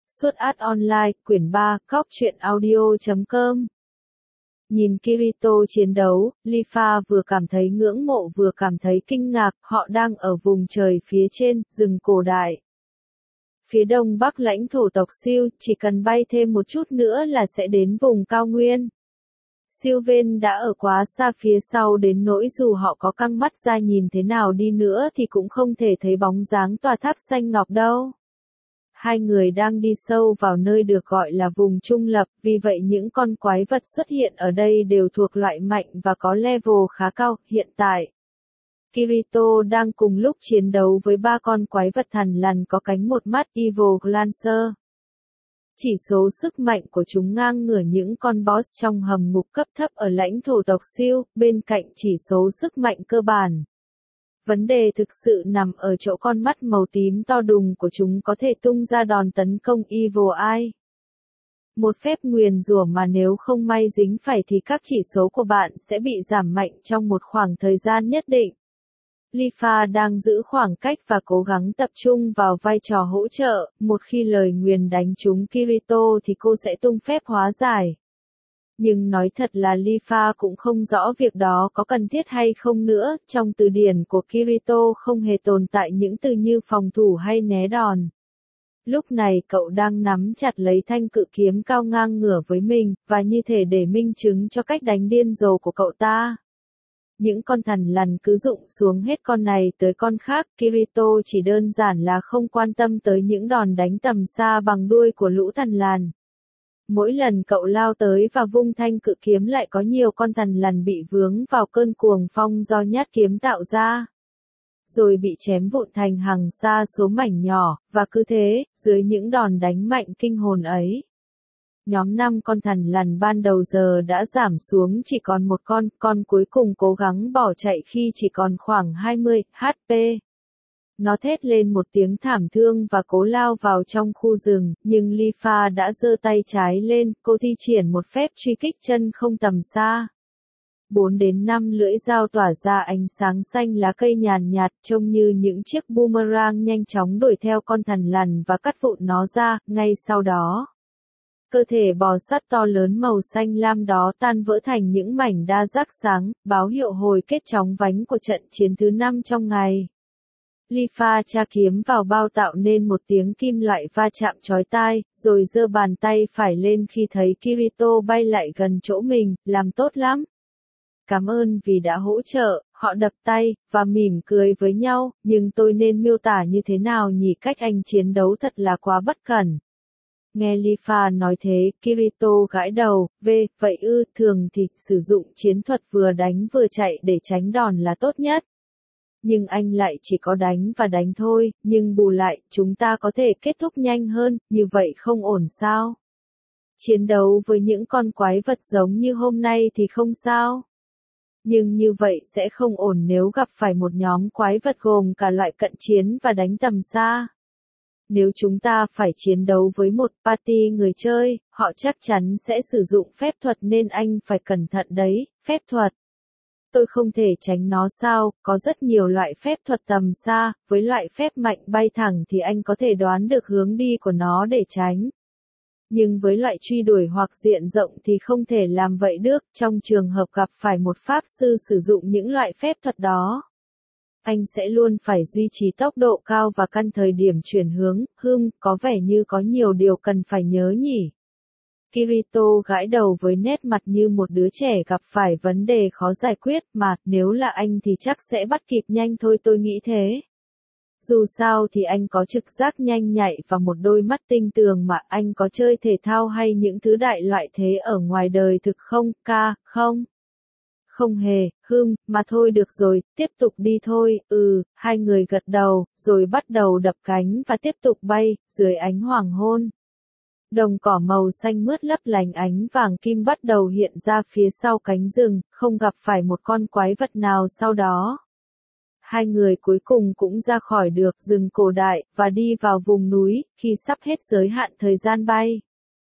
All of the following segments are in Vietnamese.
Suốt Art Online, quyển 3, Cóc truyện audio.com. Nhìn Kirito chiến đấu, Lifa vừa cảm thấy ngưỡng mộ vừa cảm thấy kinh ngạc, họ đang ở vùng trời phía trên, rừng cổ đại. Phía đông bắc lãnh thổ tộc Siêu, chỉ cần bay thêm một chút nữa là sẽ đến vùng cao nguyên. Sylvain đã ở quá xa phía sau đến nỗi dù họ có căng mắt ra nhìn thế nào đi nữa thì cũng không thể thấy bóng dáng tòa tháp xanh ngọc đâu. Hai người đang đi sâu vào nơi được gọi là vùng trung lập, vì vậy những con quái vật xuất hiện ở đây đều thuộc loại mạnh và có level khá cao. Hiện tại, Kirito đang cùng lúc chiến đấu với ba con quái vật thằn lằn có cánh một mắt Evil Glancer. Chỉ số sức mạnh của chúng ngang ngửa những con boss trong hầm ngục cấp thấp ở lãnh thổ tộc Siêu, bên cạnh chỉ số sức mạnh cơ bản. Vấn đề thực sự nằm ở chỗ con mắt màu tím to đùng của chúng có thể tung ra đòn tấn công Evil Eye. Một phép nguyền rủa mà nếu không may dính phải thì các chỉ số của bạn sẽ bị giảm mạnh trong một khoảng thời gian nhất định. Lifa đang giữ khoảng cách và cố gắng tập trung vào vai trò hỗ trợ, một khi lời nguyền đánh trúng Kirito thì cô sẽ tung phép hóa giải. Nhưng nói thật là Lifa cũng không rõ việc đó có cần thiết hay không nữa, trong từ điển của Kirito không hề tồn tại những từ như phòng thủ hay né đòn. Lúc này cậu đang nắm chặt lấy thanh cự kiếm cao ngang ngửa với mình, và như thể để minh chứng cho cách đánh điên rồ của cậu ta. Những con thằn lằn cứ rụng xuống hết con này tới con khác, Kirito chỉ đơn giản là không quan tâm tới những đòn đánh tầm xa bằng đuôi của lũ thằn lằn. Mỗi lần cậu lao tới và vung thanh cự kiếm lại có nhiều con thằn lằn bị vướng vào cơn cuồng phong do nhát kiếm tạo ra. Rồi bị chém vụn thành hàng sa số mảnh nhỏ, và cứ thế, dưới những đòn đánh mạnh kinh hồn ấy. Nhóm 5 con thằn lằn ban đầu giờ đã giảm xuống chỉ còn một con cuối cùng cố gắng bỏ chạy khi chỉ còn khoảng 20 HP. Nó thét lên một tiếng thảm thương và cố lao vào trong khu rừng, nhưng Lifa đã giơ tay trái lên, cô thi triển một phép truy kích chân không tầm xa. 4 đến 5 lưỡi dao tỏa ra ánh sáng xanh lá cây nhàn nhạt trông như những chiếc boomerang nhanh chóng đuổi theo con thằn lằn và cắt vụn nó ra, ngay sau đó. Cơ thể bò sát to lớn màu xanh lam đó tan vỡ thành những mảnh đa giác sáng, báo hiệu hồi kết chóng vánh của trận chiến thứ 5 trong ngày. Lifa tra kiếm vào bao tạo nên một tiếng kim loại va chạm chói tai, rồi giơ bàn tay phải lên khi thấy Kirito bay lại gần chỗ mình, làm tốt lắm. Cảm ơn vì đã hỗ trợ, họ đập tay, và mỉm cười với nhau, nhưng tôi nên miêu tả như thế nào nhỉ, cách anh chiến đấu thật là quá bất cẩn. Nghe Lifa nói thế, Kirito gãi đầu, vậy thường thì sử dụng chiến thuật vừa đánh vừa chạy để tránh đòn là tốt nhất. Nhưng anh lại chỉ có đánh và đánh thôi, nhưng bù lại, chúng ta có thể kết thúc nhanh hơn, như vậy không ổn sao? Chiến đấu với những con quái vật giống như hôm nay thì không sao. Nhưng như vậy sẽ không ổn nếu gặp phải một nhóm quái vật gồm cả loại cận chiến và đánh tầm xa. Nếu chúng ta phải chiến đấu với một party người chơi, họ chắc chắn sẽ sử dụng phép thuật nên anh phải cẩn thận đấy, phép thuật. Tôi không thể tránh nó sao, có rất nhiều loại phép thuật tầm xa, với loại phép mạnh bay thẳng thì anh có thể đoán được hướng đi của nó để tránh. Nhưng với loại truy đuổi hoặc diện rộng thì không thể làm vậy được, trong trường hợp gặp phải một pháp sư sử dụng những loại phép thuật đó. Anh sẽ luôn phải duy trì tốc độ cao và căn thời điểm chuyển hướng, có vẻ như có nhiều điều cần phải nhớ nhỉ. Kirito gãi đầu với nét mặt như một đứa trẻ gặp phải vấn đề khó giải quyết mà, nếu là anh thì chắc sẽ bắt kịp nhanh thôi, tôi nghĩ thế. Dù sao thì anh có trực giác nhanh nhạy và một đôi mắt tinh tường mà. Anh có chơi thể thao hay những thứ đại loại thế ở ngoài đời thực không, không? Không hề, mà thôi được rồi, tiếp tục đi thôi, hai người gật đầu, rồi bắt đầu đập cánh và tiếp tục bay, dưới ánh hoàng hôn. Đồng cỏ màu xanh mướt lấp lánh ánh vàng kim bắt đầu hiện ra phía sau cánh rừng, không gặp phải một con quái vật nào sau đó. Hai người cuối cùng cũng ra khỏi được rừng cổ đại, và đi vào vùng núi, khi sắp hết giới hạn thời gian bay.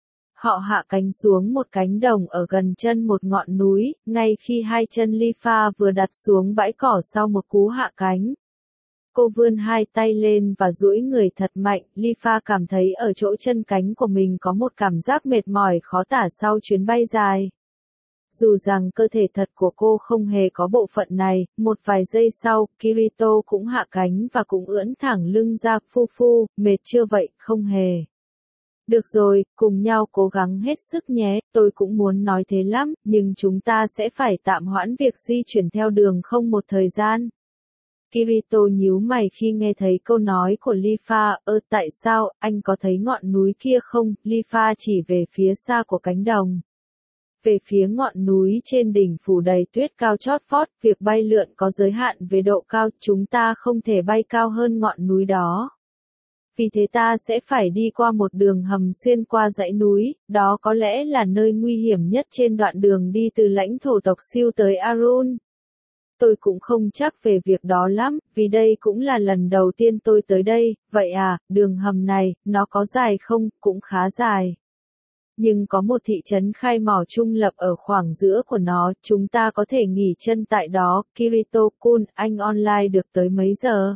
Họ hạ cánh xuống một cánh đồng ở gần chân một ngọn núi, ngay khi hai chân Lifa vừa đặt xuống bãi cỏ sau một cú hạ cánh. Cô vươn hai tay lên và duỗi người thật mạnh, Lifa cảm thấy ở chỗ chân cánh của mình có một cảm giác mệt mỏi khó tả sau chuyến bay dài. Dù rằng cơ thể thật của cô không hề có bộ phận này, một vài giây sau, Kirito cũng hạ cánh và cũng ưỡn thẳng lưng ra, Phu, mệt chưa vậy, không hề. Được rồi, cùng nhau cố gắng hết sức nhé, tôi cũng muốn nói thế lắm, nhưng chúng ta sẽ phải tạm hoãn việc di chuyển theo đường không một thời gian. Kirito nhíu mày khi nghe thấy câu nói của Lifa, tại sao, anh có thấy ngọn núi kia không? Lifa chỉ về phía xa của cánh đồng. Về phía ngọn núi trên đỉnh phủ đầy tuyết cao chót vót, việc bay lượn có giới hạn về độ cao, chúng ta không thể bay cao hơn ngọn núi đó. Vì thế ta sẽ phải đi qua một đường hầm xuyên qua dãy núi, đó có lẽ là nơi nguy hiểm nhất trên đoạn đường đi từ lãnh thổ tộc Siêu tới Arun. Tôi cũng không chắc về việc đó lắm, vì đây cũng là lần đầu tiên tôi tới đây, vậy à, đường hầm này, nó có dài không, cũng khá dài. Nhưng có một thị trấn khai mỏ trung lập ở khoảng giữa của nó, chúng ta có thể nghỉ chân tại đó, Kirito-kun, anh online được tới mấy giờ?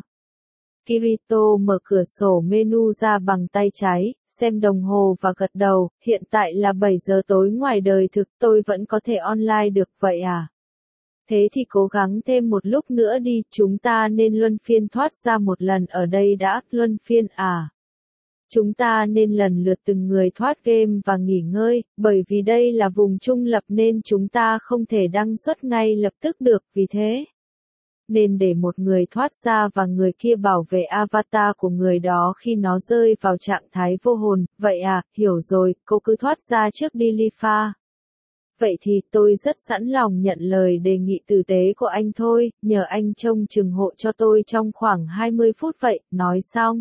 Kirito mở cửa sổ menu ra bằng tay trái, xem đồng hồ và gật đầu, hiện tại là 7 giờ tối ngoài đời thực, tôi vẫn có thể online được, vậy à? Thế thì cố gắng thêm một lúc nữa đi, chúng ta nên luân phiên thoát ra một lần ở đây đã, luân phiên à? Chúng ta nên lần lượt từng người thoát game và nghỉ ngơi, bởi vì đây là vùng trung lập nên chúng ta không thể đăng xuất ngay lập tức được, vì thế nên để một người thoát ra và người kia bảo vệ avatar của người đó khi nó rơi vào trạng thái vô hồn, vậy à, hiểu rồi, cô cứ thoát ra trước đi Lifa. Vậy thì tôi rất sẵn lòng nhận lời đề nghị tử tế của anh thôi, nhờ anh trông chừng hộ cho tôi trong khoảng 20 phút vậy, nói xong.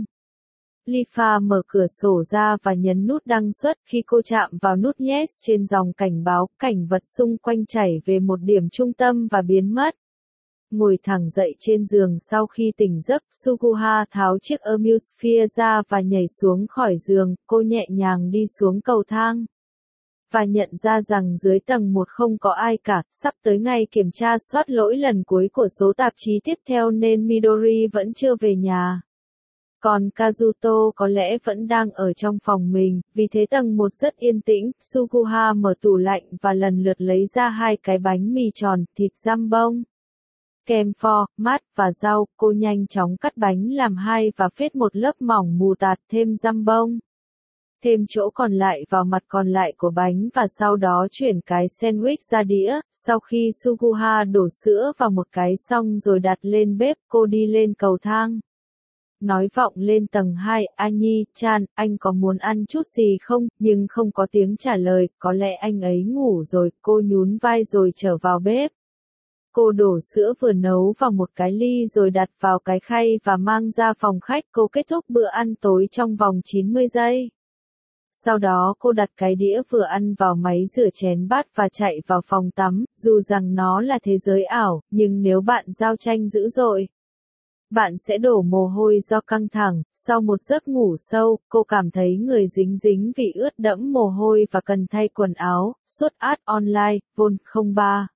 Lifa mở cửa sổ ra và nhấn nút đăng xuất, khi cô chạm vào nút yes trên dòng cảnh báo, cảnh vật xung quanh chảy về một điểm trung tâm và biến mất. Ngồi thẳng dậy trên giường sau khi tỉnh giấc, Suguha tháo chiếc Amusphere ra và nhảy xuống khỏi giường, cô nhẹ nhàng đi xuống cầu thang. Và nhận ra rằng dưới tầng 1 không có ai cả, sắp tới ngày kiểm tra soát lỗi lần cuối của số tạp chí tiếp theo nên Midori vẫn chưa về nhà. Còn Kazuto có lẽ vẫn đang ở trong phòng mình, vì thế tầng 1 rất yên tĩnh, Suguha mở tủ lạnh và lần lượt lấy ra hai cái bánh mì tròn, thịt jambon, kem pho, mát và rau, cô nhanh chóng cắt bánh làm hai và phết một lớp mỏng mù tạt thêm jambon. Thêm chỗ còn lại vào mặt còn lại của bánh và sau đó chuyển cái sandwich ra đĩa, sau khi Suguha đổ sữa vào một cái xong rồi đặt lên bếp, cô đi lên cầu thang. Nói vọng lên tầng 2, Anyi-chan, anh có muốn ăn chút gì không, nhưng không có tiếng trả lời, có lẽ anh ấy ngủ rồi, cô nhún vai rồi trở vào bếp. Cô đổ sữa vừa nấu vào một cái ly rồi đặt vào cái khay và mang ra phòng khách, cô kết thúc bữa ăn tối trong vòng 90 giây. Sau đó cô đặt cái đĩa vừa ăn vào máy rửa chén bát và chạy vào phòng tắm, dù rằng nó là thế giới ảo, nhưng nếu bạn giao tranh dữ dội, bạn sẽ đổ mồ hôi do căng thẳng. Sau một giấc ngủ sâu, cô cảm thấy người dính dính vì ướt đẫm mồ hôi và cần thay quần áo. Suốt ad online, Vol 03.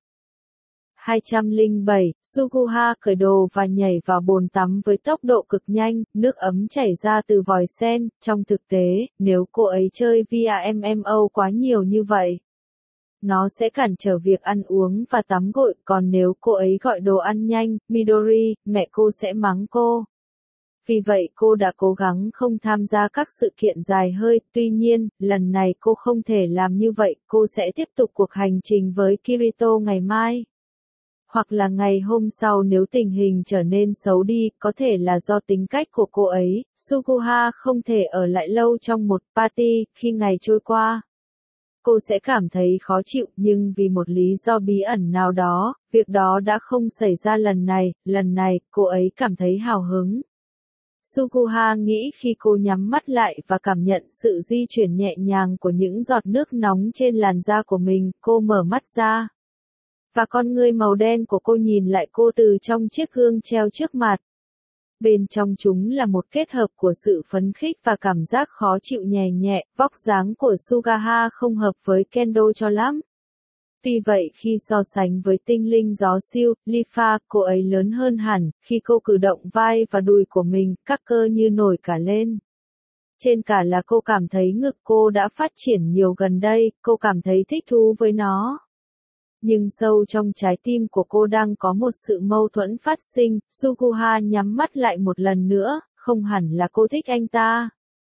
207, Suguha cởi đồ và nhảy vào bồn tắm với tốc độ cực nhanh, nước ấm chảy ra từ vòi sen. Trong thực tế, nếu cô ấy chơi VRMMO quá nhiều như vậy, nó sẽ cản trở việc ăn uống và tắm gội, còn nếu cô ấy gọi đồ ăn nhanh, Midori, mẹ cô sẽ mắng cô. Vì vậy cô đã cố gắng không tham gia các sự kiện dài hơi, tuy nhiên, lần này cô không thể làm như vậy, cô sẽ tiếp tục cuộc hành trình với Kirito ngày mai. Hoặc là ngày hôm sau nếu tình hình trở nên xấu đi, có thể là do tính cách của cô ấy, Suguha không thể ở lại lâu trong một party, khi ngày trôi qua. Cô sẽ cảm thấy khó chịu, nhưng vì một lý do bí ẩn nào đó, việc đó đã không xảy ra lần này, cô ấy cảm thấy hào hứng. Suguha nghĩ khi cô nhắm mắt lại và cảm nhận sự di chuyển nhẹ nhàng của những giọt nước nóng trên làn da của mình, cô mở mắt ra. Và con ngươi màu đen của cô nhìn lại cô từ trong chiếc gương treo trước mặt. Bên trong chúng là một kết hợp của sự phấn khích và cảm giác khó chịu nhẹ nhẹ, vóc dáng của Suguha không hợp với Kendo cho lắm. Tuy vậy khi so sánh với tinh linh gió siêu, Lifa, cô ấy lớn hơn hẳn, khi cô cử động vai và đùi của mình, các cơ như nổi cả lên. Trên cả là cô cảm thấy ngực cô đã phát triển nhiều gần đây, cô cảm thấy thích thú với nó. Nhưng sâu trong trái tim của cô đang có một sự mâu thuẫn phát sinh, Suguha nhắm mắt lại một lần nữa, không hẳn là cô thích anh ta.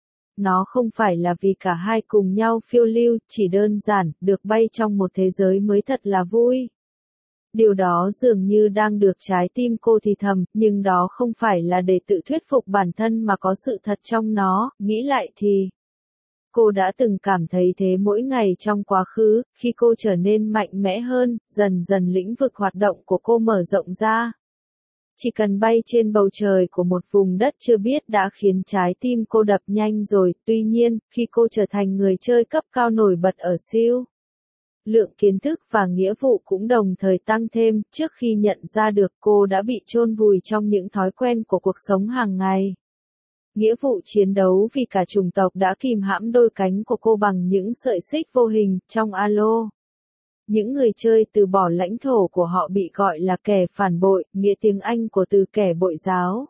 Nó không phải là vì cả hai cùng nhau phiêu lưu, chỉ đơn giản, được bay trong một thế giới mới thật là vui. Điều đó dường như đang được trái tim cô thì thầm, nhưng đó không phải là để tự thuyết phục bản thân mà có sự thật trong nó, nghĩ lại thì. Cô đã từng cảm thấy thế mỗi ngày trong quá khứ, khi cô trở nên mạnh mẽ hơn, dần dần lĩnh vực hoạt động của cô mở rộng ra. Chỉ cần bay trên bầu trời của một vùng đất chưa biết đã khiến trái tim cô đập nhanh rồi, tuy nhiên, khi cô trở thành người chơi cấp cao nổi bật ở siêu, lượng kiến thức và nghĩa vụ cũng đồng thời tăng thêm, trước khi nhận ra được cô đã bị chôn vùi trong những thói quen của cuộc sống hàng ngày. Nghĩa vụ chiến đấu vì cả chủng tộc đã kìm hãm đôi cánh của cô bằng những sợi xích vô hình, trong Alo. Những người chơi từ bỏ lãnh thổ của họ bị gọi là kẻ phản bội, nghĩa tiếng Anh của từ kẻ bội giáo.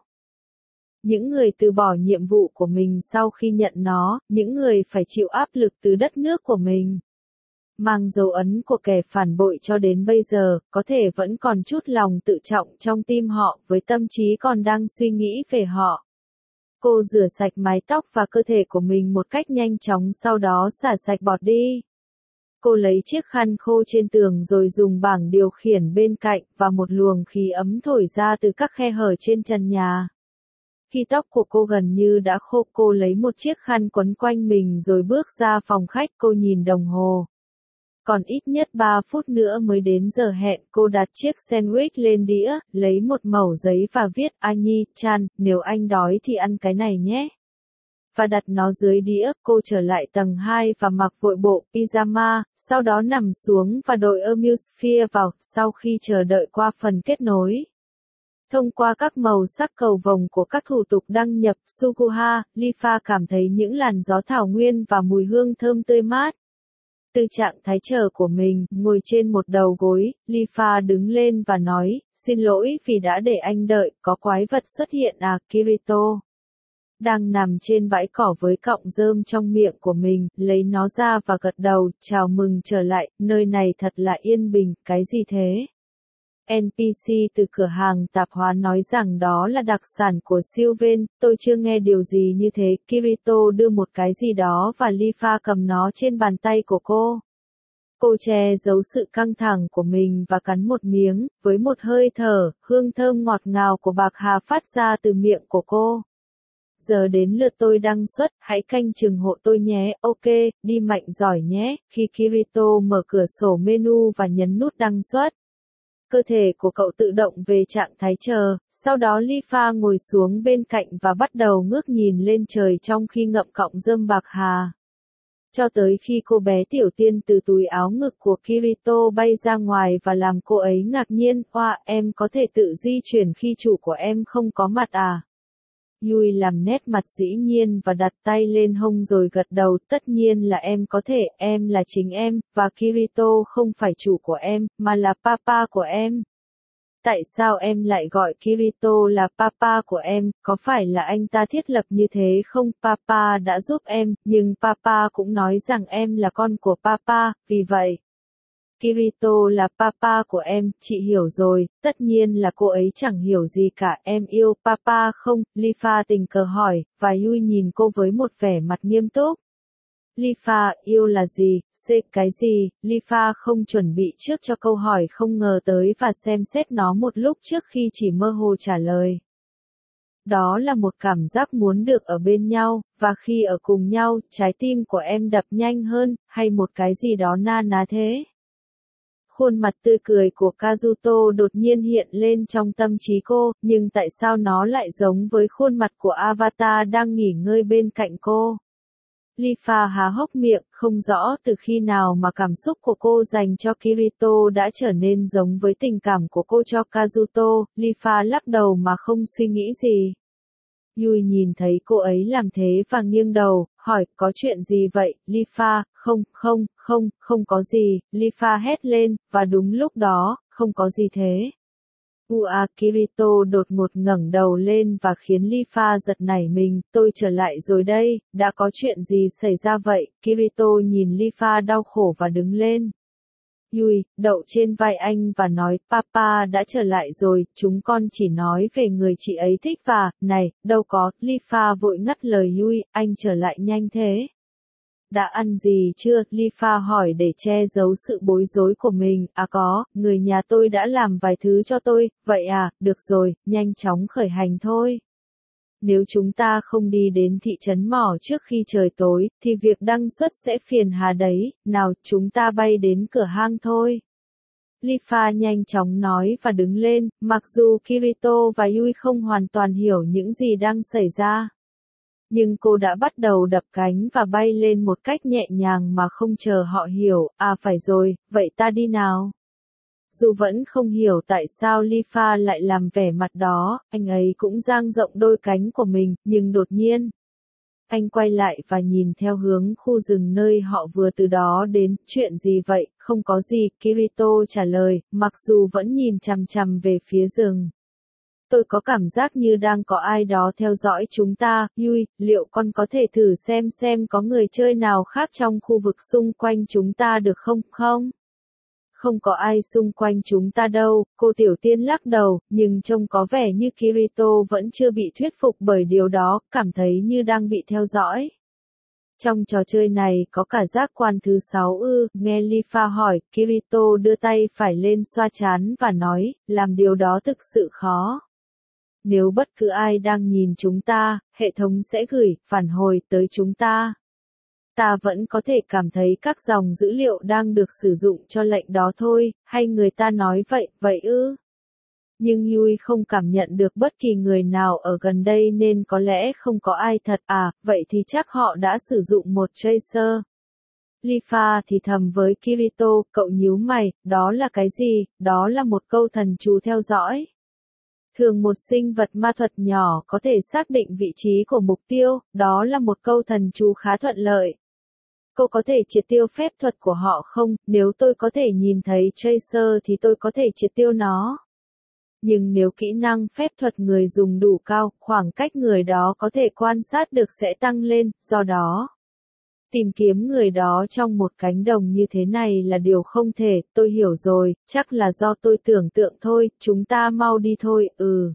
Những người từ bỏ nhiệm vụ của mình sau khi nhận nó, những người phải chịu áp lực từ đất nước của mình. Mang dấu ấn của kẻ phản bội cho đến bây giờ, có thể vẫn còn chút lòng tự trọng trong tim họ, với tâm trí còn đang suy nghĩ về họ. Cô rửa sạch mái tóc và cơ thể của mình một cách nhanh chóng, sau đó xả sạch bọt đi. Cô lấy chiếc khăn khô trên tường rồi dùng bảng điều khiển bên cạnh, và một luồng khí ấm thổi ra từ các khe hở trên trần nhà. Khi tóc của cô gần như đã khô, cô lấy một chiếc khăn quấn quanh mình rồi bước ra phòng khách. Cô nhìn đồng hồ. Còn ít nhất 3 phút nữa mới đến giờ hẹn. Cô đặt chiếc sandwich lên đĩa, lấy một mẩu giấy và viết Annie-chan, nếu anh đói thì ăn cái này nhé. Và đặt nó dưới đĩa. Cô trở lại tầng 2 và mặc vội bộ pyjama, sau đó nằm xuống và đội Amusphere vào, sau khi chờ đợi qua phần kết nối. Thông qua các màu sắc cầu vồng của các thủ tục đăng nhập, Suguha, Lifa cảm thấy những làn gió thảo nguyên và mùi hương thơm tươi mát. Từ trạng thái chờ của mình, ngồi trên một đầu gối, Lifa đứng lên và nói, xin lỗi vì đã để anh đợi, có quái vật xuất hiện à, Kirito. Đang nằm trên bãi cỏ với cọng rơm trong miệng của mình, lấy nó ra và gật đầu, chào mừng trở lại, nơi này thật là yên bình, cái gì thế? NPC từ cửa hàng tạp hóa nói rằng đó là đặc sản của Sylvain, tôi chưa nghe điều gì như thế. Kirito đưa một cái gì đó và Lifa cầm nó trên bàn tay của cô. Cô che giấu sự căng thẳng của mình và cắn một miếng, với một hơi thở, hương thơm ngọt ngào của bạc hà phát ra từ miệng của cô. Giờ đến lượt tôi đăng xuất, hãy canh chừng hộ tôi nhé, ok, đi mạnh giỏi nhé. Khi Kirito mở cửa sổ menu và nhấn nút đăng xuất, cơ thể của cậu tự động về trạng thái chờ, sau đó Lifa ngồi xuống bên cạnh và bắt đầu ngước nhìn lên trời trong khi ngậm cọng rơm bạc hà. Cho tới khi cô bé tiểu tiên từ túi áo ngực của Kirito bay ra ngoài và làm cô ấy ngạc nhiên, "Oa, em có thể tự di chuyển khi chủ của em không có mặt à?" Yui làm nét mặt dĩ nhiên và đặt tay lên hông rồi gật đầu, tất nhiên là em có thể, em là chính em, và Kirito không phải chủ của em, mà là papa của em. Tại sao em lại gọi Kirito là papa của em, có phải là anh ta thiết lập như thế không? Papa đã giúp em, nhưng papa cũng nói rằng em là con của papa, vì vậy. Kirito là papa của em, chị hiểu rồi, tất nhiên là cô ấy chẳng hiểu gì cả, em yêu papa không? Lifa tình cờ hỏi, và Yui nhìn cô với một vẻ mặt nghiêm túc. Lifa, yêu là gì? Cái gì? Lifa không chuẩn bị trước cho câu hỏi không ngờ tới và xem xét nó một lúc trước khi chỉ mơ hồ trả lời. Đó là một cảm giác muốn được ở bên nhau, và khi ở cùng nhau, trái tim của em đập nhanh hơn, hay một cái gì đó na ná thế. Khuôn mặt tươi cười của Kazuto đột nhiên hiện lên trong tâm trí cô, nhưng tại sao nó lại giống với khuôn mặt của Avatar đang nghỉ ngơi bên cạnh cô? Lifa há hốc miệng, không rõ từ khi nào mà cảm xúc của cô dành cho Kirito đã trở nên giống với tình cảm của cô cho Kazuto. Lifa lắc đầu mà không suy nghĩ gì. Yui nhìn thấy cô ấy làm thế và nghiêng đầu, hỏi, có chuyện gì vậy, Lifa, không có gì, Lifa hét lên, và đúng lúc đó, không có gì thế. Kirito đột ngột ngẩng đầu lên và khiến Lifa giật nảy mình, tôi trở lại rồi đây, đã có chuyện gì xảy ra vậy, Kirito nhìn Lifa đau khổ và đứng lên. Yui, đậu trên vai anh và nói, Papa đã trở lại rồi, chúng con chỉ nói về người chị ấy thích và, này, đâu có, Lifa vội ngắt lời Yui, anh trở lại nhanh thế. Đã ăn gì chưa? Lifa hỏi để che giấu sự bối rối của mình. À có, người nhà tôi đã làm vài thứ cho tôi, vậy à, được rồi, nhanh chóng khởi hành thôi. Nếu chúng ta không đi đến thị trấn mỏ trước khi trời tối, thì việc đăng xuất sẽ phiền hà đấy, nào, chúng ta bay đến cửa hang thôi. Lifa nhanh chóng nói và đứng lên, mặc dù Kirito và Yui không hoàn toàn hiểu những gì đang xảy ra. Nhưng cô đã bắt đầu đập cánh và bay lên một cách nhẹ nhàng mà không chờ họ hiểu, à phải rồi, vậy ta đi nào. Dù vẫn không hiểu tại sao Lifa lại làm vẻ mặt đó, anh ấy cũng dang rộng đôi cánh của mình, nhưng đột nhiên. Anh quay lại và nhìn theo hướng khu rừng nơi họ vừa từ đó đến, chuyện gì vậy, không có gì, Kirito trả lời, mặc dù vẫn nhìn chằm chằm về phía rừng. Tôi có cảm giác như đang có ai đó theo dõi chúng ta, Yui, liệu con có thể thử xem có người chơi nào khác trong khu vực xung quanh chúng ta được không? Không có ai xung quanh chúng ta đâu, cô tiểu tiên lắc đầu, nhưng trông có vẻ như Kirito vẫn chưa bị thuyết phục bởi điều đó, cảm thấy như đang bị theo dõi. Trong trò chơi này có cả giác quan thứ 6 ư, nghe Lifa hỏi, Kirito đưa tay phải lên xoa trán và nói, làm điều đó thực sự khó. Nếu bất cứ ai đang nhìn chúng ta, hệ thống sẽ gửi phản hồi tới chúng ta. Ta vẫn có thể cảm thấy các dòng dữ liệu đang được sử dụng cho lệnh đó thôi, hay người ta nói vậy ư? Nhưng Yui không cảm nhận được bất kỳ người nào ở gần đây nên có lẽ không có ai thật à, vậy thì chắc họ đã sử dụng một tracer. Lifa thì thầm với Kirito, cậu nhíu mày, đó là cái gì, đó là một câu thần chú theo dõi. Thường một sinh vật ma thuật nhỏ có thể xác định vị trí của mục tiêu, đó là một câu thần chú khá thuận lợi. Cô có thể triệt tiêu phép thuật của họ không? Nếu tôi có thể nhìn thấy tracer thì tôi có thể triệt tiêu nó. Nhưng nếu kỹ năng phép thuật người dùng đủ cao, khoảng cách người đó có thể quan sát được sẽ tăng lên, do đó. Tìm kiếm người đó trong một cánh đồng như thế này là điều không thể, tôi hiểu rồi, chắc là do tôi tưởng tượng thôi, chúng ta mau đi thôi,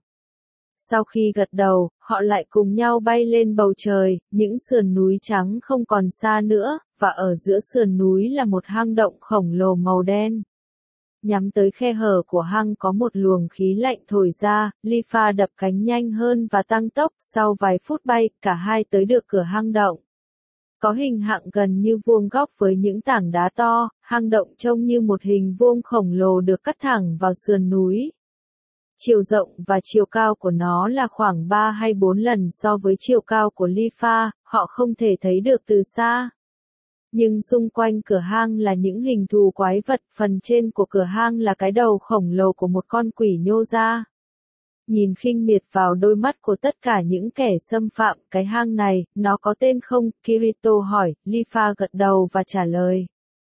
Sau khi gật đầu, họ lại cùng nhau bay lên bầu trời, những sườn núi trắng không còn xa nữa, và ở giữa sườn núi là một hang động khổng lồ màu đen. Nhắm tới khe hở của hang có một luồng khí lạnh thổi ra, Lifa đập cánh nhanh hơn và tăng tốc, sau vài phút bay, cả hai tới được cửa hang động. Có hình hạng gần như vuông góc với những tảng đá to, hang động trông như một hình vuông khổng lồ được cắt thẳng vào sườn núi. Chiều rộng và chiều cao của nó là khoảng 3 hay 4 lần so với chiều cao của Lifa, họ không thể thấy được từ xa. Nhưng xung quanh cửa hang là những hình thù quái vật, phần trên của cửa hang là cái đầu khổng lồ của một con quỷ nhô ra. Nhìn khinh miệt vào đôi mắt của tất cả những kẻ xâm phạm cái hang này, nó có tên không? Kirito hỏi, Lifa gật đầu và trả lời.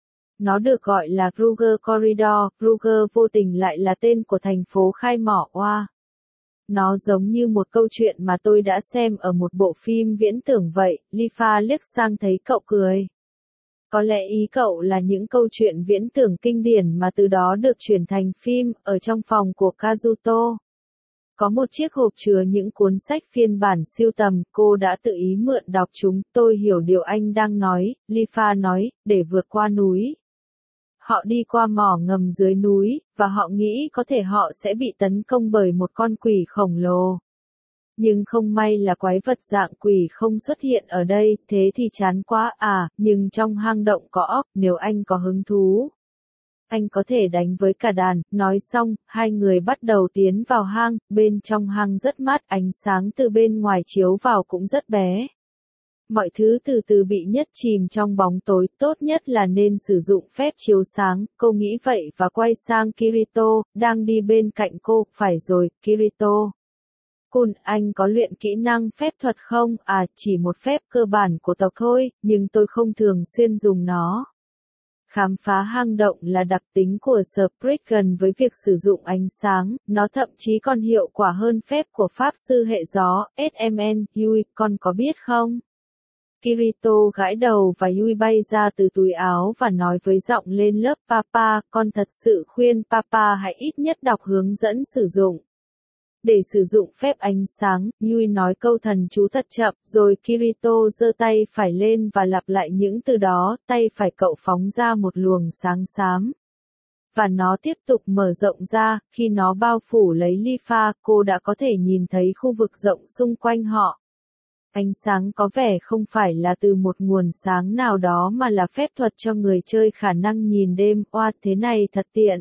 Nó được gọi là Kruger Corridor, Kruger vô tình lại là tên của thành phố khai mỏ Oa. Nó giống như một câu chuyện mà tôi đã xem ở một bộ phim viễn tưởng vậy, Lifa liếc sang thấy cậu cười. Có lẽ ý cậu là những câu chuyện viễn tưởng kinh điển mà từ đó được chuyển thành phim, ở trong phòng của Kazuto. Có một chiếc hộp chứa những cuốn sách phiên bản sưu tầm, cô đã tự ý mượn đọc chúng, tôi hiểu điều anh đang nói, Lifa nói, để vượt qua núi. Họ đi qua mỏ ngầm dưới núi, và họ nghĩ có thể họ sẽ bị tấn công bởi một con quỷ khổng lồ. Nhưng không may là quái vật dạng quỷ không xuất hiện ở đây, thế thì chán quá à, nhưng trong hang động có óc, nếu anh có hứng thú. Anh có thể đánh với cả đàn, nói xong, hai người bắt đầu tiến vào hang, bên trong hang rất mát, ánh sáng từ bên ngoài chiếu vào cũng rất bé. Mọi thứ từ từ bị nhất chìm trong bóng tối, tốt nhất là nên sử dụng phép chiếu sáng, cô nghĩ vậy và quay sang Kirito, đang đi bên cạnh cô, phải rồi, Kirito. Kun, anh có luyện kỹ năng phép thuật không? À, chỉ một phép cơ bản của tộc thôi, nhưng tôi không thường xuyên dùng nó. Khám phá hang động là đặc tính của Spriggan với việc sử dụng ánh sáng, nó thậm chí còn hiệu quả hơn phép của Pháp sư hệ gió, SMN, Yui, con có biết không? Kirito gãi đầu và Yui bay ra từ túi áo và nói với giọng lên lớp Papa, con thật sự khuyên Papa hãy ít nhất đọc hướng dẫn sử dụng. Để sử dụng phép ánh sáng, Yui nói câu thần chú thật chậm, rồi Kirito giơ tay phải lên và lặp lại những từ đó, tay phải cậu phóng ra một luồng sáng xám. Và nó tiếp tục mở rộng ra, khi nó bao phủ lấy Lifa, cô đã có thể nhìn thấy khu vực rộng xung quanh họ. Ánh sáng có vẻ không phải là từ một nguồn sáng nào đó mà là phép thuật cho người chơi khả năng nhìn đêm, oa thế này thật tiện.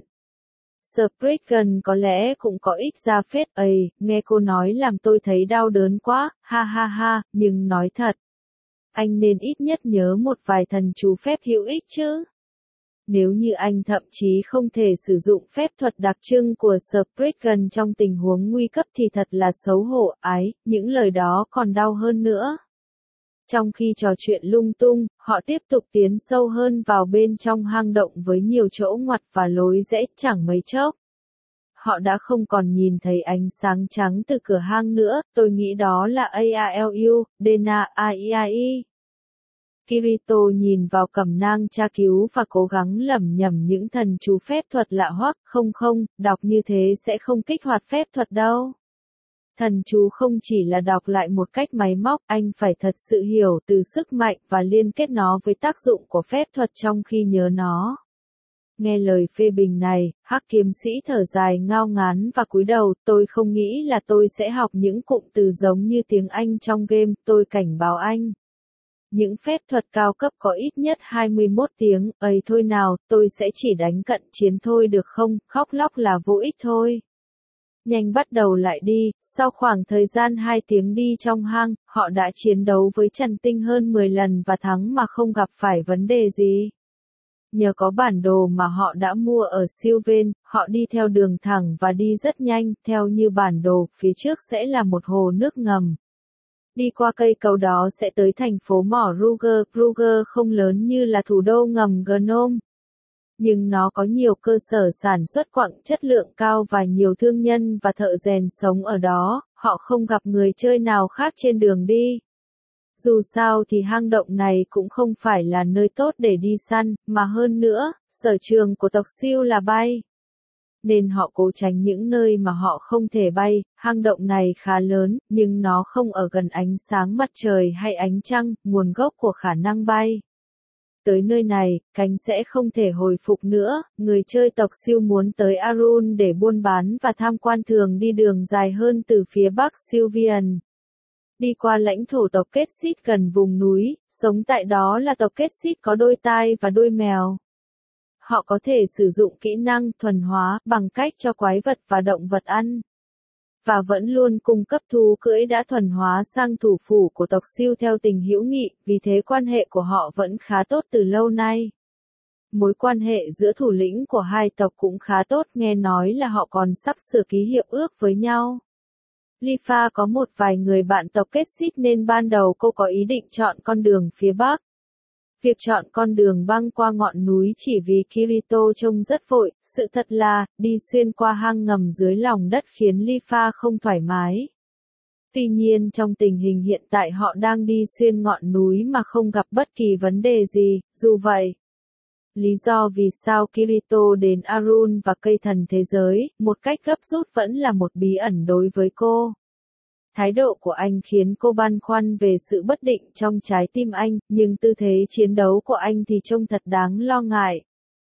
Spriggan có lẽ cũng có ích ra phết ấy, nghe cô nói làm tôi thấy đau đớn quá, ha ha ha, nhưng nói thật. Anh nên ít nhất nhớ một vài thần chú phép hữu ích chứ. Nếu như anh thậm chí không thể sử dụng phép thuật đặc trưng của Spriggan trong tình huống nguy cấp thì thật là xấu hổ, ái, những lời đó còn đau hơn nữa. Trong khi trò chuyện lung tung, họ tiếp tục tiến sâu hơn vào bên trong hang động với nhiều chỗ ngoặt và lối rẽ chẳng mấy chốc. Họ đã không còn nhìn thấy ánh sáng trắng từ cửa hang nữa, tôi nghĩ đó là AALU, Dena AIAI. Kirito nhìn vào cẩm nang tra cứu và cố gắng lẩm nhẩm những thần chú phép thuật lạ hoắc, không, đọc như thế sẽ không kích hoạt phép thuật đâu. Thần chú không chỉ là đọc lại một cách máy móc, anh phải thật sự hiểu từ sức mạnh và liên kết nó với tác dụng của phép thuật trong khi nhớ nó. Nghe lời phê bình này, Hắc kiếm sĩ thở dài ngao ngán và cúi đầu, tôi không nghĩ là tôi sẽ học những cụm từ giống như tiếng Anh trong game, tôi cảnh báo anh. Những phép thuật cao cấp có ít nhất 21 tiếng, ấy thôi nào, tôi sẽ chỉ đánh cận chiến thôi được không, khóc lóc là vô ích thôi. Nhanh bắt đầu lại đi, sau khoảng thời gian 2 tiếng đi trong hang, họ đã chiến đấu với Trần Tinh hơn 10 lần và thắng mà không gặp phải vấn đề gì. Nhờ có bản đồ mà họ đã mua ở Sylvan, họ đi theo đường thẳng và đi rất nhanh, theo như bản đồ, phía trước sẽ là một hồ nước ngầm. Đi qua cây cầu đó sẽ tới thành phố mỏ Ruger không lớn như là thủ đô ngầm Gnome. Nhưng nó có nhiều cơ sở sản xuất quặng chất lượng cao và nhiều thương nhân và thợ rèn sống ở đó, họ không gặp người chơi nào khác trên đường đi. Dù sao thì hang động này cũng không phải là nơi tốt để đi săn, mà hơn nữa, sở trường của tộc Siêu là bay. Nên họ cố tránh những nơi mà họ không thể bay, hang động này khá lớn, nhưng nó không ở gần ánh sáng mặt trời hay ánh trăng, nguồn gốc của khả năng bay. Tới nơi này, cánh sẽ không thể hồi phục nữa, người chơi tộc Siêu muốn tới Arun để buôn bán và tham quan thường đi đường dài hơn từ phía bắc Sylvian. Đi qua lãnh thổ tộc Ketsit gần vùng núi, sống tại đó là tộc Ketsit có đôi tai và đôi mèo. Họ có thể sử dụng kỹ năng thuần hóa bằng cách cho quái vật và động vật ăn. Và vẫn luôn cung cấp thú cưỡi đã thuần hóa sang thủ phủ của tộc Siêu theo tình hữu nghị, vì thế quan hệ của họ vẫn khá tốt từ lâu nay. Mối quan hệ giữa thủ lĩnh của hai tộc cũng khá tốt, nghe nói là họ còn sắp sửa ký hiệp ước với nhau. Lifa có một vài người bạn tộc Ketsit nên ban đầu cô có ý định chọn con đường phía bắc. Việc chọn con đường băng qua ngọn núi chỉ vì Kirito trông rất vội, sự thật là, đi xuyên qua hang ngầm dưới lòng đất khiến Lifa không thoải mái. Tuy nhiên trong tình hình hiện tại họ đang đi xuyên ngọn núi mà không gặp bất kỳ vấn đề gì, dù vậy. Lý do vì sao Kirito đến Arun và cây thần thế giới, một cách gấp rút vẫn là một bí ẩn đối với cô. Thái độ của anh khiến cô băn khoăn về sự bất định trong trái tim anh, nhưng tư thế chiến đấu của anh thì trông thật đáng lo ngại.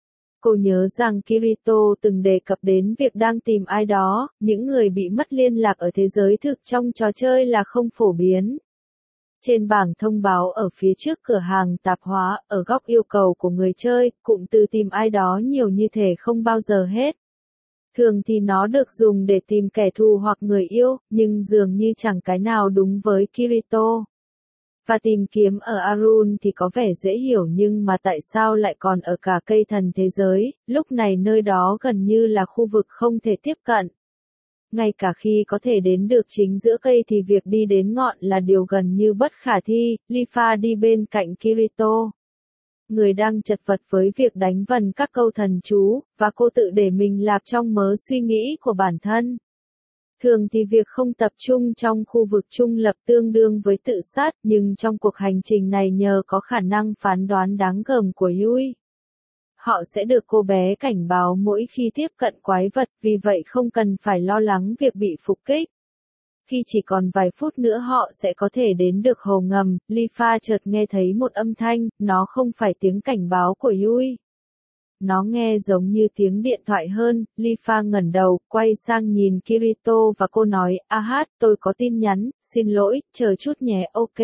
Cô nhớ rằng Kirito từng đề cập đến việc đang tìm ai đó, những người bị mất liên lạc ở thế giới thực trong trò chơi là không phổ biến. Trên bảng thông báo ở phía trước cửa hàng tạp hóa, ở góc yêu cầu của người chơi, cụm từ tìm ai đó nhiều như thể không bao giờ hết. Thường thì nó được dùng để tìm kẻ thù hoặc người yêu, nhưng dường như chẳng cái nào đúng với Kirito. Và tìm kiếm ở Arun thì có vẻ dễ hiểu nhưng mà tại sao lại còn ở cả cây thần thế giới, lúc này nơi đó gần như là khu vực không thể tiếp cận. ngay cả khi có thể đến được chính giữa cây thì việc đi đến ngọn là điều gần như bất khả thi. Lifa đi bên cạnh Kirito, người đang chật vật với việc đánh vần các câu thần chú, và cô tự để mình lạc trong mớ suy nghĩ của bản thân. Thường thì việc không tập trung trong khu vực trung lập tương đương với tự sát, nhưng trong cuộc hành trình này nhờ có khả năng phán đoán đáng gờm của Yui, họ sẽ được cô bé cảnh báo mỗi khi tiếp cận quái vật, vì vậy không cần phải lo lắng việc bị phục kích. Khi chỉ còn vài phút nữa họ sẽ có thể đến được hồ ngầm, Lifa chợt nghe thấy một âm thanh, nó không phải tiếng cảnh báo của Yui. Nó nghe giống như tiếng điện thoại hơn. Lifa ngẩng đầu, quay sang nhìn Kirito và cô nói, tôi có tin nhắn, xin lỗi, chờ chút nhé, ok.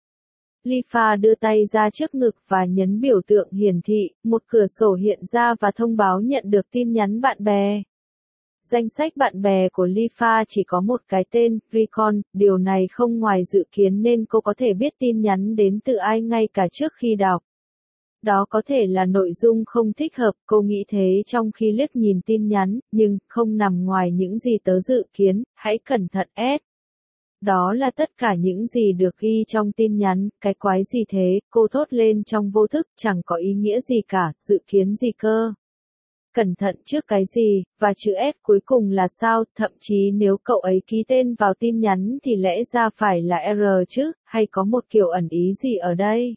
Lifa đưa tay ra trước ngực và nhấn biểu tượng hiển thị, một cửa sổ hiện ra và thông báo nhận được tin nhắn bạn bè. Danh sách bạn bè của Lifa chỉ có một cái tên, Recon, điều này không ngoài dự kiến nên cô có thể biết tin nhắn đến từ ai ngay cả trước khi đọc. Đó có thể là nội dung không thích hợp, cô nghĩ thế trong khi liếc nhìn tin nhắn, nhưng không nằm ngoài những gì tớ dự kiến, hãy cẩn thận S. Đó là tất cả những gì được ghi trong tin nhắn, cái quái gì thế, cô thốt lên trong vô thức, chẳng có ý nghĩa gì cả, dự kiến gì cơ. Cẩn thận trước cái gì, và chữ S cuối cùng là sao, thậm chí nếu cậu ấy ký tên vào tin nhắn thì lẽ ra phải là R chứ, hay có một kiểu ẩn ý gì ở đây?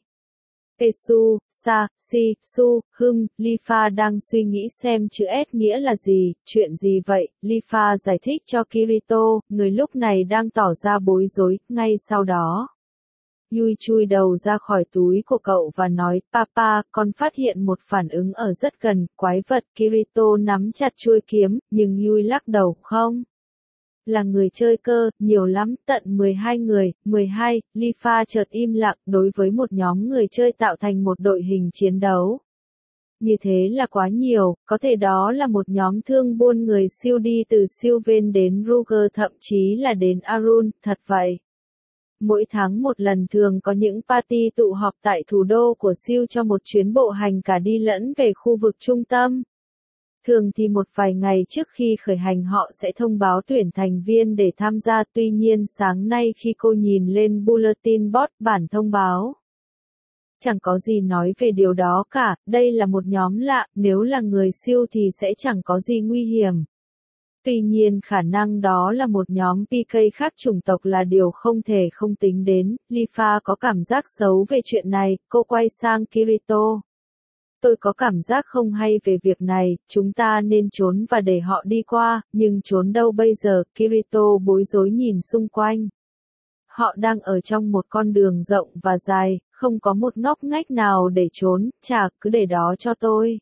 Esu, Sa, Si, Su, Lifa đang suy nghĩ xem chữ S nghĩa là gì, chuyện gì vậy, Lifa giải thích cho Kirito, người lúc này đang tỏ ra bối rối, ngay sau đó. Yui chui đầu ra khỏi túi của cậu và nói, Papa, con phát hiện một phản ứng ở rất gần, quái vật. Kirito nắm chặt chuôi kiếm, nhưng Yui lắc đầu, không. Là người chơi cơ, nhiều lắm, tận 12 người, 12, Lifa chợt im lặng, đối với một nhóm người chơi tạo thành một đội hình chiến đấu. Như thế là quá nhiều, có thể đó là một nhóm thương buôn người siêu đi từ Sylvain đến Ruger thậm chí là đến Arun, thật vậy. Mỗi tháng một lần thường có những party tụ họp tại thủ đô của siêu cho một chuyến bộ hành cả đi lẫn về khu vực trung tâm. Thường thì một vài ngày trước khi khởi hành họ sẽ thông báo tuyển thành viên để tham gia, tuy nhiên sáng nay khi cô nhìn lên bulletin board bản thông báo, chẳng có gì nói về điều đó cả, đây là một nhóm lạ, nếu là người siêu thì sẽ chẳng có gì nguy hiểm. Tuy nhiên khả năng đó là một nhóm PK khác chủng tộc là điều không thể không tính đến, Lifa có cảm giác xấu về chuyện này, cô quay sang Kirito. Tôi có cảm giác không hay về việc này, chúng ta nên trốn và để họ đi qua, nhưng trốn đâu bây giờ, Kirito bối rối nhìn xung quanh. Họ đang ở trong một con đường rộng và dài, không có một ngóc ngách nào để trốn, cứ để đó cho tôi.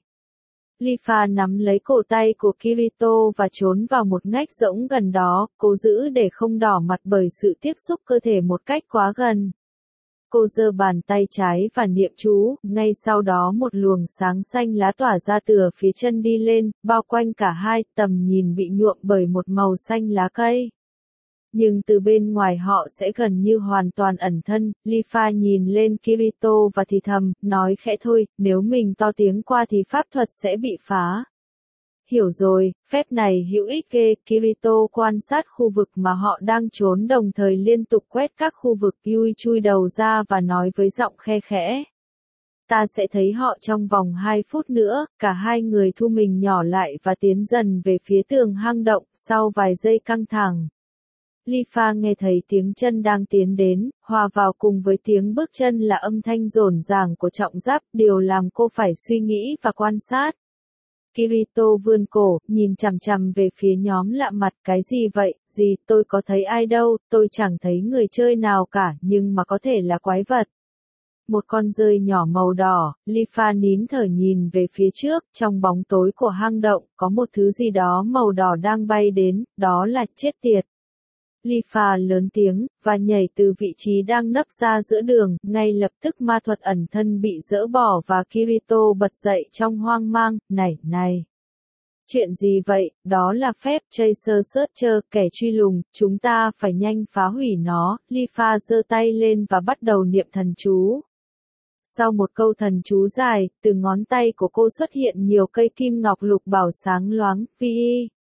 Lifa nắm lấy cổ tay của Kirito và trốn vào một ngách rỗng gần đó, cố giữ để không đỏ mặt bởi sự tiếp xúc cơ thể một cách quá gần. Cô giơ bàn tay trái và niệm chú, ngay sau đó một luồng sáng xanh lá tỏa ra từ phía chân đi lên, bao quanh cả hai, tầm nhìn bị nhuộm bởi một màu xanh lá cây. Nhưng từ bên ngoài họ sẽ gần như hoàn toàn ẩn thân, Lifa nhìn lên Kirito và thì thầm, nói khẽ thôi, nếu mình to tiếng qua thì pháp thuật sẽ bị phá. Hiểu rồi, phép này hữu ích ghê, Kirito quan sát khu vực mà họ đang trốn đồng thời liên tục quét các khu vực. Yui chui đầu ra và nói với giọng khe khẽ. Ta sẽ thấy họ trong vòng 2 phút nữa, cả hai người thu mình nhỏ lại và tiến dần về phía tường hang động, sau vài giây căng thẳng. Lifa nghe thấy tiếng chân đang tiến đến, hòa vào cùng với tiếng bước chân là âm thanh rồn ràng của trọng giáp, điều làm cô phải suy nghĩ và quan sát. Kirito vươn cổ, nhìn chằm chằm về phía nhóm lạ mặt, cái gì vậy, gì, tôi có thấy ai đâu, tôi chẳng thấy người chơi nào cả, nhưng mà có thể là quái vật. Một con dơi nhỏ màu đỏ, Lifa nín thở nhìn về phía trước, trong bóng tối của hang động, có một thứ gì đó màu đỏ đang bay đến, đó là chết tiệt. Lifa lớn tiếng, và nhảy từ vị trí đang nấp ra giữa đường, ngay lập tức ma thuật ẩn thân bị dỡ bỏ và Kirito bật dậy trong hoang mang, này. Chuyện gì vậy, đó là phép Chaser Searcher, kẻ truy lùng, chúng ta phải nhanh phá hủy nó, Lifa giơ tay lên và bắt đầu niệm thần chú. Sau một câu thần chú dài, từ ngón tay của cô xuất hiện nhiều cây kim ngọc lục bảo sáng loáng, vi.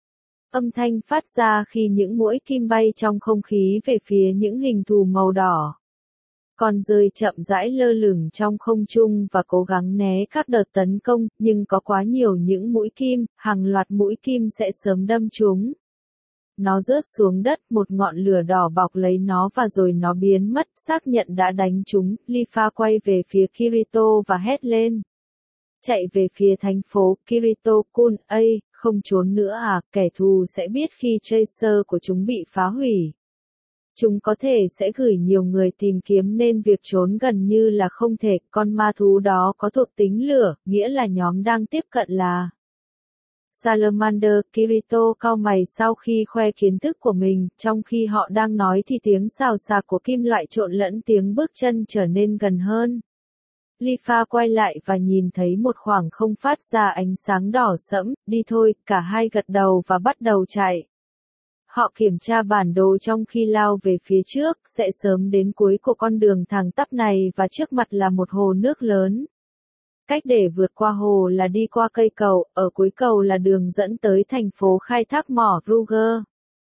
Âm thanh phát ra khi những mũi kim bay trong không khí về phía những hình thù màu đỏ. Con dơi chậm rãi lơ lửng trong không trung và cố gắng né các đợt tấn công, nhưng có quá nhiều những mũi kim, hàng loạt mũi kim sẽ sớm đâm chúng. Nó rớt xuống đất, một ngọn lửa đỏ bọc lấy nó và rồi nó biến mất, xác nhận đã đánh chúng. Lifa quay về phía Kirito và hét lên. Chạy về phía thành phố, Kirito-kun, không trốn nữa à, kẻ thù sẽ biết khi tracer của chúng bị phá hủy. Chúng có thể sẽ gửi nhiều người tìm kiếm nên việc trốn gần như là không thể, con ma thú đó có thuộc tính lửa, nghĩa là nhóm đang tiếp cận là Salamander. Kirito cau mày sau khi khoe kiến thức của mình, trong khi họ đang nói thì tiếng xào xạc của kim loại trộn lẫn tiếng bước chân trở nên gần hơn. Lifa quay lại và nhìn thấy một khoảng không phát ra ánh sáng đỏ sẫm, đi thôi, cả hai gật đầu và bắt đầu chạy. Họ kiểm tra bản đồ trong khi lao về phía trước, sẽ sớm đến cuối của con đường thẳng tắp này và trước mặt là một hồ nước lớn. Cách để vượt qua hồ là đi qua cây cầu, ở cuối cầu là đường dẫn tới thành phố khai thác mỏ Ruger.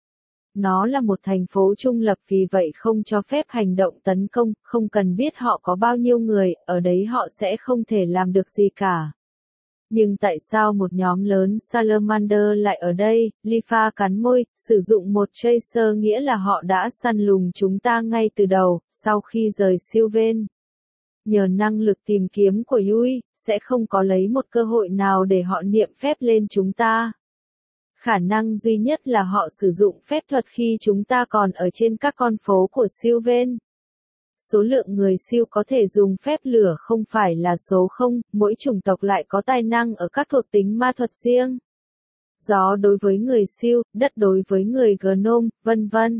Nó là một thành phố trung lập vì vậy không cho phép hành động tấn công, không cần biết họ có bao nhiêu người, ở đấy họ sẽ không thể làm được gì cả. Nhưng tại sao một nhóm lớn Salamander lại ở đây? Lifa cắn môi, sử dụng một tracer nghĩa là họ đã săn lùng chúng ta ngay từ đầu, sau khi rời Sylvan. Nhờ năng lực tìm kiếm của Yui, sẽ không có lấy một cơ hội nào để họ niệm phép lên chúng ta. Khả năng duy nhất là họ sử dụng phép thuật khi chúng ta còn ở trên các con phố của Sylvan. Số lượng người siêu có thể dùng phép lửa không phải là số 0, mỗi chủng tộc lại có tài năng ở các thuộc tính ma thuật riêng. Gió đối với người siêu, đất đối với người Gnome, vân vân.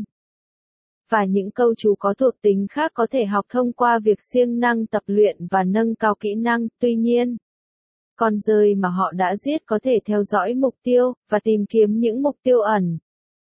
Và những câu chú có thuộc tính khác có thể học thông qua việc siêng năng tập luyện và nâng cao kỹ năng, tuy nhiên. Con dơi mà họ đã giết có thể theo dõi mục tiêu, và tìm kiếm những mục tiêu ẩn.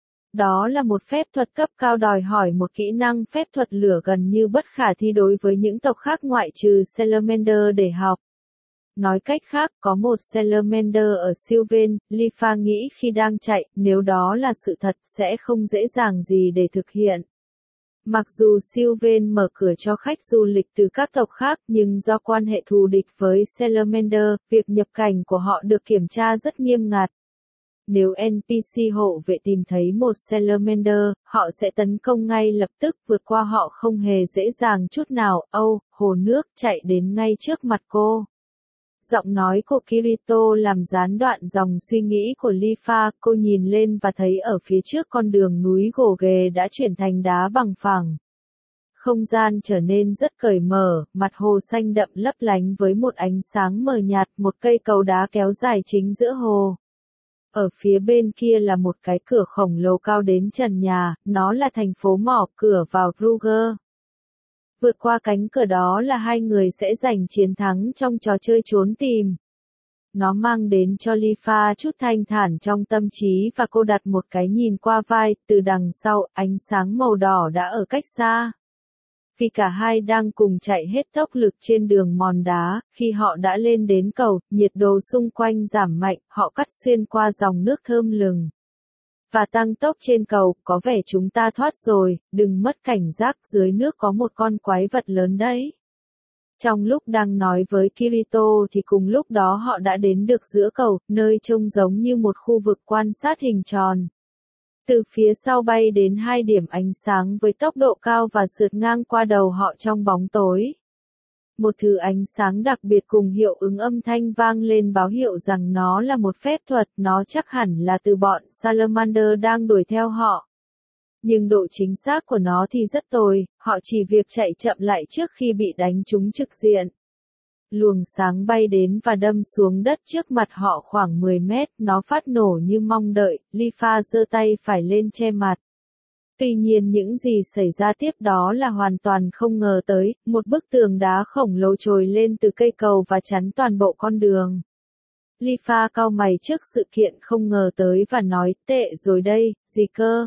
Đó là một phép thuật cấp cao đòi hỏi một kỹ năng phép thuật lửa gần như bất khả thi đối với những tộc khác ngoại trừ Salamander để học. Nói cách khác, có một Salamander ở Sylvan, Lifa nghĩ khi đang chạy, nếu đó là sự thật sẽ không dễ dàng gì để thực hiện. Mặc dù Sylvan mở cửa cho khách du lịch từ các tộc khác nhưng do quan hệ thù địch với Salamander, việc nhập cảnh của họ được kiểm tra rất nghiêm ngặt. Nếu NPC hộ vệ tìm thấy một Salamander, họ sẽ tấn công ngay lập tức, vượt qua họ không hề dễ dàng chút nào. Hồ nước chạy đến ngay trước mặt cô. Giọng nói của Kirito làm gián đoạn dòng suy nghĩ của Lifa, cô nhìn lên và thấy ở phía trước con đường núi gồ ghề đã chuyển thành đá bằng phẳng. Không gian trở nên rất cởi mở, mặt hồ xanh đậm lấp lánh với một ánh sáng mờ nhạt, một cây cầu đá kéo dài chính giữa hồ. Ở phía bên kia là một cái cửa khổng lồ cao đến trần nhà, nó là thành phố mỏ, cửa vào Ruger. Vượt qua cánh cửa đó là hai người sẽ giành chiến thắng trong trò chơi trốn tìm. Nó mang đến cho Lifa chút thanh thản trong tâm trí và cô đặt một cái nhìn qua vai, từ đằng sau, ánh sáng màu đỏ đã ở cách xa. Vì cả hai đang cùng chạy hết tốc lực trên đường mòn đá, khi họ đã lên đến cầu, nhiệt độ xung quanh giảm mạnh, họ cắt xuyên qua dòng nước thơm lừng. Và tăng tốc trên cầu, có vẻ chúng ta thoát rồi, đừng mất cảnh giác, dưới nước có một con quái vật lớn đấy. Trong lúc đang nói với Kirito thì cùng lúc đó họ đã đến được giữa cầu, nơi trông giống như một khu vực quan sát hình tròn. Từ phía sau bay đến hai điểm ánh sáng với tốc độ cao và sượt ngang qua đầu họ trong bóng tối. Một thứ ánh sáng đặc biệt cùng hiệu ứng âm thanh vang lên báo hiệu rằng nó là một phép thuật, nó chắc hẳn là từ bọn Salamander đang đuổi theo họ. Nhưng độ chính xác của nó thì rất tồi, họ chỉ việc chạy chậm lại trước khi bị đánh trúng trực diện. Luồng sáng bay đến và đâm xuống đất trước mặt họ khoảng 10 mét, nó phát nổ như mong đợi, Lifa giơ tay phải lên che mặt. Tuy nhiên những gì xảy ra tiếp đó là hoàn toàn không ngờ tới, một bức tường đá khổng lồ trồi lên từ cây cầu và chắn toàn bộ con đường. Lifa cau mày trước sự kiện không ngờ tới và nói, tệ rồi đây, gì cơ?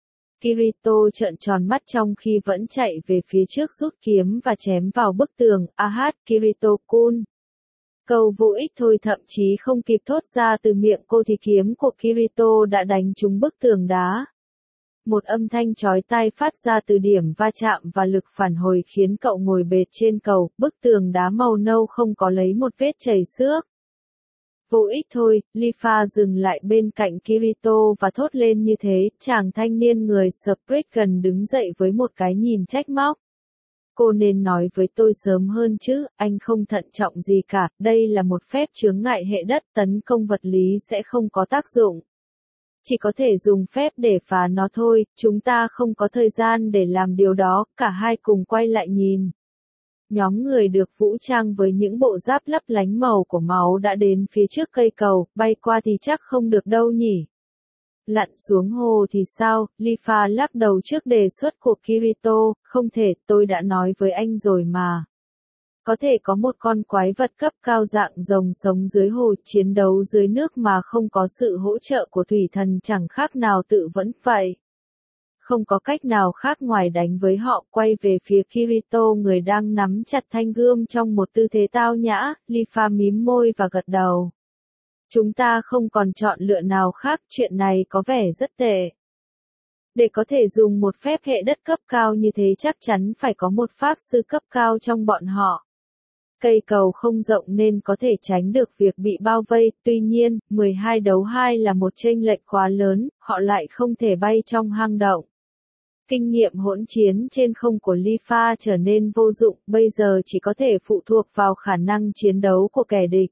Kirito trợn tròn mắt trong khi vẫn chạy về phía trước rút kiếm và chém vào bức tường, Kirito-kun. Câu vô ích thôi thậm chí không kịp thốt ra từ miệng cô thì kiếm của Kirito đã đánh trúng bức tường đá. Một âm thanh chói tai phát ra từ điểm va chạm và lực phản hồi khiến cậu ngồi bệt trên cầu, bức tường đá màu nâu không có lấy một vết chảy xước. Vô ích thôi, Lifa dừng lại bên cạnh Kirito và thốt lên như thế, chàng thanh niên người Spriggan đứng dậy với một cái nhìn trách móc. Cô nên nói với tôi sớm hơn chứ, anh không thận trọng gì cả, đây là một phép chướng ngại hệ đất, tấn công vật lý sẽ không có tác dụng. Chỉ có thể dùng phép để phá nó thôi, chúng ta không có thời gian để làm điều đó, cả hai cùng quay lại nhìn. Nhóm người được vũ trang với những bộ giáp lấp lánh màu của máu đã đến phía trước cây cầu, bay qua thì chắc không được đâu nhỉ. Lặn xuống hồ thì sao, Lifa lắc đầu trước đề xuất của Kirito, không thể, tôi đã nói với anh rồi mà. Có thể có một con quái vật cấp cao dạng rồng sống dưới hồ chiến đấu dưới nước mà không có sự hỗ trợ của thủy thần chẳng khác nào tự vẫn vậy. Không có cách nào khác ngoài đánh với họ, quay về phía Kirito người đang nắm chặt thanh gươm trong một tư thế tao nhã, Lifa mím môi và gật đầu. Chúng ta không còn chọn lựa nào khác, chuyện này có vẻ rất tệ. Để có thể dùng một phép hệ đất cấp cao như thế chắc chắn phải có một pháp sư cấp cao trong bọn họ. Cây cầu không rộng nên có thể tránh được việc bị bao vây, tuy nhiên, 12 đấu 2 là một chênh lệch quá lớn, họ lại không thể bay trong hang động. Kinh nghiệm hỗn chiến trên không của Lifa trở nên vô dụng, bây giờ chỉ có thể phụ thuộc vào khả năng chiến đấu của kẻ địch.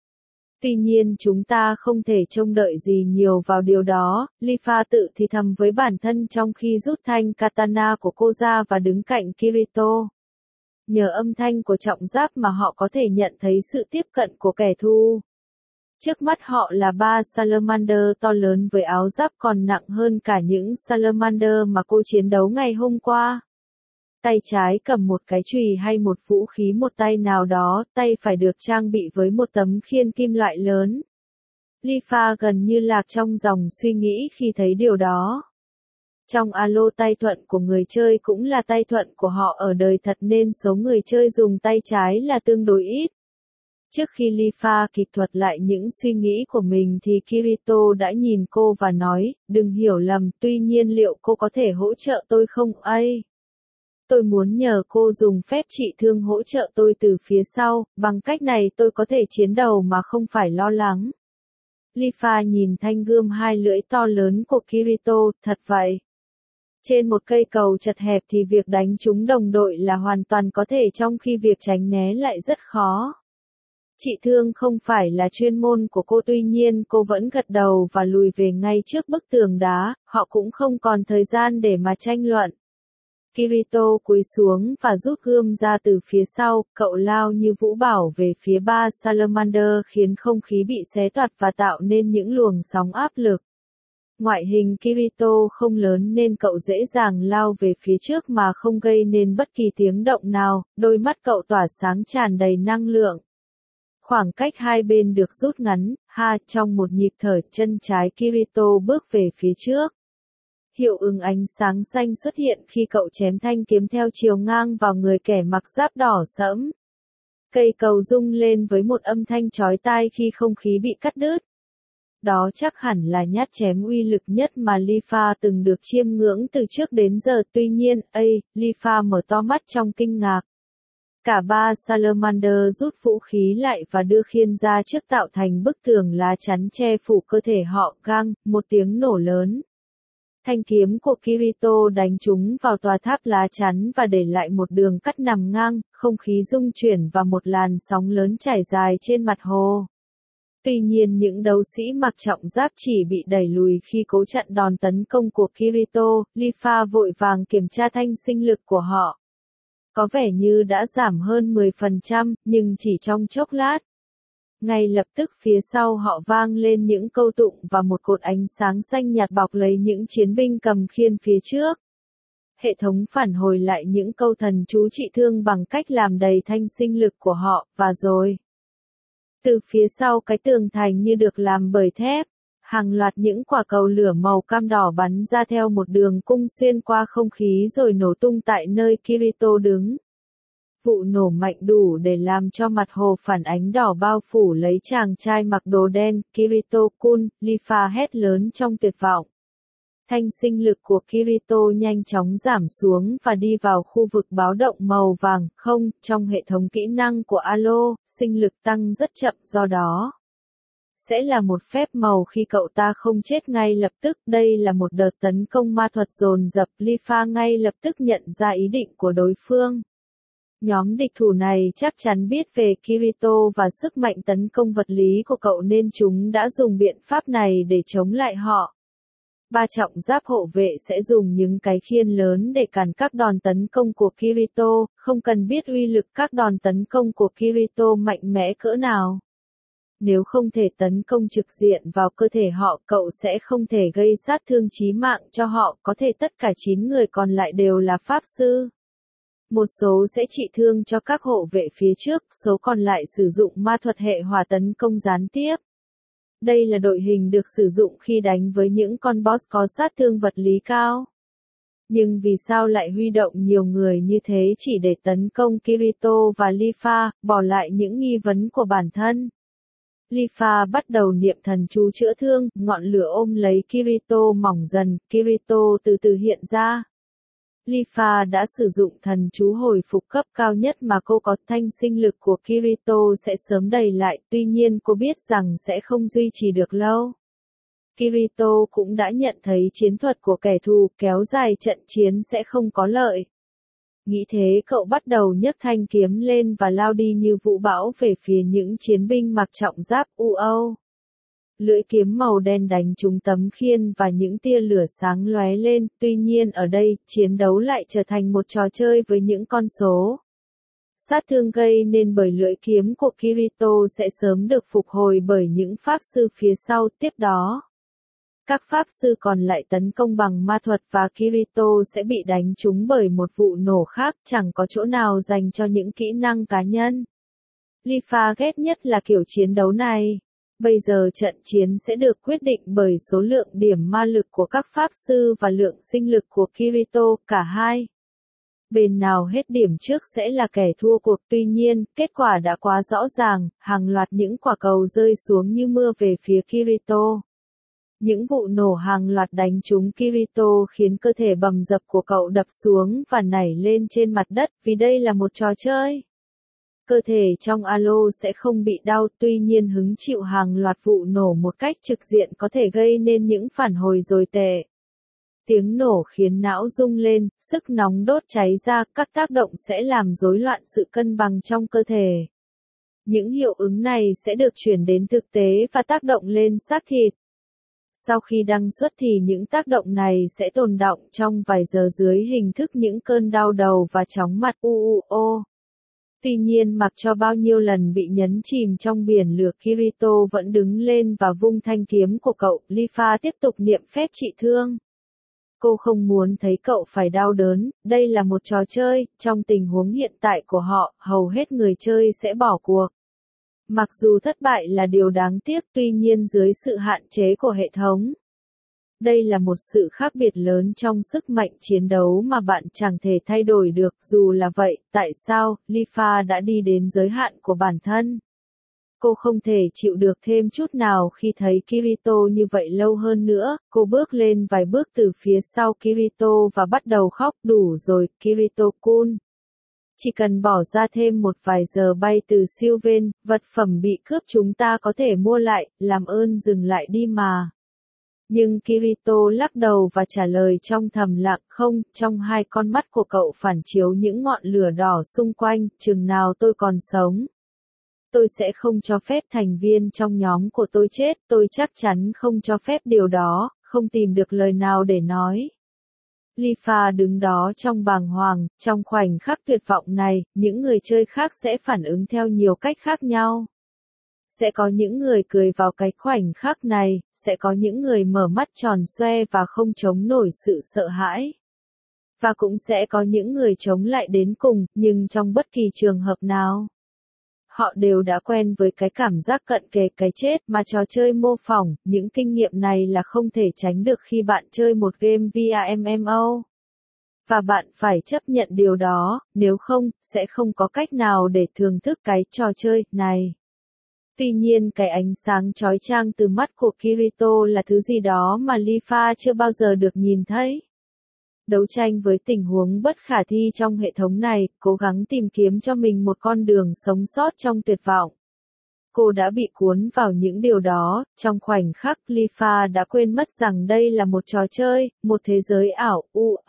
Tuy nhiên chúng ta không thể trông đợi gì nhiều vào điều đó, Lifa tự thì thầm với bản thân trong khi rút thanh katana của cô ra và đứng cạnh Kirito. Nhờ âm thanh của trọng giáp mà họ có thể nhận thấy sự tiếp cận của kẻ thù. Trước mắt họ là 3 Salamander to lớn với áo giáp còn nặng hơn cả những Salamander mà cô chiến đấu ngày hôm qua. Tay trái cầm một cái chùy hay một vũ khí một tay nào đó, tay phải được trang bị với một tấm khiên kim loại lớn. Lifa gần như lạc trong dòng suy nghĩ khi thấy điều đó. Trong alo tay thuận của người chơi cũng là tay thuận của họ ở đời thật nên số người chơi dùng tay trái là tương đối ít. Trước khi Lifa kịp thuật lại những suy nghĩ của mình thì Kirito đã nhìn cô và nói, đừng hiểu lầm, tuy nhiên liệu cô có thể hỗ trợ tôi không ấy? Tôi muốn nhờ cô dùng phép trị thương hỗ trợ tôi từ phía sau, bằng cách này tôi có thể chiến đầu mà không phải lo lắng. Lifa nhìn thanh gươm hai lưỡi to lớn của Kirito, thật vậy. Trên một cây cầu chật hẹp thì việc đánh trúng đồng đội là hoàn toàn có thể trong khi việc tránh né lại rất khó. Trị thương không phải là chuyên môn của cô tuy nhiên cô vẫn gật đầu và lùi về ngay trước bức tường đá, họ cũng không còn thời gian để mà tranh luận. Kirito cúi xuống và rút gươm ra từ phía sau, cậu lao như vũ bảo về phía 3 Salamander khiến không khí bị xé toạc và tạo nên những luồng sóng áp lực. Ngoại hình Kirito không lớn nên cậu dễ dàng lao về phía trước mà không gây nên bất kỳ tiếng động nào, đôi mắt cậu tỏa sáng tràn đầy năng lượng. Khoảng cách hai bên được rút ngắn, trong một nhịp thở chân trái Kirito bước về phía trước. Hiệu ứng ánh sáng xanh xuất hiện khi cậu chém thanh kiếm theo chiều ngang vào người kẻ mặc giáp đỏ sẫm. Cây cầu rung lên với một âm thanh chói tai khi không khí bị cắt đứt. Đó chắc hẳn là nhát chém uy lực nhất mà Lifa từng được chiêm ngưỡng từ trước đến giờ. Tuy nhiên, Lifa mở to mắt trong kinh ngạc. Cả 3 Salamander rút vũ khí lại và đưa khiên ra trước tạo thành bức tường lá chắn che phủ cơ thể họ. Gang, một tiếng nổ lớn. Thanh kiếm của Kirito đánh trúng vào tòa tháp lá chắn và để lại một đường cắt nằm ngang, không khí rung chuyển và một làn sóng lớn trải dài trên mặt hồ. Tuy nhiên những đấu sĩ mặc trọng giáp chỉ bị đẩy lùi khi cố chặn đòn tấn công của Kirito, Lifa vội vàng kiểm tra thanh sinh lực của họ. Có vẻ như đã giảm hơn 10%, nhưng chỉ trong chốc lát. Ngay lập tức phía sau họ vang lên những câu tụng và một cột ánh sáng xanh nhạt bọc lấy những chiến binh cầm khiên phía trước. Hệ thống phản hồi lại những câu thần chú trị thương bằng cách làm đầy thanh sinh lực của họ, và rồi. Từ phía sau cái tường thành như được làm bởi thép, hàng loạt những quả cầu lửa màu cam đỏ bắn ra theo một đường cung xuyên qua không khí rồi nổ tung tại nơi Kirito đứng. Vụ nổ mạnh đủ để làm cho mặt hồ phản ánh đỏ bao phủ lấy chàng trai mặc đồ đen, Kirito-kun, Lifa hét lớn trong tuyệt vọng. Thanh sinh lực của Kirito nhanh chóng giảm xuống và đi vào khu vực báo động màu vàng, không, trong hệ thống kỹ năng của Alo, sinh lực tăng rất chậm do đó. Sẽ là một phép màu khi cậu ta không chết ngay lập tức, đây là một đợt tấn công ma thuật dồn dập, Lifa ngay lập tức nhận ra ý định của đối phương. Nhóm địch thủ này chắc chắn biết về Kirito và sức mạnh tấn công vật lý của cậu nên chúng đã dùng biện pháp này để chống lại họ. Ba trọng giáp hộ vệ sẽ dùng những cái khiên lớn để cản các đòn tấn công của Kirito, không cần biết uy lực các đòn tấn công của Kirito mạnh mẽ cỡ nào. Nếu không thể tấn công trực diện vào cơ thể họ, cậu sẽ không thể gây sát thương chí mạng cho họ, có thể tất cả 9 người còn lại đều là pháp sư. Một số sẽ trị thương cho các hộ vệ phía trước, số còn lại sử dụng ma thuật hệ hỏa tấn công gián tiếp. Đây là đội hình được sử dụng khi đánh với những con boss có sát thương vật lý cao. Nhưng vì sao lại huy động nhiều người như thế chỉ để tấn công Kirito và Lifa, bỏ lại những nghi vấn của bản thân? Lifa bắt đầu niệm thần chú chữa thương, ngọn lửa ôm lấy Kirito mỏng dần, Kirito từ từ hiện ra. Lifa đã sử dụng thần chú hồi phục cấp cao nhất mà cô có, thanh sinh lực của Kirito sẽ sớm đầy lại, tuy nhiên cô biết rằng sẽ không duy trì được lâu. Kirito cũng đã nhận thấy chiến thuật của kẻ thù, kéo dài trận chiến sẽ không có lợi. Nghĩ thế cậu bắt đầu nhấc thanh kiếm lên và lao đi như vũ bão về phía những chiến binh mặc trọng giáp UO. Lưỡi kiếm màu đen đánh trúng tấm khiên và những tia lửa sáng lóe lên, tuy nhiên ở đây, chiến đấu lại trở thành một trò chơi với những con số. Sát thương gây nên bởi lưỡi kiếm của Kirito sẽ sớm được phục hồi bởi những pháp sư phía sau, tiếp đó. Các pháp sư còn lại tấn công bằng ma thuật và Kirito sẽ bị đánh trúng bởi một vụ nổ khác, chẳng có chỗ nào dành cho những kỹ năng cá nhân. Lifa ghét nhất là kiểu chiến đấu này. Bây giờ trận chiến sẽ được quyết định bởi số lượng điểm ma lực của các pháp sư và lượng sinh lực của Kirito, cả hai. Bên nào hết điểm trước sẽ là kẻ thua cuộc, tuy nhiên, kết quả đã quá rõ ràng, hàng loạt những quả cầu rơi xuống như mưa về phía Kirito. Những vụ nổ hàng loạt đánh trúng Kirito khiến cơ thể bầm dập của cậu đập xuống và nảy lên trên mặt đất, vì đây là một trò chơi. Cơ thể trong Alo sẽ không bị đau, tuy nhiên hứng chịu hàng loạt vụ nổ một cách trực diện có thể gây nên những phản hồi tồi tệ. Tiếng nổ khiến não rung lên, sức nóng đốt cháy ra, các tác động sẽ làm rối loạn sự cân bằng trong cơ thể. Những hiệu ứng này sẽ được chuyển đến thực tế và tác động lên xác thịt. Sau khi đăng xuất thì những tác động này sẽ tồn đọng trong vài giờ dưới hình thức những cơn đau đầu và chóng mặt UUO. Tuy nhiên mặc cho bao nhiêu lần bị nhấn chìm trong biển lửa, Kirito vẫn đứng lên và vung thanh kiếm của cậu, Lifa tiếp tục niệm phép trị thương. Cô không muốn thấy cậu phải đau đớn, đây là một trò chơi, trong tình huống hiện tại của họ, hầu hết người chơi sẽ bỏ cuộc. Mặc dù thất bại là điều đáng tiếc, tuy nhiên dưới sự hạn chế của hệ thống. Đây là một sự khác biệt lớn trong sức mạnh chiến đấu mà bạn chẳng thể thay đổi được, dù là vậy, tại sao, Lifa đã đi đến giới hạn của bản thân. Cô không thể chịu được thêm chút nào khi thấy Kirito như vậy lâu hơn nữa, cô bước lên vài bước từ phía sau Kirito và bắt đầu khóc, đủ rồi, Kirito-kun. Chỉ cần bỏ ra thêm một vài giờ bay từ Sylvan, vật phẩm bị cướp chúng ta có thể mua lại, làm ơn dừng lại đi mà. Nhưng Kirito lắc đầu và trả lời trong thầm lặng, không, trong hai con mắt của cậu phản chiếu những ngọn lửa đỏ xung quanh, chừng nào tôi còn sống. Tôi sẽ không cho phép thành viên trong nhóm của tôi chết, tôi chắc chắn không cho phép điều đó, không tìm được lời nào để nói. Lifa đứng đó trong bàng hoàng, trong khoảnh khắc tuyệt vọng này, những người chơi khác sẽ phản ứng theo nhiều cách khác nhau. Sẽ có những người cười vào cái khoảnh khắc này, sẽ có những người mở mắt tròn xoe và không chống nổi sự sợ hãi. Và cũng sẽ có những người chống lại đến cùng, nhưng trong bất kỳ trường hợp nào. Họ đều đã quen với cái cảm giác cận kề cái chết mà trò chơi mô phỏng, những kinh nghiệm này là không thể tránh được khi bạn chơi một game via MMO. Và bạn phải chấp nhận điều đó, nếu không, sẽ không có cách nào để thưởng thức cái trò chơi này. Tuy nhiên cái ánh sáng chói chang từ mắt của Kirito là thứ gì đó mà Lifa chưa bao giờ được nhìn thấy. Đấu tranh với tình huống bất khả thi trong hệ thống này, cố gắng tìm kiếm cho mình một con đường sống sót trong tuyệt vọng. Cô đã bị cuốn vào những điều đó, trong khoảnh khắc Lifa đã quên mất rằng đây là một trò chơi, một thế giới ảo.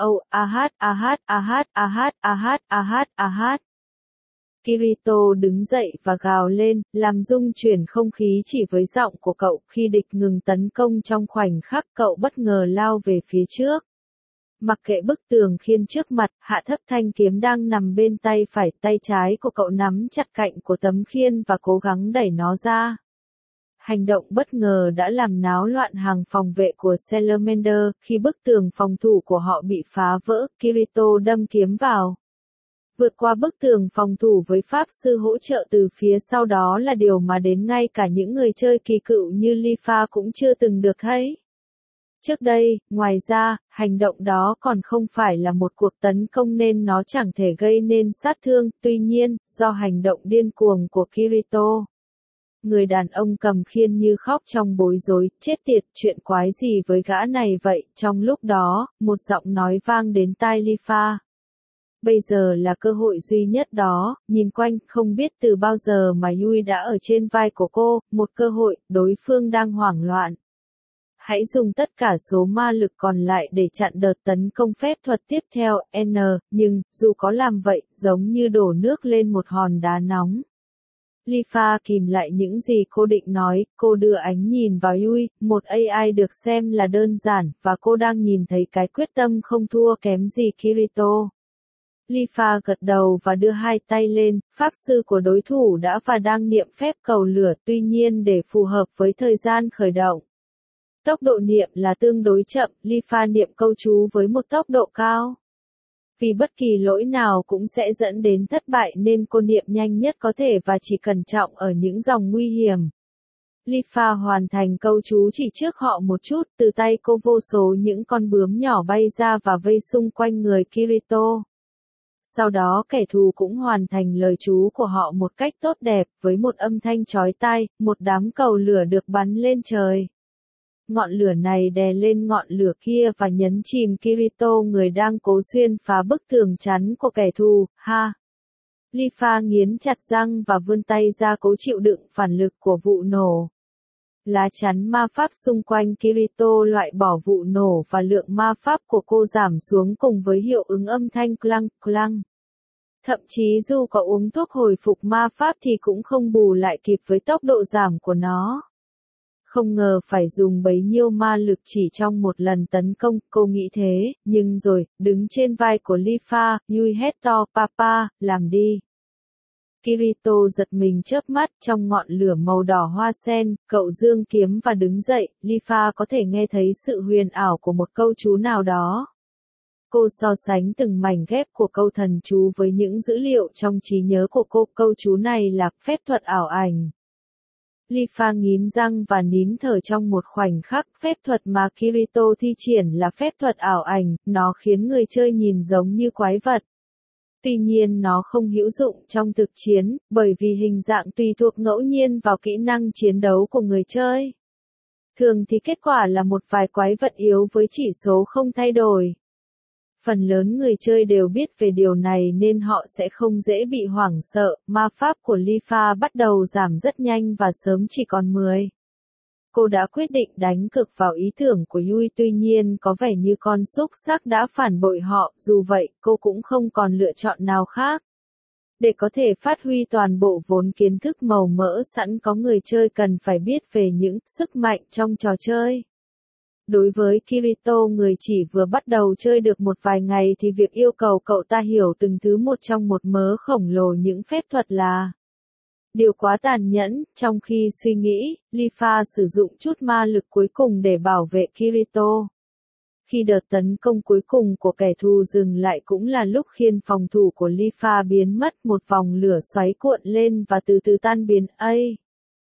Kirito đứng dậy và gào lên, làm rung chuyển không khí chỉ với giọng của cậu. Khi địch ngừng tấn công trong khoảnh khắc cậu bất ngờ lao về phía trước. Mặc kệ bức tường khiên trước mặt, hạ thấp thanh kiếm đang nằm bên tay phải, tay trái của cậu nắm chặt cạnh của tấm khiên và cố gắng đẩy nó ra. Hành động bất ngờ đã làm náo loạn hàng phòng vệ của Salamander. Khi bức tường phòng thủ của họ bị phá vỡ, Kirito đâm kiếm vào. Vượt qua bức tường phòng thủ với pháp sư hỗ trợ từ phía sau, đó là điều mà đến ngay cả những người chơi kỳ cựu như Lifa cũng chưa từng được thấy. Trước đây, ngoài ra, hành động đó còn không phải là một cuộc tấn công nên nó chẳng thể gây nên sát thương, tuy nhiên, do hành động điên cuồng của Kirito. Người đàn ông cầm khiên như khóc trong bối rối, chết tiệt, chuyện quái gì với gã này vậy, trong lúc đó, một giọng nói vang đến tai Lifa. Bây giờ là cơ hội duy nhất đó, nhìn quanh, không biết từ bao giờ mà Yui đã ở trên vai của cô, một cơ hội, đối phương đang hoảng loạn. Hãy dùng tất cả số ma lực còn lại để chặn đợt tấn công phép thuật tiếp theo, nhưng, dù có làm vậy, giống như đổ nước lên một hòn đá nóng. Lifa kìm lại những gì cô định nói, cô đưa ánh nhìn vào Yui, một AI được xem là đơn giản, và cô đang nhìn thấy cái quyết tâm không thua kém gì Kirito. Lifa gật đầu và đưa hai tay lên, pháp sư của đối thủ đã và đang niệm phép cầu lửa, tuy nhiên để phù hợp với thời gian khởi động. Tốc độ niệm là tương đối chậm, Lifa niệm câu chú với một tốc độ cao. Vì bất kỳ lỗi nào cũng sẽ dẫn đến thất bại nên cô niệm nhanh nhất có thể và chỉ cẩn trọng ở những dòng nguy hiểm. Lifa hoàn thành câu chú chỉ trước họ một chút, từ tay cô vô số những con bướm nhỏ bay ra và vây xung quanh người Kirito. Sau đó kẻ thù cũng hoàn thành lời chú của họ một cách tốt đẹp, với một âm thanh chói tai, một đám cầu lửa được bắn lên trời. Ngọn lửa này đè lên ngọn lửa kia và nhấn chìm Kirito, người đang cố xuyên phá bức tường chắn của kẻ thù. Lifa nghiến chặt răng và vươn tay ra cố chịu đựng phản lực của vụ nổ. Lá chắn ma pháp xung quanh Kirito loại bỏ vụ nổ và lượng ma pháp của cô giảm xuống cùng với hiệu ứng âm thanh clang clang. Thậm chí dù có uống thuốc hồi phục ma pháp thì cũng không bù lại kịp với tốc độ giảm của nó. Không ngờ phải dùng bấy nhiêu ma lực chỉ trong một lần tấn công, cô nghĩ thế, nhưng rồi, đứng trên vai của Lifa, Yui hét to, papa, làm đi. Kirito giật mình chớp mắt, trong ngọn lửa màu đỏ hoa sen, cậu giương kiếm và đứng dậy, Lifa có thể nghe thấy sự huyền ảo của một câu chú nào đó. Cô so sánh từng mảnh ghép của câu thần chú với những dữ liệu trong trí nhớ của cô, câu chú này là phép thuật ảo ảnh. Lifa nghiến răng và nín thở trong một khoảnh khắc, phép thuật mà Kirito thi triển là phép thuật ảo ảnh, nó khiến người chơi nhìn giống như quái vật. Tuy nhiên nó không hữu dụng trong thực chiến, bởi vì hình dạng tùy thuộc ngẫu nhiên vào kỹ năng chiến đấu của người chơi. Thường thì kết quả là một vài quái vật yếu với chỉ số không thay đổi. Phần lớn người chơi đều biết về điều này nên họ sẽ không dễ bị hoảng sợ, ma pháp của Lifa bắt đầu giảm rất nhanh và sớm chỉ còn 10. Cô đã quyết định đánh cực vào ý tưởng của Yui, tuy nhiên có vẻ như con xúc xắc đã phản bội họ, dù vậy, cô cũng không còn lựa chọn nào khác. Để có thể phát huy toàn bộ vốn kiến thức màu mỡ sẵn có, người chơi cần phải biết về những sức mạnh trong trò chơi. Đối với Kirito, người chỉ vừa bắt đầu chơi được một vài ngày thì việc yêu cầu cậu ta hiểu từng thứ một trong một mớ khổng lồ những phép thuật là điều quá tàn nhẫn. Trong khi suy nghĩ, Lifa sử dụng chút ma lực cuối cùng để bảo vệ Kirito. Khi đợt tấn công cuối cùng của kẻ thù dừng lại cũng là lúc khiên phòng thủ của Lifa biến mất, một vòng lửa xoáy cuộn lên và từ từ tan biến.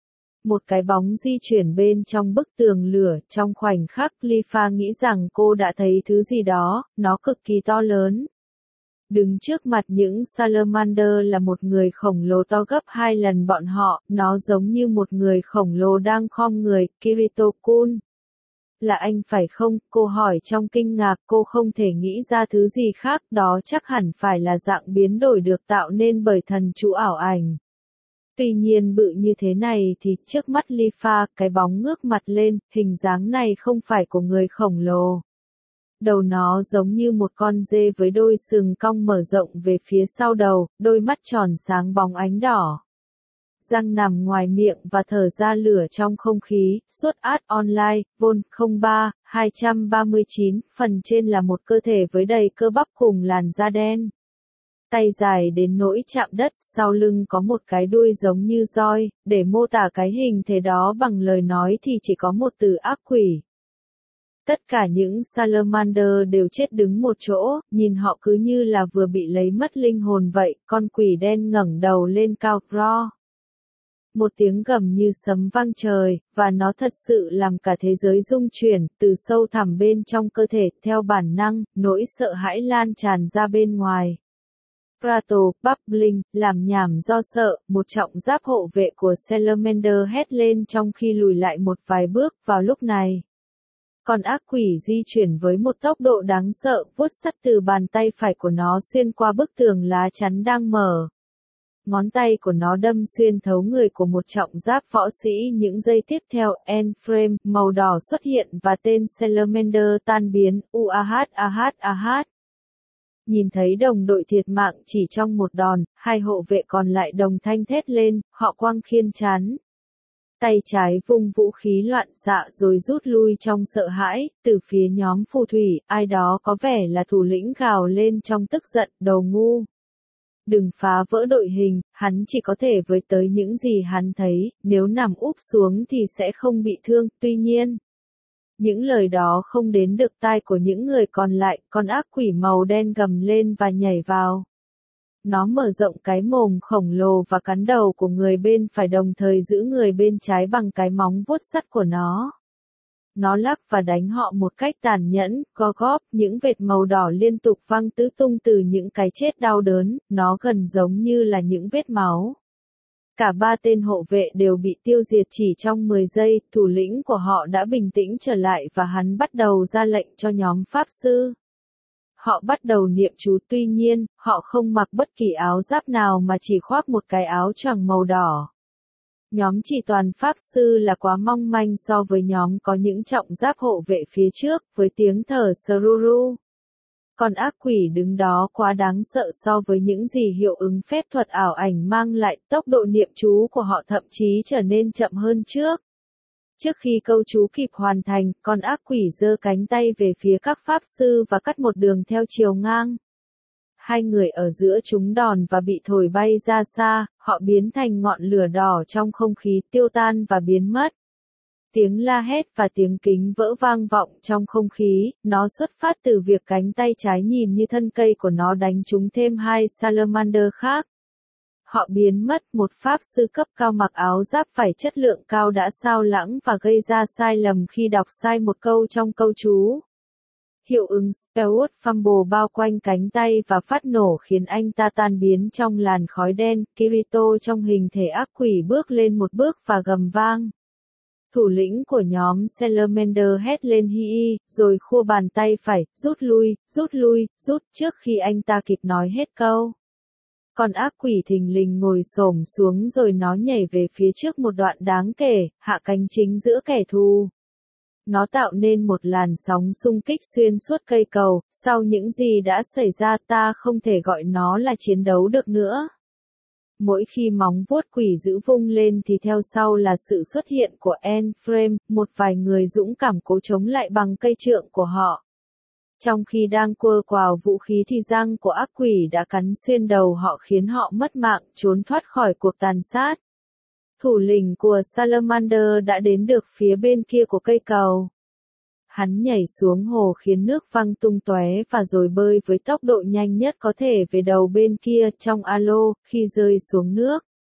Một cái bóng di chuyển bên trong bức tường lửa, trong khoảnh khắc Lifa nghĩ rằng cô đã thấy thứ gì đó, nó cực kỳ to lớn. Đứng trước mặt những Salamander là một người khổng lồ to gấp 2 lần bọn họ, nó giống như một người khổng lồ đang khom người, Kirito-kun. Là anh phải không? Cô hỏi trong kinh ngạc, cô không thể nghĩ ra thứ gì khác, đó chắc hẳn phải là dạng biến đổi được tạo nên bởi thần chú ảo ảnh. Tuy nhiên bự như thế này thì trước mắt Lifa, cái bóng ngước mặt lên, hình dáng này không phải của người khổng lồ. Đầu nó giống như một con dê với đôi sừng cong mở rộng về phía sau đầu, đôi mắt tròn sáng bóng ánh đỏ. Răng nằm ngoài miệng và thở ra lửa trong không khí, suốt ad online, Vol 03, 239, phần trên là một cơ thể với đầy cơ bắp cùng làn da đen. Tay dài đến nỗi chạm đất, sau lưng có một cái đuôi giống như roi, để mô tả cái hình thể đó bằng lời nói thì chỉ có một từ ác quỷ. Tất cả những Salamander đều chết đứng một chỗ, nhìn họ cứ như là vừa bị lấy mất linh hồn vậy, con quỷ đen ngẩng đầu lên cao ro. Một tiếng gầm như sấm vang trời, và nó thật sự làm cả thế giới rung chuyển, từ sâu thẳm bên trong cơ thể, theo bản năng, nỗi sợ hãi lan tràn ra bên ngoài. Prato, Bubbling, làm nhảm do sợ, một trọng giáp hộ vệ của Salamander hét lên trong khi lùi lại một vài bước vào lúc này. Con ác quỷ di chuyển với một tốc độ đáng sợ, vuốt sắt từ bàn tay phải của nó xuyên qua bức tường lá chắn đang mở. Ngón tay của nó đâm xuyên thấu người của một trọng giáp võ sĩ. Những giây tiếp theo, end frame màu đỏ xuất hiện và tên Salamander tan biến, ah. Nhìn thấy đồng đội thiệt mạng chỉ trong một đòn, hai hộ vệ còn lại đồng thanh thét lên, họ quăng khiên chắn. Tay trái vung vũ khí loạn xạ rồi rút lui trong sợ hãi, từ phía nhóm phù thủy, ai đó có vẻ là thủ lĩnh gào lên trong tức giận, đồ ngu. Đừng phá vỡ đội hình, hắn chỉ có thể với tới những gì hắn thấy, nếu nằm úp xuống thì sẽ không bị thương, tuy nhiên. Những lời đó không đến được tai của những người còn lại, con ác quỷ màu đen gầm lên và nhảy vào. Nó mở rộng cái mồm khổng lồ và cắn đầu của người bên phải đồng thời giữ người bên trái bằng cái móng vuốt sắt của nó. Nó lắc và đánh họ một cách tàn nhẫn, co góp, những vệt màu đỏ liên tục văng tứ tung từ những cái chết đau đớn, nó gần giống như là những vết máu. Cả ba tên hộ vệ đều bị tiêu diệt chỉ trong 10 giây, thủ lĩnh của họ đã bình tĩnh trở lại và hắn bắt đầu ra lệnh cho nhóm pháp sư. Họ bắt đầu niệm chú, tuy nhiên, họ không mặc bất kỳ áo giáp nào mà chỉ khoác một cái áo choàng màu đỏ. Nhóm chỉ toàn pháp sư là quá mong manh so với nhóm có những trọng giáp hộ vệ phía trước, với tiếng thở Sururu. Con ác quỷ đứng đó quá đáng sợ so với những gì hiệu ứng phép thuật ảo ảnh mang lại, tốc độ niệm chú của họ thậm chí trở nên chậm hơn trước. Trước khi câu chú kịp hoàn thành, con ác quỷ giơ cánh tay về phía các pháp sư và cắt một đường theo chiều ngang. Hai người ở giữa chúng đòn và bị thổi bay ra xa, họ biến thành ngọn lửa đỏ trong không khí, tiêu tan và biến mất. Tiếng la hét và tiếng kính vỡ vang vọng trong không khí, nó xuất phát từ việc cánh tay trái nhìn như thân cây của nó đánh trúng thêm hai Salamander khác. Họ biến mất, một pháp sư cấp cao mặc áo giáp vải chất lượng cao đã sao lãng và gây ra sai lầm khi đọc sai một câu trong câu chú. Hiệu ứng Spellwood Fumble bao quanh cánh tay và phát nổ khiến anh ta tan biến trong làn khói đen. Kirito trong hình thể ác quỷ bước lên một bước và gầm vang. Thủ lĩnh của nhóm Salamander hét lên hi, rồi khua bàn tay phải, rút trước khi anh ta kịp nói hết câu. Con ác quỷ thình lình ngồi xổm xuống rồi nó nhảy về phía trước một đoạn đáng kể, hạ cánh chính giữa kẻ thù. Nó tạo nên một làn sóng xung kích xuyên suốt cây cầu, sau những gì đã xảy ra ta không thể gọi nó là chiến đấu được nữa. Mỗi khi móng vuốt quỷ dữ vung lên thì theo sau là sự xuất hiện của Endframe, một vài người dũng cảm cố chống lại bằng cây trượng của họ. Trong khi đang quơ quào vũ khí thì răng của ác quỷ đã cắn xuyên đầu họ khiến họ mất mạng, trốn thoát khỏi cuộc tàn sát. Thủ lĩnh của Salamander đã đến được phía bên kia của cây cầu. Hắn nhảy xuống hồ khiến nước văng tung tóe và rồi bơi với tốc độ nhanh nhất có thể về đầu bên kia trong alo, khi rơi xuống nước.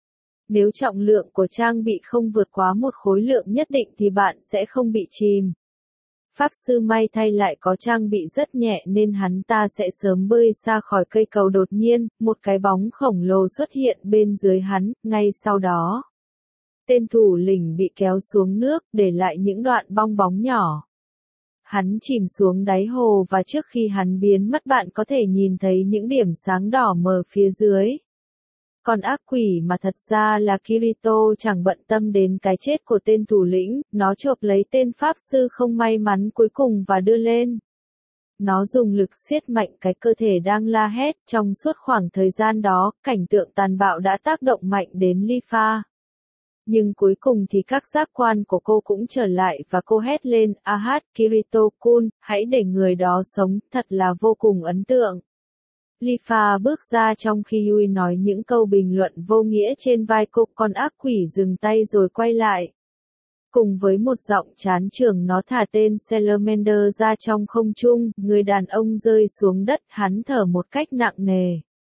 Nếu trọng lượng của trang bị không vượt quá một khối lượng nhất định thì bạn sẽ không bị chìm. Pháp sư may thay lại có trang bị rất nhẹ nên hắn ta sẽ sớm bơi xa khỏi cây cầu. Đột nhiên, một cái bóng khổng lồ xuất hiện bên dưới hắn, ngay sau đó. Tên thủ lĩnh bị kéo xuống nước, để lại những đoạn bong bóng nhỏ. Hắn chìm xuống đáy hồ và trước khi hắn biến mất bạn có thể nhìn thấy những điểm sáng đỏ mờ phía dưới. Còn ác quỷ mà thật ra là Kirito chẳng bận tâm đến cái chết của tên thủ lĩnh, nó chộp lấy tên pháp sư không may mắn cuối cùng và đưa lên. Nó dùng lực siết mạnh cái cơ thể đang la hét. Trong suốt khoảng thời gian đó, cảnh tượng tàn bạo đã tác động mạnh đến Lifa. Nhưng cuối cùng thì các giác quan của cô cũng trở lại và cô hét lên, "Ahat, Kirito-kun, hãy để người đó sống", thật là vô cùng ấn tượng. Lifa bước ra trong khi Yui nói những câu bình luận vô nghĩa trên vai cô, con ác quỷ dừng tay rồi quay lại. Cùng với một giọng chán chường nó thả tên Salamander ra trong không trung, người đàn ông rơi xuống đất, hắn thở một cách nặng nề.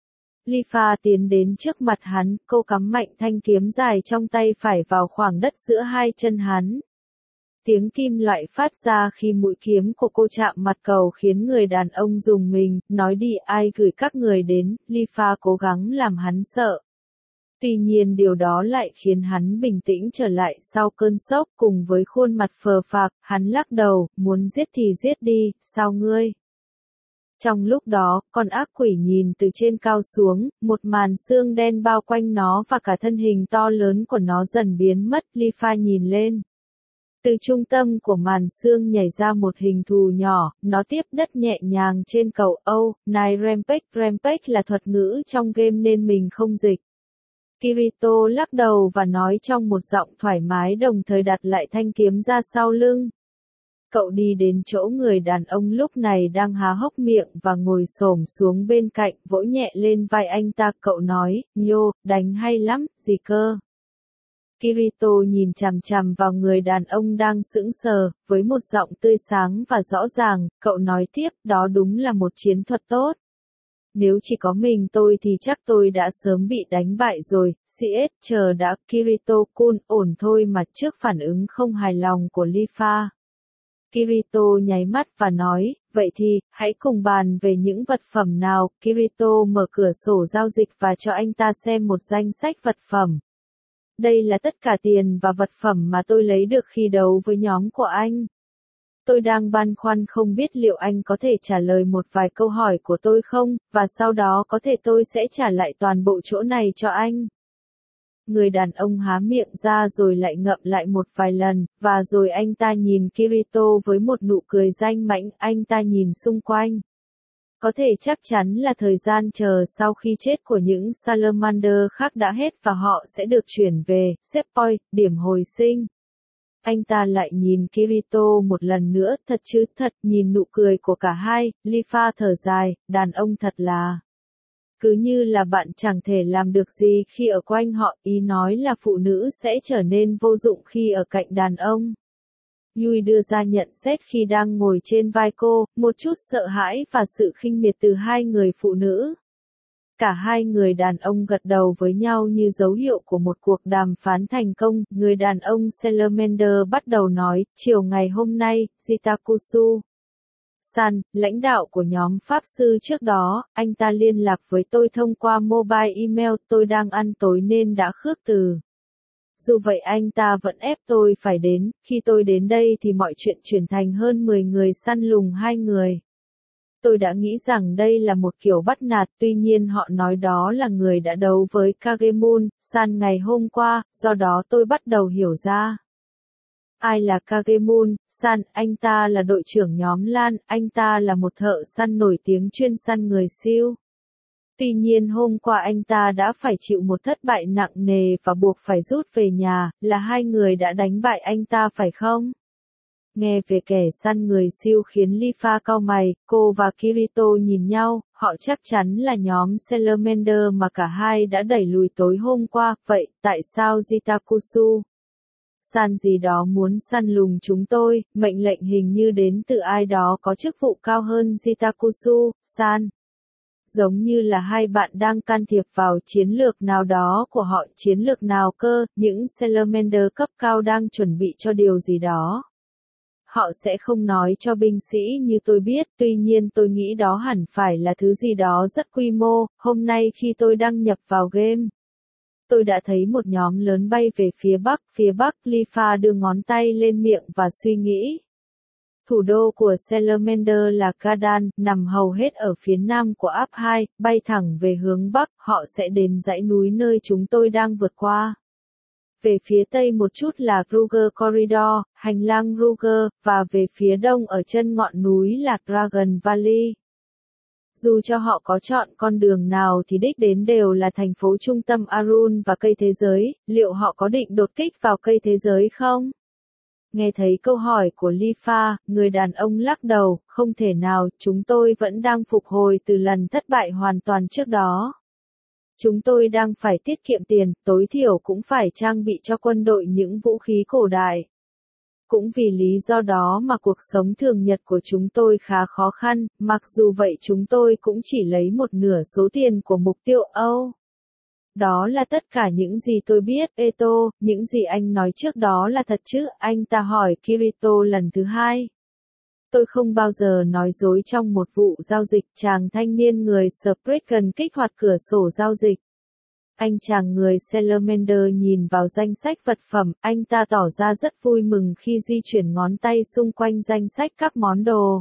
Lifa tiến đến trước mặt hắn, cô cắm mạnh thanh kiếm dài trong tay phải vào khoảng đất giữa hai chân hắn. Tiếng kim loại phát ra khi mũi kiếm của cô chạm mặt cầu khiến người đàn ông rùng mình, nói đi ai gửi các người đến. Lifa cố gắng làm hắn sợ. Tuy nhiên điều đó lại khiến hắn bình tĩnh trở lại sau cơn sốc. Cùng với khuôn mặt phờ phạc, hắn lắc đầu, muốn giết thì giết đi, sao ngươi? Trong lúc đó, con ác quỷ nhìn từ trên cao xuống, một màn xương đen bao quanh nó và cả thân hình to lớn của nó dần biến mất. Lifa nhìn lên. Từ trung tâm của màn xương nhảy ra một hình thù nhỏ, nó tiếp đất nhẹ nhàng trên cầu. Này Rampage. Rampage là thuật ngữ trong game nên mình không dịch. Kirito lắc đầu và nói trong một giọng thoải mái đồng thời đặt lại thanh kiếm ra sau lưng. Cậu đi đến chỗ người đàn ông lúc này đang há hốc miệng và ngồi xổm xuống bên cạnh, vỗ nhẹ lên vai anh ta. Cậu nói, "Yo, đánh hay lắm, gì cơ?" Kirito nhìn chằm chằm vào người đàn ông đang sững sờ, với một giọng tươi sáng và rõ ràng, cậu nói tiếp, "Đó đúng là một chiến thuật tốt. Nếu chỉ có mình tôi thì chắc tôi đã sớm bị đánh bại rồi." "CS, chờ đã, Kirito-kun, ổn thôi mà." Trước phản ứng không hài lòng của Lifa, Kirito nháy mắt và nói, "Vậy thì, hãy cùng bàn về những vật phẩm nào." Kirito mở cửa sổ giao dịch và cho anh ta xem một danh sách vật phẩm. "Đây là tất cả tiền và vật phẩm mà tôi lấy được khi đấu với nhóm của anh. Tôi đang băn khoăn không biết liệu anh có thể trả lời một vài câu hỏi của tôi không, và sau đó có thể tôi sẽ trả lại toàn bộ chỗ này cho anh." Người đàn ông há miệng ra rồi lại ngậm lại một vài lần, và rồi anh ta nhìn Kirito với một nụ cười danh mãnh. Anh ta nhìn xung quanh. Có thể chắc chắn là thời gian chờ sau khi chết của những Salamander khác đã hết và họ sẽ được chuyển về save point, điểm hồi sinh. Anh ta lại nhìn Kirito một lần nữa. "Thật chứ?" "Thật." Nhìn nụ cười của cả hai, Lifa thở dài, đàn ông thật là. Cứ như là bạn chẳng thể làm được gì khi ở quanh họ. Ý nói là phụ nữ sẽ trở nên vô dụng khi ở cạnh đàn ông. Yui đưa ra nhận xét khi đang ngồi trên vai cô, một chút sợ hãi và sự khinh miệt từ hai người phụ nữ. Cả hai người đàn ông gật đầu với nhau như dấu hiệu của một cuộc đàm phán thành công. Người đàn ông Salamander bắt đầu nói, "Chiều ngày hôm nay, Jitakusu San, lãnh đạo của nhóm Pháp sư trước đó, anh ta liên lạc với tôi thông qua mobile email. Tôi đang ăn tối nên đã khước từ. Dù vậy anh ta vẫn ép tôi phải đến. Khi tôi đến đây thì mọi chuyện chuyển thành hơn 10 người săn lùng 2 người. Tôi đã nghĩ rằng đây là một kiểu bắt nạt, tuy nhiên họ nói đó là người đã đấu với Kagemon-san ngày hôm qua, do đó tôi bắt đầu hiểu ra." "Ai là Kagemon-san?" "Anh ta là đội trưởng nhóm Lan, anh ta là một thợ săn nổi tiếng chuyên săn người siêu. Tuy nhiên hôm qua anh ta đã phải chịu một thất bại nặng nề và buộc phải rút về nhà. Là hai người đã đánh bại anh ta phải không?" Nghe về kẻ săn người siêu khiến Lifa cau mày. Cô và Kirito nhìn nhau, họ chắc chắn là nhóm Salamander mà cả hai đã đẩy lùi tối hôm qua. "Vậy, tại sao Jitakusu San gì đó muốn săn lùng chúng tôi?" "Mệnh lệnh hình như đến từ ai đó có chức vụ cao hơn Jitakusu San." giống như là hai bạn đang can thiệp vào chiến lược nào đó của họ, chiến lược nào cơ, những Salamander cấp cao đang chuẩn bị cho điều gì đó. Họ sẽ không nói cho binh sĩ như tôi biết, tuy nhiên tôi nghĩ đó hẳn phải là thứ gì đó rất quy mô. Hôm nay khi tôi đăng nhập vào game, tôi đã thấy một nhóm lớn bay về phía bắc, Lifa đưa ngón tay lên miệng và suy nghĩ. Thủ đô của Salamander là Kadan, nằm hầu hết ở phía nam của Ap-2, bay thẳng về hướng bắc, họ sẽ đến dãy núi nơi chúng tôi đang vượt qua. Về phía tây một chút là Ruger Corridor, hành lang Ruger, và về phía đông ở chân ngọn núi là Dragon Valley. Dù cho họ có chọn con đường nào thì đích đến đều là thành phố trung tâm Arun và cây thế giới, liệu họ có định đột kích vào cây thế giới không? Nghe thấy câu hỏi của Lifa, người đàn ông lắc đầu, không thể nào, chúng tôi vẫn đang phục hồi từ lần thất bại hoàn toàn trước đó. Chúng tôi đang phải tiết kiệm tiền, tối thiểu cũng phải trang bị cho quân đội những vũ khí cổ đại. Cũng vì lý do đó mà cuộc sống thường nhật của chúng tôi khá khó khăn, mặc dù vậy chúng tôi cũng chỉ lấy một nửa số tiền của mục tiêu Âu. Đó là tất cả những gì tôi biết, Eto, những gì anh nói trước đó là thật chứ, anh ta hỏi Kirito lần thứ hai. Tôi không bao giờ nói dối trong một vụ giao dịch, chàng thanh niên người Spriggan kích hoạt cửa sổ giao dịch. Anh chàng người Salamander nhìn vào danh sách vật phẩm, anh ta tỏ ra rất vui mừng khi di chuyển ngón tay xung quanh danh sách các món đồ.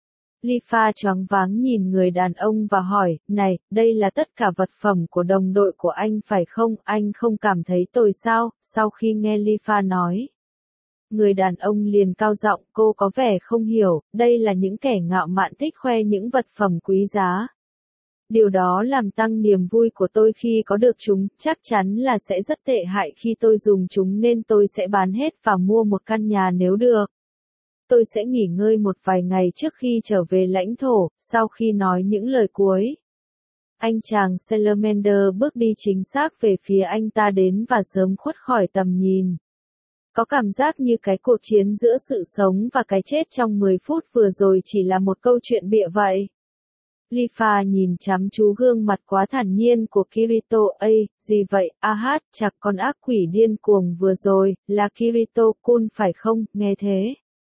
Lifa choáng váng nhìn người đàn ông và hỏi, này, đây là tất cả vật phẩm của đồng đội của anh phải không, anh không cảm thấy tồi sao, sau khi nghe Lifa nói. Người đàn ông liền cao giọng, cô có vẻ không hiểu, đây là những kẻ ngạo mạn thích khoe những vật phẩm quý giá. Điều đó làm tăng niềm vui của tôi khi có được chúng, chắc chắn là sẽ rất tệ hại khi tôi dùng chúng nên tôi sẽ bán hết và mua một căn nhà nếu được. Tôi sẽ nghỉ ngơi một vài ngày trước khi trở về lãnh thổ, sau khi nói những lời cuối. Anh chàng Salamander bước đi chính xác về phía anh ta đến và sớm khuất khỏi tầm nhìn. Có cảm giác như cái cuộc chiến giữa sự sống và cái chết trong 10 phút vừa rồi chỉ là một câu chuyện bịa vậy. Lifa nhìn chăm chú gương mặt quá thản nhiên của Kirito. Ây, gì vậy, chạc con ác quỷ điên cuồng vừa rồi, là Kirito-kun phải không, nghe thế.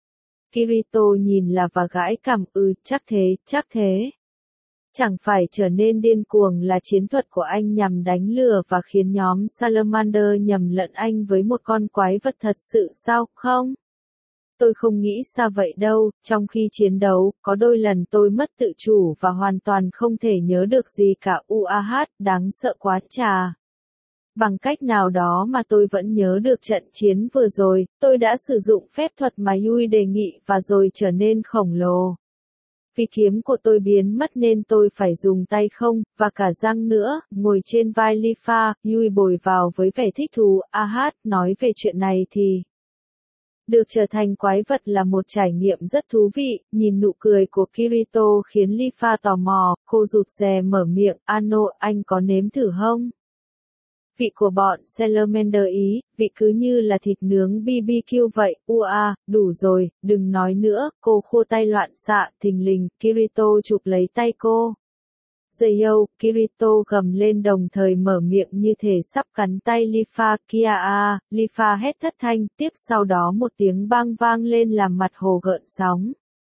Kirito nhìn là và gãi cằm, chắc thế. Chẳng phải trở nên điên cuồng là chiến thuật của anh nhằm đánh lừa và khiến nhóm Salamander nhầm lẫn anh với một con quái vật thật sự sao, không? Tôi không nghĩ xa vậy đâu, trong khi chiến đấu, có đôi lần tôi mất tự chủ và hoàn toàn không thể nhớ được gì cả. Đáng sợ quá chà. Bằng cách nào đó mà tôi vẫn nhớ được trận chiến vừa rồi, tôi đã sử dụng phép thuật mà Yui đề nghị và rồi trở nên khổng lồ. Vì kiếm của tôi biến mất nên tôi phải dùng tay không, và cả răng nữa, ngồi trên vai Lifa, Yui bồi vào với vẻ thích thú. Nói về chuyện này thì... Được trở thành quái vật là một trải nghiệm rất thú vị, nhìn nụ cười của Kirito khiến Lifa tò mò, cô rụt rè mở miệng, Ano, anh có nếm thử không? Vị của bọn Salamander ý, vị cứ như là thịt nướng BBQ vậy, đủ rồi, đừng nói nữa, cô khua tay loạn xạ, thình lình, Kirito chụp lấy tay cô. Giây, Kirito gầm lên đồng thời mở miệng như thể sắp cắn tay Lifa. Lifa hét thất thanh, tiếp sau đó một tiếng bang vang lên làm mặt hồ gợn sóng.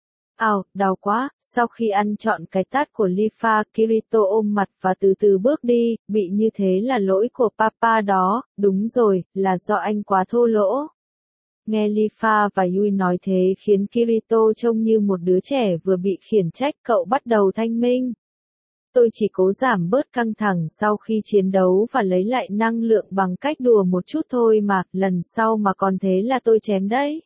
Đau quá, sau khi ăn trọn cái tát của Lifa, Kirito ôm mặt và từ từ bước đi, bị như thế là lỗi của papa đó, đúng rồi, là do anh quá thô lỗ. Nghe Lifa và Yui nói thế khiến Kirito trông như một đứa trẻ vừa bị khiển trách, cậu bắt đầu thanh minh. Tôi chỉ cố giảm bớt căng thẳng sau khi chiến đấu và lấy lại năng lượng bằng cách đùa một chút thôi mà, lần sau mà còn thế là tôi chém đấy.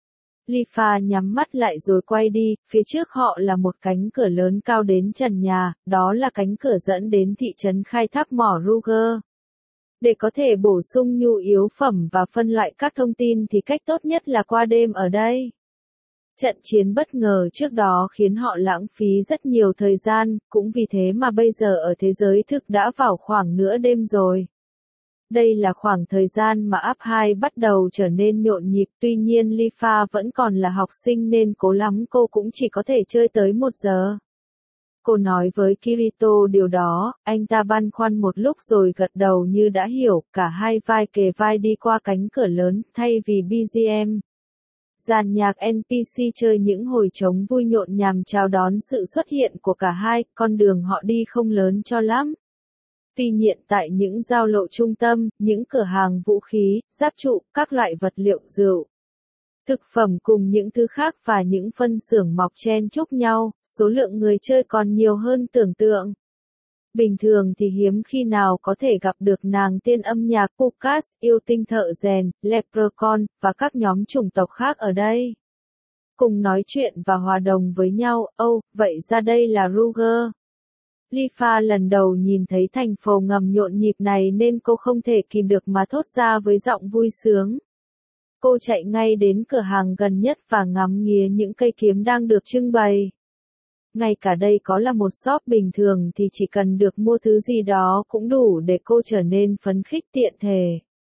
Lifa nhắm mắt lại rồi quay đi, phía trước họ là một cánh cửa lớn cao đến trần nhà, đó là cánh cửa dẫn đến thị trấn khai thác mỏ Ruger. Để có thể bổ sung nhu yếu phẩm và phân loại các thông tin thì cách tốt nhất là qua đêm ở đây. Trận chiến bất ngờ trước đó khiến họ lãng phí rất nhiều thời gian, cũng vì thế mà bây giờ ở thế giới thực đã vào khoảng nửa đêm rồi. Đây là khoảng thời gian mà Ap-2 bắt đầu trở nên nhộn nhịp, tuy nhiên Lifa vẫn còn là học sinh nên cố lắm cô cũng chỉ có thể chơi tới 1 giờ. Cô nói với Kirito điều đó, anh ta băn khoăn một lúc rồi gật đầu như đã hiểu, cả hai vai kề vai đi qua cánh cửa lớn, thay vì BGM. Dàn nhạc NPC chơi những hồi trống vui nhộn nhằm chào đón sự xuất hiện của cả hai, con đường họ đi không lớn cho lắm. Tuy nhiên tại những giao lộ trung tâm, những cửa hàng vũ khí, giáp trụ, các loại vật liệu rượu, thực phẩm cùng những thứ khác và những phân xưởng mọc chen chúc nhau, số lượng người chơi còn nhiều hơn tưởng tượng. Bình thường thì hiếm khi nào có thể gặp được nàng tiên âm nhạc Pukas, yêu tinh thợ rèn, Leprechaun, và các nhóm chủng tộc khác ở đây. Cùng nói chuyện và hòa đồng với nhau, vậy ra đây là Ruger. Lifa lần đầu nhìn thấy thành phố ngầm nhộn nhịp này nên cô không thể kìm được mà thốt ra với giọng vui sướng. Cô chạy ngay đến cửa hàng gần nhất và ngắm nghía những cây kiếm đang được trưng bày. Ngay cả đây có là một shop bình thường thì chỉ cần được mua thứ gì đó cũng đủ để cô trở nên phấn khích tiện thể.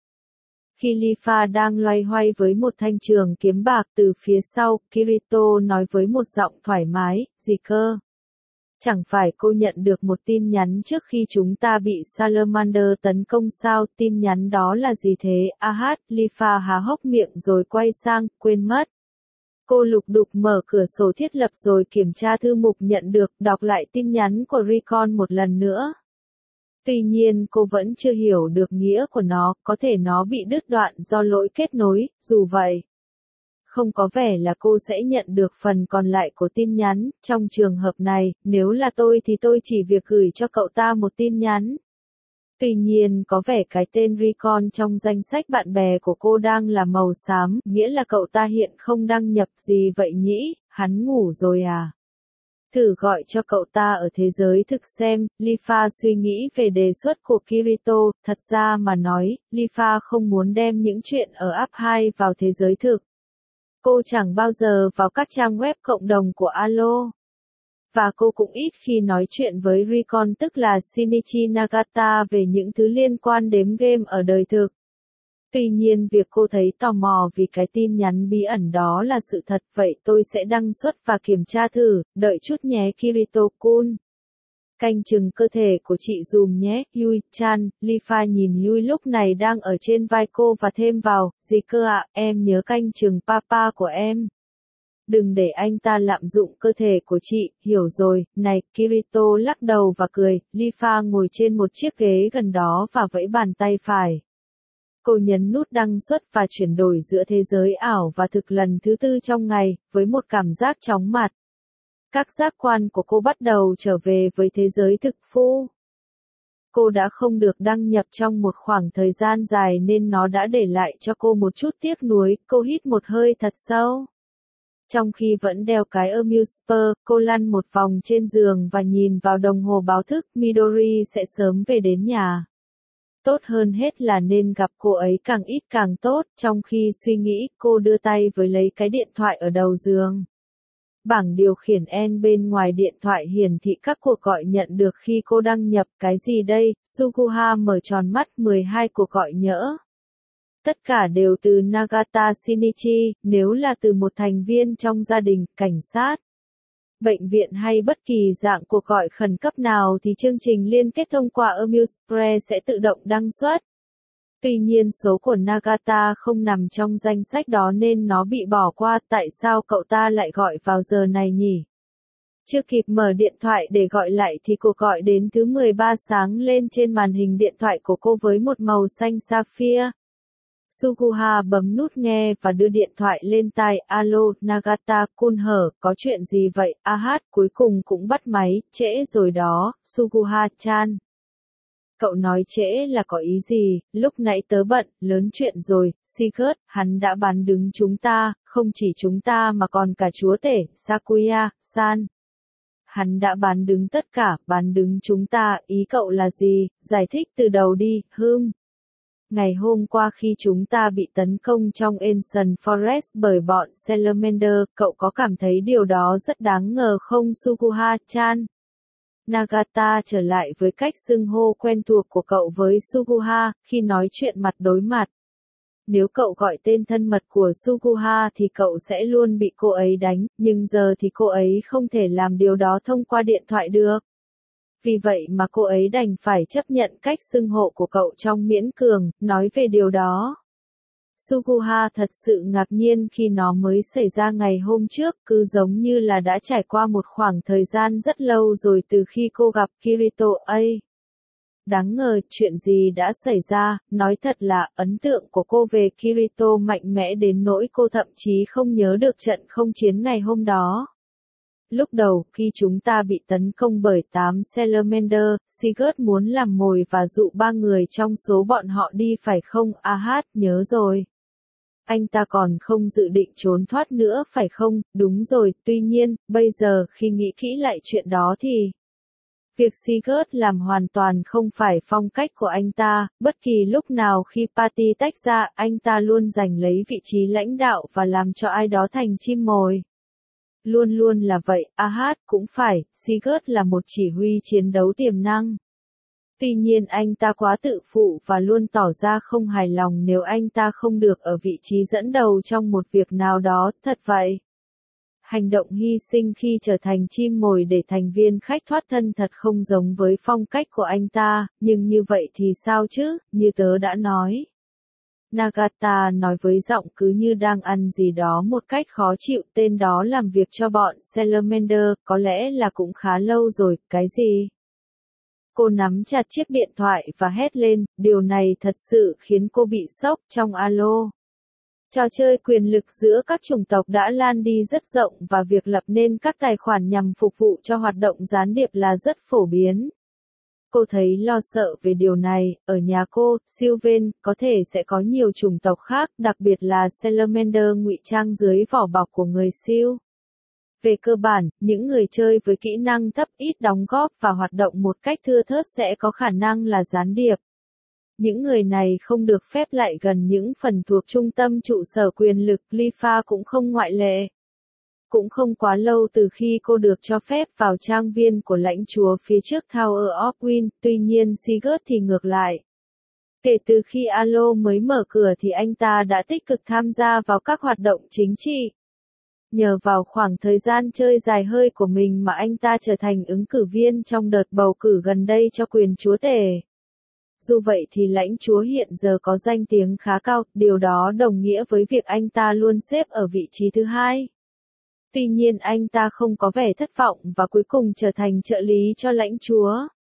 Khi Lifa đang loay hoay với một thanh trường kiếm bạc từ phía sau, Kirito nói với một giọng thoải mái, gì cơ? Chẳng phải cô nhận được một tin nhắn trước khi chúng ta bị Salamander tấn công sao? Tin nhắn đó là gì thế? Lifa há hốc miệng rồi quay sang, quên mất. Cô lục đục mở cửa sổ thiết lập rồi kiểm tra thư mục nhận được, đọc lại tin nhắn của Recon một lần nữa. Tuy nhiên cô vẫn chưa hiểu được nghĩa của nó, có thể nó bị đứt đoạn do lỗi kết nối, dù vậy. Không có vẻ là cô sẽ nhận được phần còn lại của tin nhắn, trong trường hợp này, nếu là tôi thì tôi chỉ việc gửi cho cậu ta một tin nhắn. Tuy nhiên có vẻ cái tên Recon trong danh sách bạn bè của cô đang là màu xám, nghĩa là cậu ta hiện không đăng nhập gì vậy nhỉ, hắn ngủ rồi à? Thử gọi cho cậu ta ở thế giới thực xem, Lifa suy nghĩ về đề xuất của Kirito, thật ra mà nói, Lifa không muốn đem những chuyện ở app 2 vào thế giới thực. Cô chẳng bao giờ vào các trang web cộng đồng của Alo. Và cô cũng ít khi nói chuyện với Recon tức là Shinichi Nagata về những thứ liên quan đến game ở đời thực. Tuy nhiên việc cô thấy tò mò vì cái tin nhắn bí ẩn đó là sự thật, vậy tôi sẽ đăng xuất và kiểm tra thử, đợi chút nhé Kirito-kun. Canh chừng cơ thể của chị dùm nhé, Yui-chan. Lifa nhìn Yui lúc này đang ở trên vai cô và thêm vào, gì cơ ạ, em nhớ canh chừng papa của em. Đừng để anh ta lạm dụng cơ thể của chị, hiểu rồi, này, Kirito lắc đầu và cười, Lifa ngồi trên một chiếc ghế gần đó và vẫy bàn tay phải. Cô nhấn nút đăng xuất và chuyển đổi giữa thế giới ảo và thực lần thứ 4 trong ngày, với một cảm giác chóng mặt. Các giác quan của cô bắt đầu trở về với thế giới thực phu. Cô đã không được đăng nhập trong một khoảng thời gian dài nên nó đã để lại cho cô một chút tiếc nuối, cô hít một hơi thật sâu. Trong khi vẫn đeo cái Amusper, cô lăn một vòng trên giường và nhìn vào đồng hồ báo thức, Midori sẽ sớm về đến nhà. Tốt hơn hết là nên gặp cô ấy càng ít càng tốt, trong khi suy nghĩ, cô đưa tay với lấy cái điện thoại ở đầu giường. Bảng điều khiển N bên ngoài điện thoại hiển thị các cuộc gọi nhận được khi cô đăng nhập, cái gì đây? Suguha mở tròn mắt, 12 cuộc gọi nhỡ. Tất cả đều từ Nagata Shinichi, nếu là từ một thành viên trong gia đình, cảnh sát, bệnh viện hay bất kỳ dạng cuộc gọi khẩn cấp nào thì chương trình liên kết thông qua Amusepre sẽ tự động đăng xuất. Tuy nhiên số của Nagata không nằm trong danh sách đó nên nó bị bỏ qua, tại sao cậu ta lại gọi vào giờ này nhỉ? Chưa kịp mở điện thoại để gọi lại thì cuộc gọi đến thứ 13 sáng lên trên màn hình điện thoại của cô với một màu xanh sapphire. Suguha bấm nút nghe và đưa điện thoại lên tai, alo, Nagata-kun hở, có chuyện gì vậy? Cuối cùng cũng bắt máy, trễ rồi đó, Suguha-chan. Cậu nói trễ là có ý gì, lúc nãy tớ bận, lớn chuyện rồi, Sigurd, hắn đã bán đứng chúng ta, không chỉ chúng ta mà còn cả chúa tể, Sakuya-san. Hắn đã bán đứng tất cả, bán đứng chúng ta, ý cậu là gì, giải thích từ đầu đi, Ngày hôm qua khi chúng ta bị tấn công trong Ancient Forest bởi bọn Salamander, cậu có cảm thấy điều đó rất đáng ngờ không Suguha-chan? Nagata trở lại với cách xưng hô quen thuộc của cậu với Suguha, khi nói chuyện mặt đối mặt. Nếu cậu gọi tên thân mật của Suguha thì cậu sẽ luôn bị cô ấy đánh, nhưng giờ thì cô ấy không thể làm điều đó thông qua điện thoại được. Vì vậy mà cô ấy đành phải chấp nhận cách xưng hô của cậu trong miễn cường, nói về điều đó. Suguha thật sự ngạc nhiên khi nó mới xảy ra ngày hôm trước, cứ giống như là đã trải qua một khoảng thời gian rất lâu rồi từ khi cô gặp Kirito ấy. Đáng ngờ, chuyện gì đã xảy ra, nói thật là, ấn tượng của cô về Kirito mạnh mẽ đến nỗi cô thậm chí không nhớ được trận không chiến ngày hôm đó. Lúc đầu, khi chúng ta bị tấn công bởi 8 Salamander, Sigurd muốn làm mồi và dụ 3 người trong số bọn họ đi phải không? Nhớ rồi. Anh ta còn không dự định trốn thoát nữa phải không? Đúng rồi, tuy nhiên, bây giờ khi nghĩ kỹ lại chuyện đó thì việc Sigurd làm hoàn toàn không phải phong cách của anh ta, bất kỳ lúc nào khi party tách ra, anh ta luôn giành lấy vị trí lãnh đạo và làm cho ai đó thành chim mồi. Luôn luôn là vậy, cũng phải, Sigurd là một chỉ huy chiến đấu tiềm năng. Tuy nhiên anh ta quá tự phụ và luôn tỏ ra không hài lòng nếu anh ta không được ở vị trí dẫn đầu trong một việc nào đó, thật vậy. Hành động hy sinh khi trở thành chim mồi để thành viên khách thoát thân thật không giống với phong cách của anh ta, nhưng như vậy thì sao chứ, như tớ đã nói. Nagata nói với giọng cứ như đang ăn gì đó một cách khó chịu, tên đó làm việc cho bọn Salamander, có lẽ là cũng khá lâu rồi, cái gì? Cô nắm chặt chiếc điện thoại và hét lên, điều này thật sự khiến cô bị sốc trong alo. Trò chơi quyền lực giữa các chủng tộc đã lan đi rất rộng và việc lập nên các tài khoản nhằm phục vụ cho hoạt động gián điệp là rất phổ biến. Cô thấy lo sợ về điều này, ở nhà cô, Sylvain, có thể sẽ có nhiều chủng tộc khác, đặc biệt là Salamander ngụy trang dưới vỏ bọc của người Sil. Về cơ bản, những người chơi với kỹ năng thấp ít đóng góp và hoạt động một cách thưa thớt sẽ có khả năng là gián điệp. Những người này không được phép lại gần những phần thuộc trung tâm trụ sở quyền lực, Lifa cũng không ngoại lệ. Cũng không quá lâu từ khi cô được cho phép vào trang viên của lãnh chúa phía trước Tower of Win, tuy nhiên Sigurd thì ngược lại. Kể từ khi Alo mới mở cửa thì anh ta đã tích cực tham gia vào các hoạt động chính trị. Nhờ vào khoảng thời gian chơi dài hơi của mình mà anh ta trở thành ứng cử viên trong đợt bầu cử gần đây cho quyền chúa tể. Dù vậy thì lãnh chúa hiện giờ có danh tiếng khá cao, điều đó đồng nghĩa với việc anh ta luôn xếp ở vị trí thứ hai. Tuy nhiên anh ta không có vẻ thất vọng và cuối cùng trở thành trợ lý cho lãnh chúa.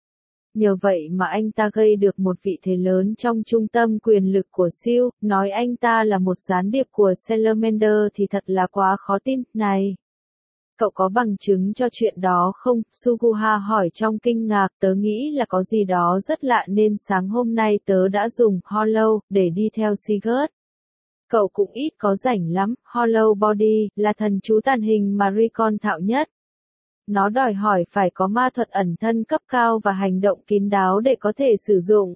Nhờ vậy mà anh ta gây được một vị thế lớn trong trung tâm quyền lực của Sil, nói anh ta là một gián điệp của Salamander thì thật là quá khó tin, này. Cậu có bằng chứng cho chuyện đó không? Suguha hỏi trong kinh ngạc, tớ nghĩ là có gì đó rất lạ nên sáng hôm nay tớ đã dùng Hollow để đi theo Sigurd. Cậu cũng ít có rảnh lắm, Hollow Body là thần chú tàng hình mà Recon thạo nhất. Nó đòi hỏi phải có ma thuật ẩn thân cấp cao và hành động kín đáo để có thể sử dụng.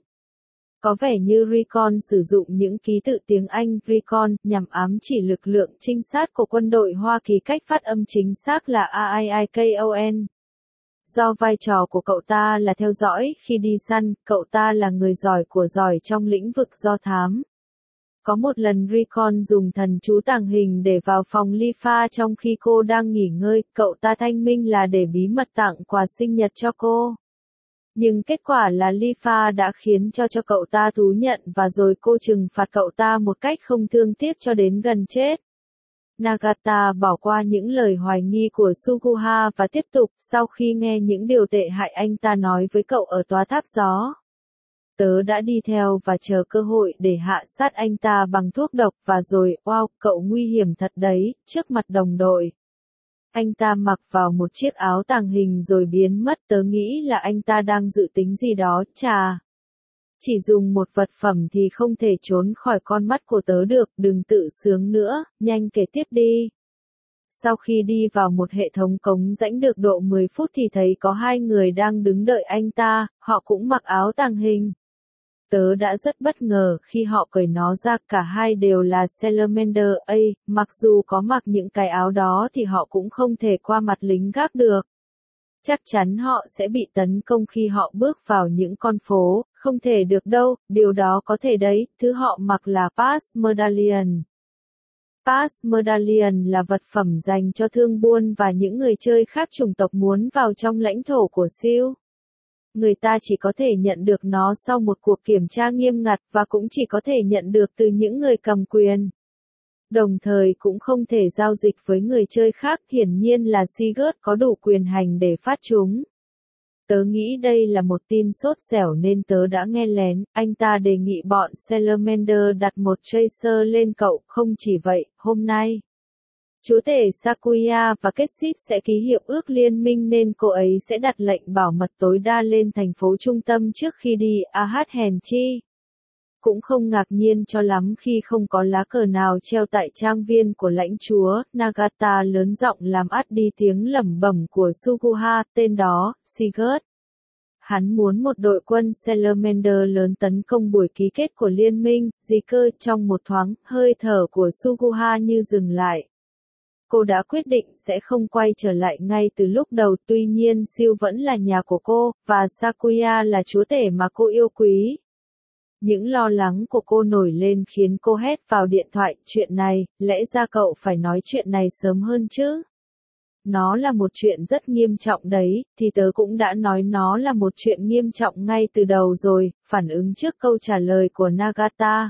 Có vẻ như Recon sử dụng những ký tự tiếng Anh Recon nhằm ám chỉ lực lượng trinh sát của quân đội Hoa Kỳ, cách phát âm chính xác là AIIKON. Do vai trò của cậu ta là theo dõi khi đi săn, cậu ta là người giỏi của giỏi trong lĩnh vực do thám. Có một lần Recon dùng thần chú tàng hình để vào phòng Lifa trong khi cô đang nghỉ ngơi, cậu ta thanh minh là để bí mật tặng quà sinh nhật cho cô. Nhưng kết quả là Lifa đã khiến cho cậu ta thú nhận và rồi cô trừng phạt cậu ta một cách không thương tiếc cho đến gần chết. Nagata bỏ qua những lời hoài nghi của Suguha và tiếp tục, sau khi nghe những điều tệ hại anh ta nói với cậu ở tòa tháp gió. Tớ đã đi theo và chờ cơ hội để hạ sát anh ta bằng thuốc độc và rồi, wow, cậu nguy hiểm thật đấy, trước mặt đồng đội. Anh ta mặc vào một chiếc áo tàng hình rồi biến mất, tớ nghĩ là anh ta đang dự tính gì đó, chà. Chỉ dùng một vật phẩm thì không thể trốn khỏi con mắt của tớ được, đừng tự sướng nữa, nhanh kể tiếp đi. Sau khi đi vào một hệ thống cống rãnh được độ 10 phút thì thấy có hai người đang đứng đợi anh ta, họ cũng mặc áo tàng hình. Tớ đã rất bất ngờ khi họ cởi nó ra, cả hai đều là Salamander, mặc dù có mặc những cái áo đó thì họ cũng không thể qua mặt lính gác được. Chắc chắn họ sẽ bị tấn công khi họ bước vào những con phố, không thể được đâu, điều đó có thể đấy, thứ họ mặc là Pass Medallion. Pass Medallion là vật phẩm dành cho thương buôn và những người chơi khác chủng tộc muốn vào trong lãnh thổ của SEAL. Người ta chỉ có thể nhận được nó sau một cuộc kiểm tra nghiêm ngặt và cũng chỉ có thể nhận được từ những người cầm quyền. Đồng thời cũng không thể giao dịch với người chơi khác, hiển nhiên là Sigurd có đủ quyền hành để phát chúng. Tớ nghĩ đây là một tin sốt dẻo nên tớ đã nghe lén, anh ta đề nghị bọn Salamander đặt một tracer lên cậu, không chỉ vậy, hôm nay. Chúa tể Sakuya và Ketsit sẽ ký hiệp ước liên minh nên cô ấy sẽ đặt lệnh bảo mật tối đa lên thành phố trung tâm trước khi đi, hèn chi. Cũng không ngạc nhiên cho lắm khi không có lá cờ nào treo tại trang viên của lãnh chúa, Nagata lớn giọng làm át đi tiếng lẩm bẩm của Suguha, tên đó, Sigurd. Hắn muốn một đội quân Salamander lớn tấn công buổi ký kết của liên minh, gì cơ, trong một thoáng, hơi thở của Suguha như dừng lại. Cô đã quyết định sẽ không quay trở lại ngay từ lúc đầu, tuy nhiên siêu vẫn là nhà của cô, và Sakuya là chúa tể mà cô yêu quý. Những lo lắng của cô nổi lên khiến cô hét vào điện thoại, chuyện này, lẽ ra cậu phải nói chuyện này sớm hơn chứ. Nó là một chuyện rất nghiêm trọng đấy, thì tớ cũng đã nói nó là một chuyện nghiêm trọng ngay từ đầu rồi, phản ứng trước câu trả lời của Nagata.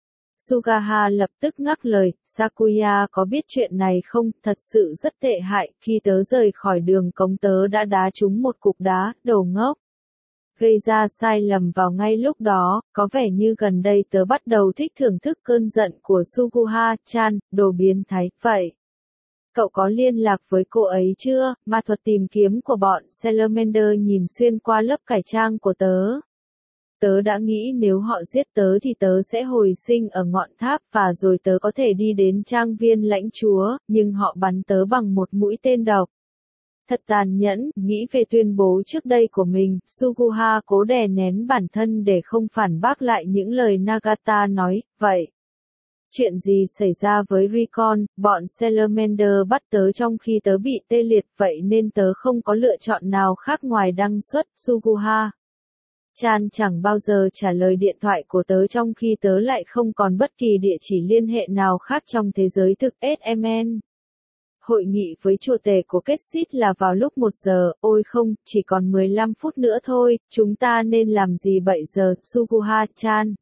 Sugaha lập tức ngắt lời, Sakuya có biết chuyện này không, thật sự rất tệ hại, khi tớ rời khỏi đường cống tớ đã đá trúng một cục đá, đồ ngốc. Gây ra sai lầm vào ngay lúc đó, có vẻ như gần đây tớ bắt đầu thích thưởng thức cơn giận của Suguha-chan, đồ biến thái, vậy. Cậu có liên lạc với cô ấy chưa? Ma thuật tìm kiếm của bọn Salamander nhìn xuyên qua lớp cải trang của tớ. Tớ đã nghĩ nếu họ giết tớ thì tớ sẽ hồi sinh ở ngọn tháp và rồi tớ có thể đi đến trang viên lãnh chúa, nhưng họ bắn tớ bằng một mũi tên độc. Thật tàn nhẫn, nghĩ về tuyên bố trước đây của mình, Suguha cố đè nén bản thân để không phản bác lại những lời Nagata nói, vậy. Chuyện gì xảy ra với Recon, bọn Salamander bắt tớ trong khi tớ bị tê liệt vậy nên tớ không có lựa chọn nào khác ngoài đăng xuất, Suguha. Chan chẳng bao giờ trả lời điện thoại của tớ trong khi tớ lại không còn bất kỳ địa chỉ liên hệ nào khác trong thế giới thực SMN. Hội nghị với chủ tể của Ketsit là vào lúc 1 giờ, ôi không, chỉ còn 15 phút nữa thôi, chúng ta nên làm gì bây giờ, Suguha-chan?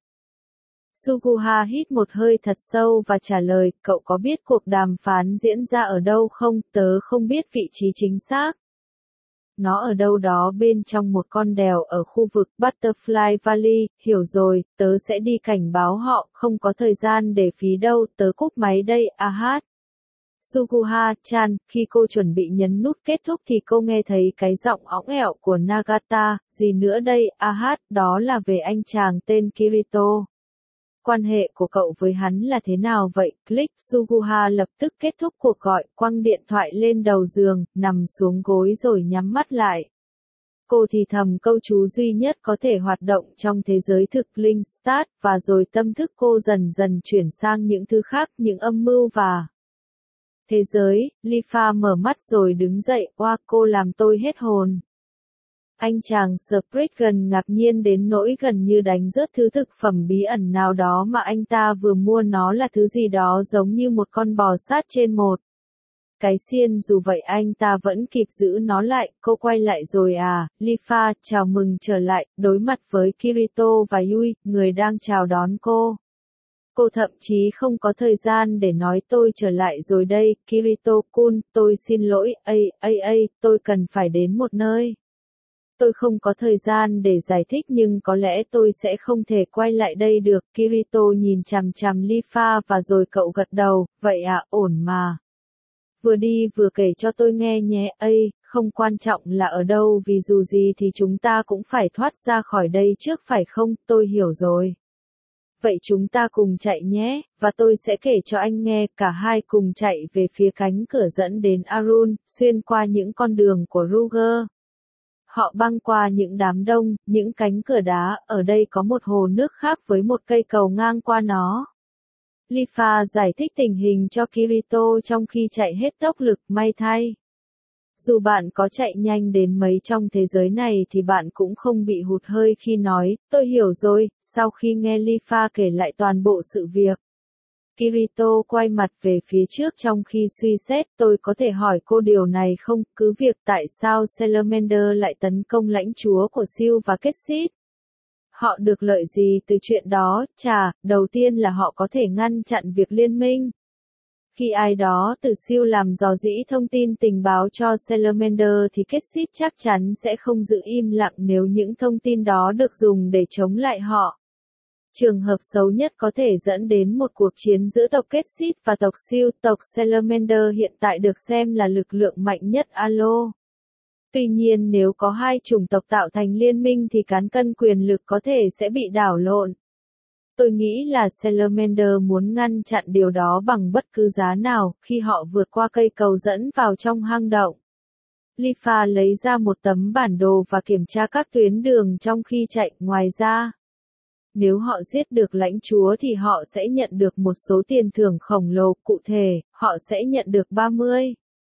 Suguha hít một hơi thật sâu và trả lời, cậu có biết cuộc đàm phán diễn ra ở đâu không, tớ không biết vị trí chính xác. Nó ở đâu đó bên trong một con đèo ở khu vực Butterfly Valley, hiểu rồi, tớ sẽ đi cảnh báo họ, không có thời gian để phí đâu, tớ cúp máy đây, Suguha-chan, khi cô chuẩn bị nhấn nút kết thúc thì cô nghe thấy cái giọng óng ẻo của Nagata, gì nữa đây, đó là về anh chàng tên Kirito. Quan hệ của cậu với hắn là thế nào vậy? Click, Suguha lập tức kết thúc cuộc gọi, quăng điện thoại lên đầu giường, nằm xuống gối rồi nhắm mắt lại. Cô thì thầm câu chú duy nhất có thể hoạt động trong thế giới thực linh start, và rồi tâm thức cô dần dần chuyển sang những thứ khác, những âm mưu và thế giới. Lifa mở mắt rồi đứng dậy, oa, cô làm tôi hết hồn. Anh chàng Spriggan ngạc nhiên đến nỗi gần như đánh rớt thứ thực phẩm bí ẩn nào đó mà anh ta vừa mua, nó là thứ gì đó giống như một con bò sát trên một cái xiên, dù vậy anh ta vẫn kịp giữ nó lại. Cô quay lại rồi à, Lifa, chào mừng trở lại, đối mặt với Kirito và Yui, người đang chào đón cô. Cô thậm chí không có thời gian để nói tôi trở lại rồi đây, Kirito-kun, tôi xin lỗi, tôi cần phải đến một nơi. Tôi không có thời gian để giải thích nhưng có lẽ tôi sẽ không thể quay lại đây được. Kirito nhìn chằm chằm Lifa và rồi cậu gật đầu, vậy à, ổn mà. Vừa đi vừa kể cho tôi nghe nhé, không quan trọng là ở đâu vì dù gì thì chúng ta cũng phải thoát ra khỏi đây trước phải không, tôi hiểu rồi. Vậy chúng ta cùng chạy nhé, và tôi sẽ kể cho anh nghe, cả hai cùng chạy về phía cánh cửa dẫn đến Arun, xuyên qua những con đường của Ruger. Họ băng qua những đám đông, những cánh cửa đá, ở đây có một hồ nước khác với một cây cầu ngang qua nó. Lifa giải thích tình hình cho Kirito trong khi chạy hết tốc lực, may thay. Dù bạn có chạy nhanh đến mấy trong thế giới này thì bạn cũng không bị hụt hơi khi nói, tôi hiểu rồi, sau khi nghe Lifa kể lại toàn bộ sự việc. Kirito quay mặt về phía trước trong khi suy xét, tôi có thể hỏi cô điều này không, cứ việc tại sao Salamander lại tấn công lãnh chúa của Siêu và Ketsit. Họ được lợi gì từ chuyện đó, đầu tiên là họ có thể ngăn chặn việc liên minh. Khi ai đó từ Siêu làm rò rỉ thông tin tình báo cho Salamander thì Ketsit chắc chắn sẽ không giữ im lặng nếu những thông tin đó được dùng để chống lại họ. Trường hợp xấu nhất có thể dẫn đến một cuộc chiến giữa tộc Ketsit và tộc Siêu. Tộc Salamander hiện tại được xem là lực lượng mạnh nhất Alo. Tuy nhiên nếu có hai chủng tộc tạo thành liên minh thì cán cân quyền lực có thể sẽ bị đảo lộn. Tôi nghĩ là Salamander muốn ngăn chặn điều đó bằng bất cứ giá nào khi họ vượt qua cây cầu dẫn vào trong hang động. Lifa lấy ra một tấm bản đồ và kiểm tra các tuyến đường trong khi chạy. Ngoài ra, nếu họ giết được lãnh chúa thì họ sẽ nhận được một số tiền thưởng khổng lồ, cụ thể, họ sẽ nhận được 30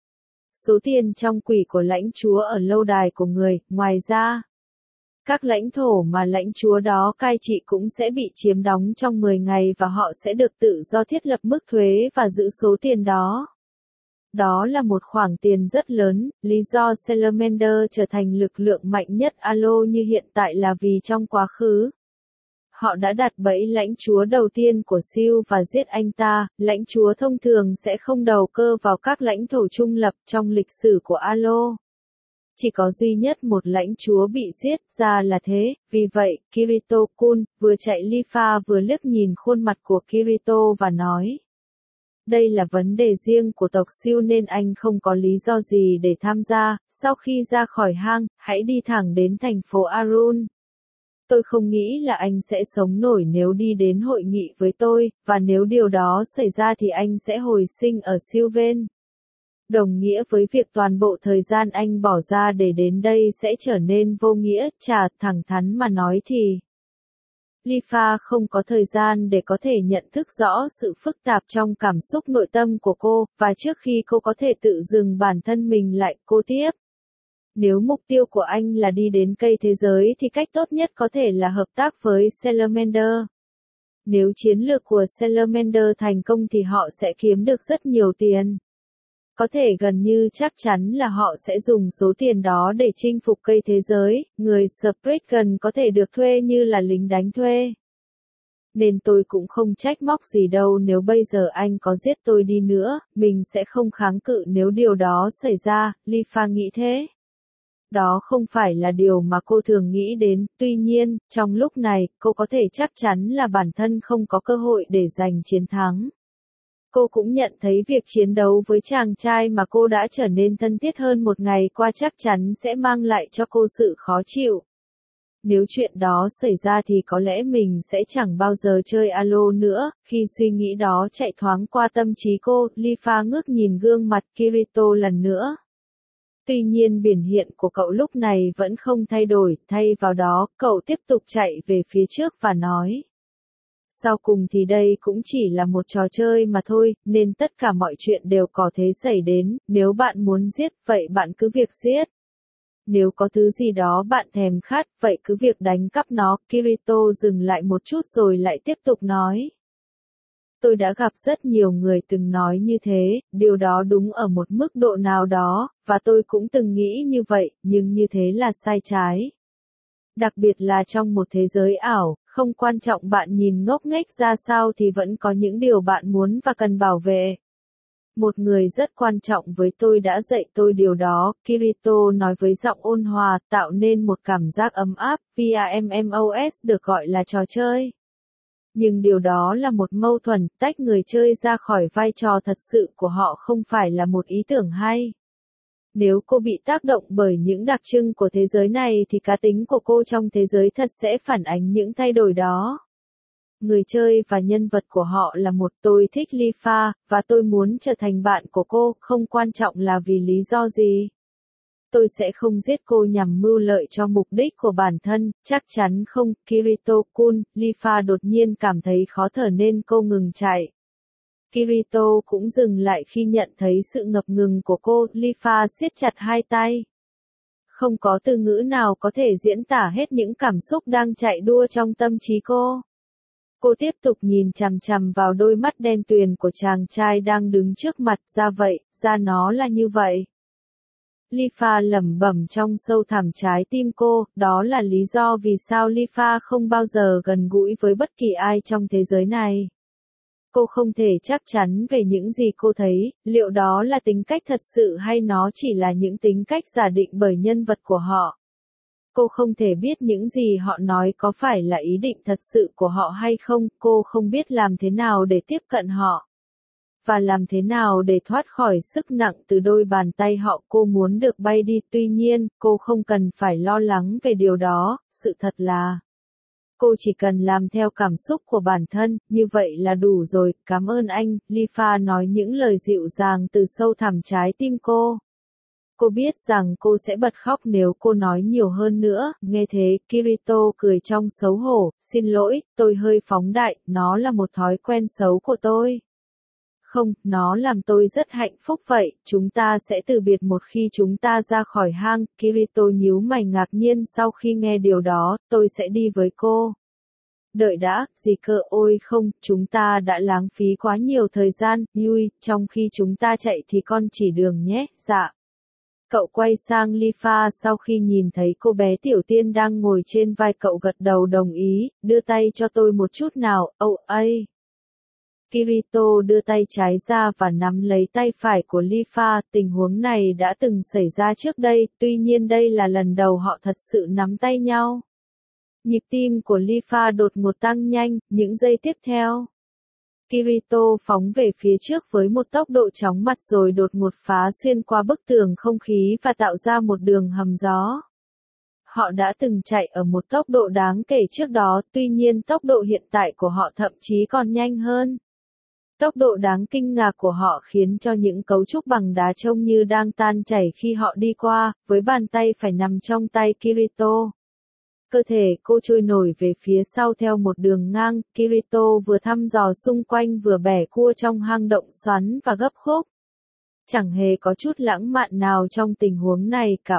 số tiền trong quỷ của lãnh chúa ở lâu đài của người. Ngoài ra, các lãnh thổ mà lãnh chúa đó cai trị cũng sẽ bị chiếm đóng trong 10 ngày và họ sẽ được tự do thiết lập mức thuế và giữ số tiền đó. Đó là một khoản tiền rất lớn, lý do Salamander trở thành lực lượng mạnh nhất Alo như hiện tại là vì trong quá khứ, họ đã đặt bẫy lãnh chúa đầu tiên của Siêu và giết anh ta. Lãnh chúa thông thường sẽ không đầu cơ vào các lãnh thổ trung lập trong lịch sử của Alo. Chỉ có duy nhất một lãnh chúa bị giết ra là thế, vì vậy, Kirito-kun, vừa chạy Lifa vừa liếc nhìn khuôn mặt của Kirito và nói. Đây là vấn đề riêng của tộc Siêu nên anh không có lý do gì để tham gia. Sau khi ra khỏi hang, hãy đi thẳng đến thành phố Arun. Tôi không nghĩ là anh sẽ sống nổi nếu đi đến hội nghị với tôi, và nếu điều đó xảy ra thì anh sẽ hồi sinh ở Sylvan. Đồng nghĩa với việc toàn bộ thời gian anh bỏ ra để đến đây sẽ trở nên vô nghĩa. Thẳng thắn mà nói thì Lifa không có thời gian để có thể nhận thức rõ sự phức tạp trong cảm xúc nội tâm của cô, và trước khi cô có thể tự dừng bản thân mình lại, cô tiếp. Nếu mục tiêu của anh là đi đến cây thế giới thì cách tốt nhất có thể là hợp tác với Salamander. Nếu chiến lược của Salamander thành công thì họ sẽ kiếm được rất nhiều tiền. Có thể gần như chắc chắn là họ sẽ dùng số tiền đó để chinh phục cây thế giới. Người Spriggan có thể được thuê như là lính đánh thuê. Nên tôi cũng không trách móc gì đâu nếu bây giờ anh có giết tôi đi nữa, mình sẽ không kháng cự nếu điều đó xảy ra. Lifa nghĩ thế. Đó không phải là điều mà cô thường nghĩ đến, tuy nhiên, trong lúc này, cô có thể chắc chắn là bản thân không có cơ hội để giành chiến thắng. Cô cũng nhận thấy việc chiến đấu với chàng trai mà cô đã trở nên thân thiết hơn một ngày qua chắc chắn sẽ mang lại cho cô sự khó chịu. Nếu chuyện đó xảy ra thì có lẽ mình sẽ chẳng bao giờ chơi Alo nữa. Khi suy nghĩ đó chạy thoáng qua tâm trí cô, Lifa ngước nhìn gương mặt Kirito lần nữa. Tuy nhiên biểu hiện của cậu lúc này vẫn không thay đổi, thay vào đó, cậu tiếp tục chạy về phía trước và nói. Sau cùng thì đây cũng chỉ là một trò chơi mà thôi, nên tất cả mọi chuyện đều có thể xảy đến. Nếu bạn muốn giết, vậy bạn cứ việc giết. Nếu có thứ gì đó bạn thèm khát, vậy cứ việc đánh cắp nó. Kirito dừng lại một chút rồi lại tiếp tục nói. Tôi đã gặp rất nhiều người từng nói như thế, điều đó đúng ở một mức độ nào đó, và tôi cũng từng nghĩ như vậy, nhưng như thế là sai trái. Đặc biệt là trong một thế giới ảo, không quan trọng bạn nhìn ngốc nghếch ra sao thì vẫn có những điều bạn muốn và cần bảo vệ. Một người rất quan trọng với tôi đã dạy tôi điều đó, Kirito nói với giọng ôn hòa, tạo nên một cảm giác ấm áp, VRMMOS được gọi là trò chơi. Nhưng điều đó là một mâu thuẫn, tách người chơi ra khỏi vai trò thật sự của họ không phải là một ý tưởng hay. Nếu cô bị tác động bởi những đặc trưng của thế giới này thì cá tính của cô trong thế giới thật sẽ phản ánh những thay đổi đó. Người chơi và nhân vật của họ là một. Tôi thích Lifa, và tôi muốn trở thành bạn của cô, không quan trọng là vì lý do gì. Tôi sẽ không giết cô nhằm mưu lợi cho mục đích của bản thân, chắc chắn không. Kirito-kun, Lifa đột nhiên cảm thấy khó thở nên cô ngừng chạy. Kirito cũng dừng lại khi nhận thấy sự ngập ngừng của cô, Lifa siết chặt hai tay. Không có từ ngữ nào có thể diễn tả hết những cảm xúc đang chạy đua trong tâm trí cô. Cô tiếp tục nhìn chằm chằm vào đôi mắt đen tuyền của chàng trai đang đứng trước mặt, ra vậy, ra nó là như vậy. Lifa lẩm bẩm trong sâu thẳm trái tim cô, đó là lý do vì sao Lifa không bao giờ gần gũi với bất kỳ ai trong thế giới này. Cô không thể chắc chắn về những gì cô thấy, liệu đó là tính cách thật sự hay nó chỉ là những tính cách giả định bởi nhân vật của họ. Cô không thể biết những gì họ nói có phải là ý định thật sự của họ hay không, cô không biết làm thế nào để tiếp cận họ. Và làm thế nào để thoát khỏi sức nặng từ đôi bàn tay họ. Cô muốn được bay đi, tuy nhiên, cô không cần phải lo lắng về điều đó, sự thật là cô chỉ cần làm theo cảm xúc của bản thân, như vậy là đủ rồi, cảm ơn anh, Lifa nói những lời dịu dàng từ sâu thẳm trái tim cô. Cô biết rằng cô sẽ bật khóc nếu cô nói nhiều hơn nữa, nghe thế, Kirito cười trong xấu hổ, xin lỗi, tôi hơi phóng đại, nó là một thói quen xấu của tôi. Không, nó làm tôi rất hạnh phúc vậy, chúng ta sẽ từ biệt một khi chúng ta ra khỏi hang, Kirito nhíu mày ngạc nhiên sau khi nghe điều đó, tôi sẽ đi với cô. Đợi đã, gì cơ, ôi không, chúng ta đã lãng phí quá nhiều thời gian, Yui, trong khi chúng ta chạy thì con chỉ đường nhé, dạ. Cậu quay sang Lifa sau khi nhìn thấy cô bé Tiểu Tiên đang ngồi trên vai cậu gật đầu đồng ý, đưa tay cho tôi một chút nào, ấy. Kirito đưa tay trái ra và nắm lấy tay phải của Lifa, tình huống này đã từng xảy ra trước đây, tuy nhiên đây là lần đầu họ thật sự nắm tay nhau. Nhịp tim của Lifa đột ngột tăng nhanh, những giây tiếp theo. Kirito phóng về phía trước với một tốc độ chóng mặt rồi đột ngột phá xuyên qua bức tường không khí và tạo ra một đường hầm gió. Họ đã từng chạy ở một tốc độ đáng kể trước đó, tuy nhiên tốc độ hiện tại của họ thậm chí còn nhanh hơn. Tốc độ đáng kinh ngạc của họ khiến cho những cấu trúc bằng đá trông như đang tan chảy khi họ đi qua, với bàn tay phải nằm trong tay Kirito. Cơ thể cô trôi nổi về phía sau theo một đường ngang, Kirito vừa thăm dò xung quanh vừa bẻ cua trong hang động xoắn và gấp khúc. Chẳng hề có chút lãng mạn nào trong tình huống này cả.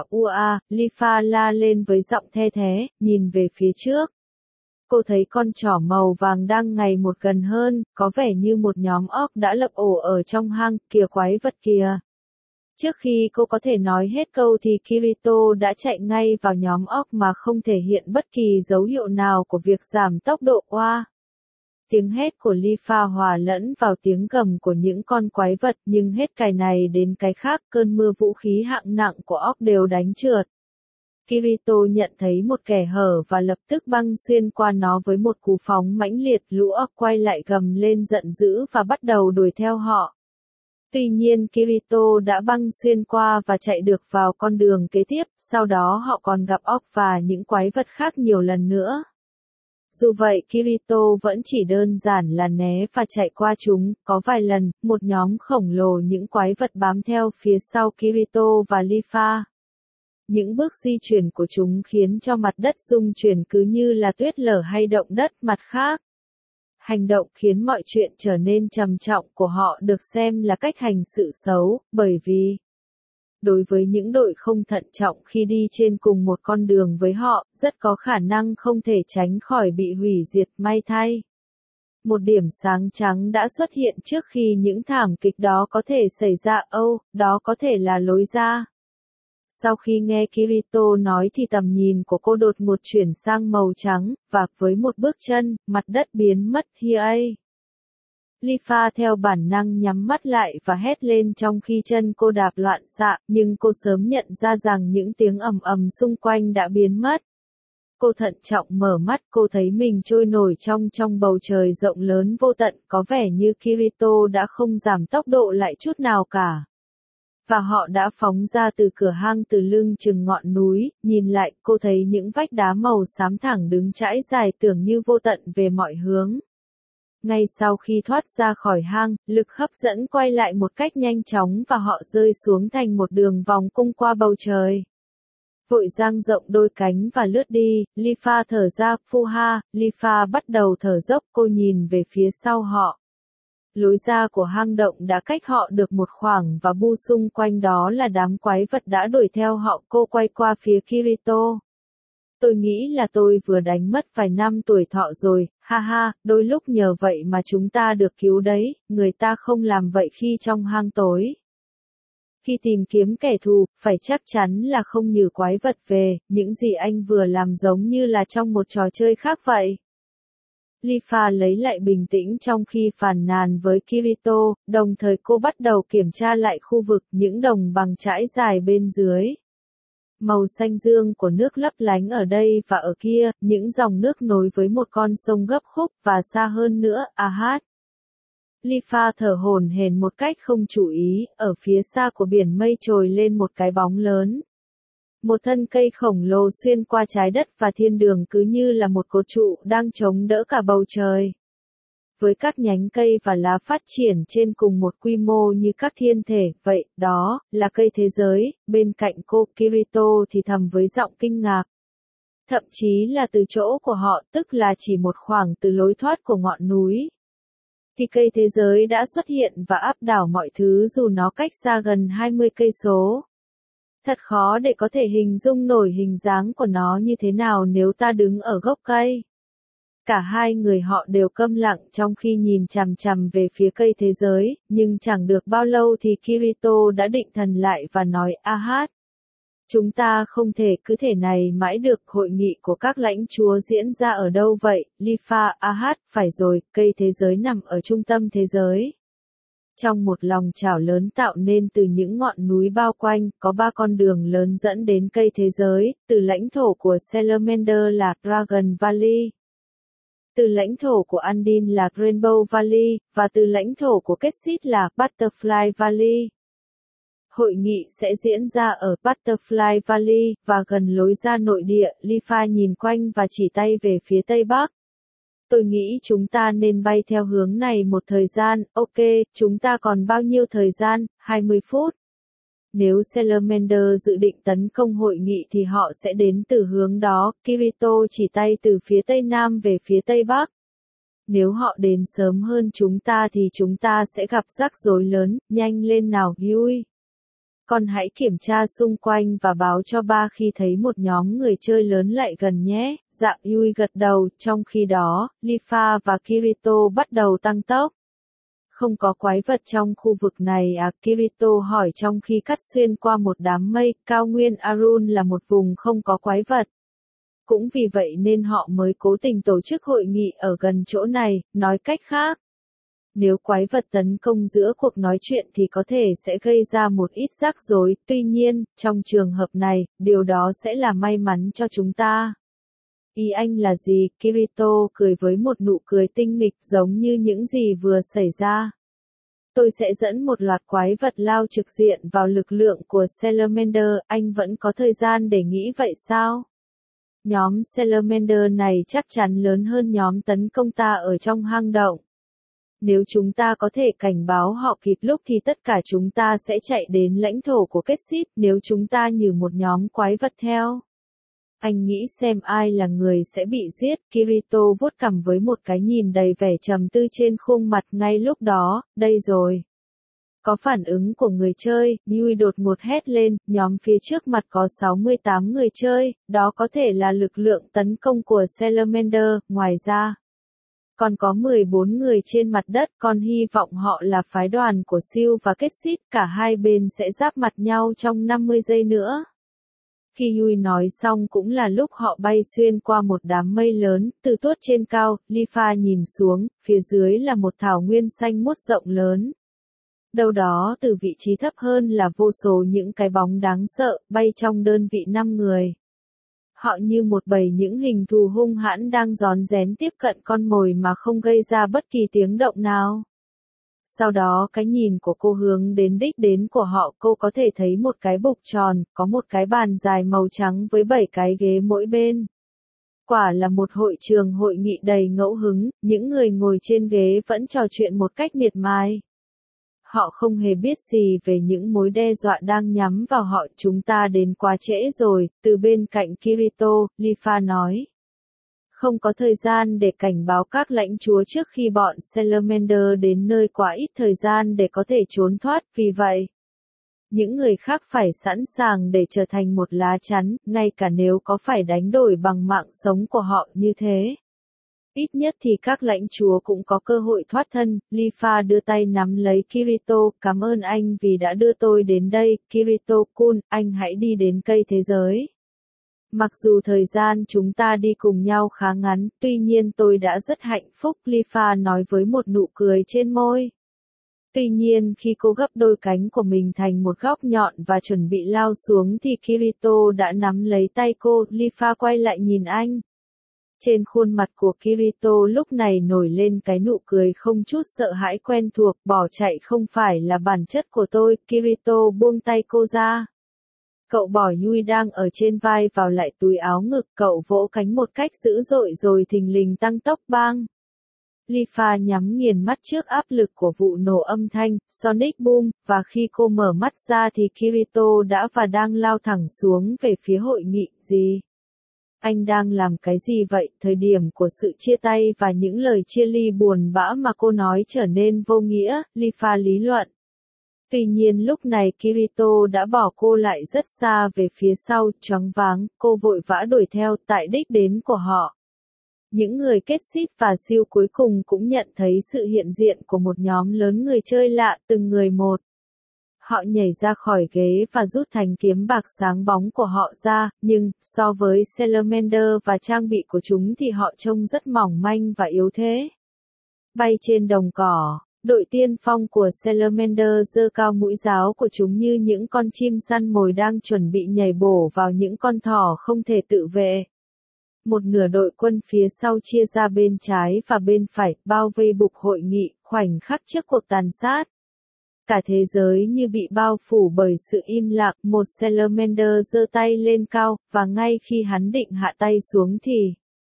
Lifa la lên với giọng the thé, nhìn về phía trước. Cô thấy con trỏ màu vàng đang ngày một gần hơn, có vẻ như một nhóm óc đã lập ổ ở trong hang, kìa quái vật kìa. Trước khi cô có thể nói hết câu thì Kirito đã chạy ngay vào nhóm óc mà không thể hiện bất kỳ dấu hiệu nào của việc giảm tốc độ qua. Tiếng hét của Lifa hòa lẫn vào tiếng gầm của những con quái vật nhưng hết cái này đến cái khác cơn mưa vũ khí hạng nặng của óc đều đánh trượt. Kirito nhận thấy một kẻ hở và lập tức băng xuyên qua nó với một cú phóng mãnh liệt, lũ óc quay lại gầm lên giận dữ và bắt đầu đuổi theo họ. Tuy nhiên Kirito đã băng xuyên qua và chạy được vào con đường kế tiếp, sau đó họ còn gặp óc và những quái vật khác nhiều lần nữa. Dù vậy Kirito vẫn chỉ đơn giản là né và chạy qua chúng, có vài lần, một nhóm khổng lồ những quái vật bám theo phía sau Kirito và Lifa. Những bước di chuyển của chúng khiến cho mặt đất rung chuyển cứ như là tuyết lở hay động đất. Mặt khác, hành động khiến mọi chuyện trở nên trầm trọng của họ được xem là cách hành sự xấu, bởi vì đối với những đội không thận trọng khi đi trên cùng một con đường với họ, rất có khả năng không thể tránh khỏi bị hủy diệt. May thay, một điểm sáng trắng đã xuất hiện trước khi những thảm kịch đó có thể xảy ra. Đó có thể là lối ra. Sau khi nghe Kirito nói thì tầm nhìn của cô đột ngột chuyển sang màu trắng, và với một bước chân, mặt đất biến mất. Lifa theo bản năng nhắm mắt lại và hét lên trong khi chân cô đạp loạn xạ, nhưng cô sớm nhận ra rằng những tiếng ầm ầm xung quanh đã biến mất. Cô thận trọng mở mắt, cô thấy mình trôi nổi trong bầu trời rộng lớn vô tận, có vẻ như Kirito đã không giảm tốc độ lại chút nào cả. Và họ đã phóng ra từ cửa hang từ lưng chừng ngọn núi, nhìn lại, cô thấy những vách đá màu xám thẳng đứng trải dài tưởng như vô tận về mọi hướng. Ngay sau khi thoát ra khỏi hang, lực hấp dẫn quay lại một cách nhanh chóng và họ rơi xuống thành một đường vòng cung qua bầu trời. Vội dang rộng đôi cánh và lướt đi, Lifa thở ra, Lifa bắt đầu thở dốc, cô nhìn về phía sau họ. Lối ra của hang động đã cách họ được một khoảng và bu xung quanh đó là đám quái vật đã đuổi theo họ. Cô quay qua phía Kirito. Tôi nghĩ là tôi vừa đánh mất vài năm tuổi thọ rồi, ha ha, đôi lúc nhờ vậy mà chúng ta được cứu đấy, người ta không làm vậy khi trong hang tối. Khi tìm kiếm kẻ thù, phải chắc chắn là không nhử quái vật về, những gì anh vừa làm giống như là trong một trò chơi khác vậy. Lifa lấy lại bình tĩnh trong khi phàn nàn với Kirito, đồng thời cô bắt đầu kiểm tra lại khu vực những đồng bằng trải dài bên dưới. Màu xanh dương của nước lấp lánh ở đây và ở kia, những dòng nước nối với một con sông gấp khúc và xa hơn nữa, Lifa thở hổn hển một cách không chú ý, ở phía xa của biển mây trồi lên một cái bóng lớn. Một thân cây khổng lồ xuyên qua trái đất và thiên đường cứ như là một cột trụ đang chống đỡ cả bầu trời. Với các nhánh cây và lá phát triển trên cùng một quy mô như các thiên thể, vậy, đó, là cây thế giới, bên cạnh cô Kirito thì thầm với giọng kinh ngạc. Thậm chí là từ chỗ của họ, tức là chỉ một khoảng từ lối thoát của ngọn núi. Thì cây thế giới đã xuất hiện và áp đảo mọi thứ dù nó cách xa gần 20 cây số. Thật khó để có thể hình dung nổi hình dáng của nó như thế nào nếu ta đứng ở gốc cây. Cả hai người họ đều câm lặng trong khi nhìn chằm chằm về phía cây thế giới, nhưng chẳng được bao lâu thì Kirito đã định thần lại và nói chúng ta không thể cứ thể này mãi được. Hội nghị của các lãnh chúa diễn ra ở đâu vậy, Lifa? Phải rồi, cây thế giới nằm ở trung tâm thế giới. Trong một lòng chảo lớn tạo nên từ những ngọn núi bao quanh, có 3 con đường lớn dẫn đến cây thế giới, từ lãnh thổ của Salamander là Dragon Valley, từ lãnh thổ của Undine là Rainbow Valley, và từ lãnh thổ của Kessit là Butterfly Valley. Hội nghị sẽ diễn ra ở Butterfly Valley, và gần lối ra nội địa. Lifa nhìn quanh và chỉ tay về phía tây bắc. Tôi nghĩ chúng ta nên bay theo hướng này một thời gian. Ok, chúng ta còn bao nhiêu thời gian? 20 phút. Nếu Salamander dự định tấn công hội nghị thì họ sẽ đến từ hướng đó. Kirito chỉ tay từ phía tây nam về phía tây bắc. Nếu họ đến sớm hơn chúng ta thì chúng ta sẽ gặp rắc rối lớn. Nhanh lên nào, Yui. Con hãy kiểm tra xung quanh và báo cho ba khi thấy một nhóm người chơi lớn lại gần nhé. Dạ, Yui gật đầu. Trong khi đó, Lifa và Kirito bắt đầu tăng tốc. Không có quái vật trong khu vực này à? Kirito hỏi trong khi cắt xuyên qua một đám mây. Cao nguyên Arun là một vùng không có quái vật. Cũng vì vậy nên họ mới cố tình tổ chức hội nghị ở gần chỗ này. Nói cách khác, nếu quái vật tấn công giữa cuộc nói chuyện thì có thể sẽ gây ra một ít rắc rối. Tuy nhiên, trong trường hợp này, điều đó sẽ là may mắn cho chúng ta. Ý anh là gì? Kirito cười với một nụ cười tinh nghịch giống như những gì vừa xảy ra. Tôi sẽ dẫn một loạt quái vật lao trực diện vào lực lượng của Salamander. Anh vẫn có thời gian để nghĩ vậy sao? Nhóm Salamander này chắc chắn lớn hơn nhóm tấn công ta ở trong hang động. Nếu chúng ta có thể cảnh báo họ kịp lúc thì tất cả chúng ta sẽ chạy đến lãnh thổ của Kessit. Nếu chúng ta như một nhóm quái vật theo, anh nghĩ xem ai là người sẽ bị giết. Kirito vuốt cằm với một cái nhìn đầy vẻ trầm tư trên khuôn mặt. Ngay lúc đó, đây rồi. Có phản ứng của người chơi, Yui đột ngột hét lên, nhóm phía trước mặt có 68 người chơi, đó có thể là lực lượng tấn công của Salamander. Ngoài ra, còn có 14 người trên mặt đất. Con hy vọng họ là phái đoàn của Siêu và Kessit. Cả hai bên sẽ giáp mặt nhau trong 50 giây nữa. Khi Yui nói xong cũng là lúc họ bay xuyên qua một đám mây lớn, từ tuốt trên cao. Lifa nhìn xuống, phía dưới là một thảo nguyên xanh mút rộng lớn. Đâu đó từ vị trí thấp hơn là vô số những cái bóng đáng sợ, bay trong đơn vị 5 người. Họ như một bầy những hình thù hung hãn đang rón rén tiếp cận con mồi mà không gây ra bất kỳ tiếng động nào. Sau đó cái nhìn của cô hướng đến đích đến của họ. Cô có thể thấy một cái bục tròn, có một cái bàn dài màu trắng với 7 cái ghế mỗi bên. Quả là một hội trường hội nghị đầy ngẫu hứng, những người ngồi trên ghế vẫn trò chuyện một cách miệt mài. Họ không hề biết gì về những mối đe dọa đang nhắm vào họ. Chúng ta đến quá trễ rồi, từ bên cạnh Kirito, Lifa nói. Không có thời gian để cảnh báo các lãnh chúa trước khi bọn Salamander đến nơi, quá ít thời gian để có thể trốn thoát, vì vậy những người khác phải sẵn sàng để trở thành một lá chắn, ngay cả nếu có phải đánh đổi bằng mạng sống của họ như thế. Ít nhất thì các lãnh chúa cũng có cơ hội thoát thân. Lifa đưa tay nắm lấy Kirito, cảm ơn anh vì đã đưa tôi đến đây, Kirito-kun, anh hãy đi đến cây thế giới. Mặc dù thời gian chúng ta đi cùng nhau khá ngắn, tuy nhiên tôi đã rất hạnh phúc, Lifa nói với một nụ cười trên môi. Tuy nhiên khi cô gấp đôi cánh của mình thành một góc nhọn và chuẩn bị lao xuống thì Kirito đã nắm lấy tay cô, Lifa quay lại nhìn anh. Trên khuôn mặt của Kirito lúc này nổi lên cái nụ cười không chút sợ hãi quen thuộc, bỏ chạy không phải là bản chất của tôi, Kirito buông tay cô ra. Cậu bỏ Yui đang ở trên vai vào lại túi áo ngực, cậu vỗ cánh một cách dữ dội rồi thình lình tăng tốc bang. Lifa nhắm nghiền mắt trước áp lực của vụ nổ âm thanh, Sonic Boom, và khi cô mở mắt ra thì Kirito đã và đang lao thẳng xuống về phía hội nghị. Gì? Anh đang làm cái gì vậy? Thời điểm của sự chia tay và những lời chia ly buồn bã mà cô nói trở nên vô nghĩa, Lifa lý luận. Tuy nhiên lúc này Kirito đã bỏ cô lại rất xa về phía sau, choáng váng, cô vội vã đuổi theo tại đích đến của họ. Những người kết xít và siêu cuối cùng cũng nhận thấy sự hiện diện của một nhóm lớn người chơi lạ, từng người một. Họ nhảy ra khỏi ghế và rút thanh kiếm bạc sáng bóng của họ ra, nhưng, so với Salamander và trang bị của chúng thì họ trông rất mỏng manh và yếu thế. Bay trên đồng cỏ, đội tiên phong của Salamander giơ cao mũi giáo của chúng như những con chim săn mồi đang chuẩn bị nhảy bổ vào những con thỏ không thể tự vệ. Một nửa đội quân phía sau chia ra bên trái và bên phải, bao vây bục hội nghị, khoảnh khắc trước cuộc tàn sát. Cả thế giới như bị bao phủ bởi sự im lặng, một Salamander giơ tay lên cao, và ngay khi hắn định hạ tay xuống thì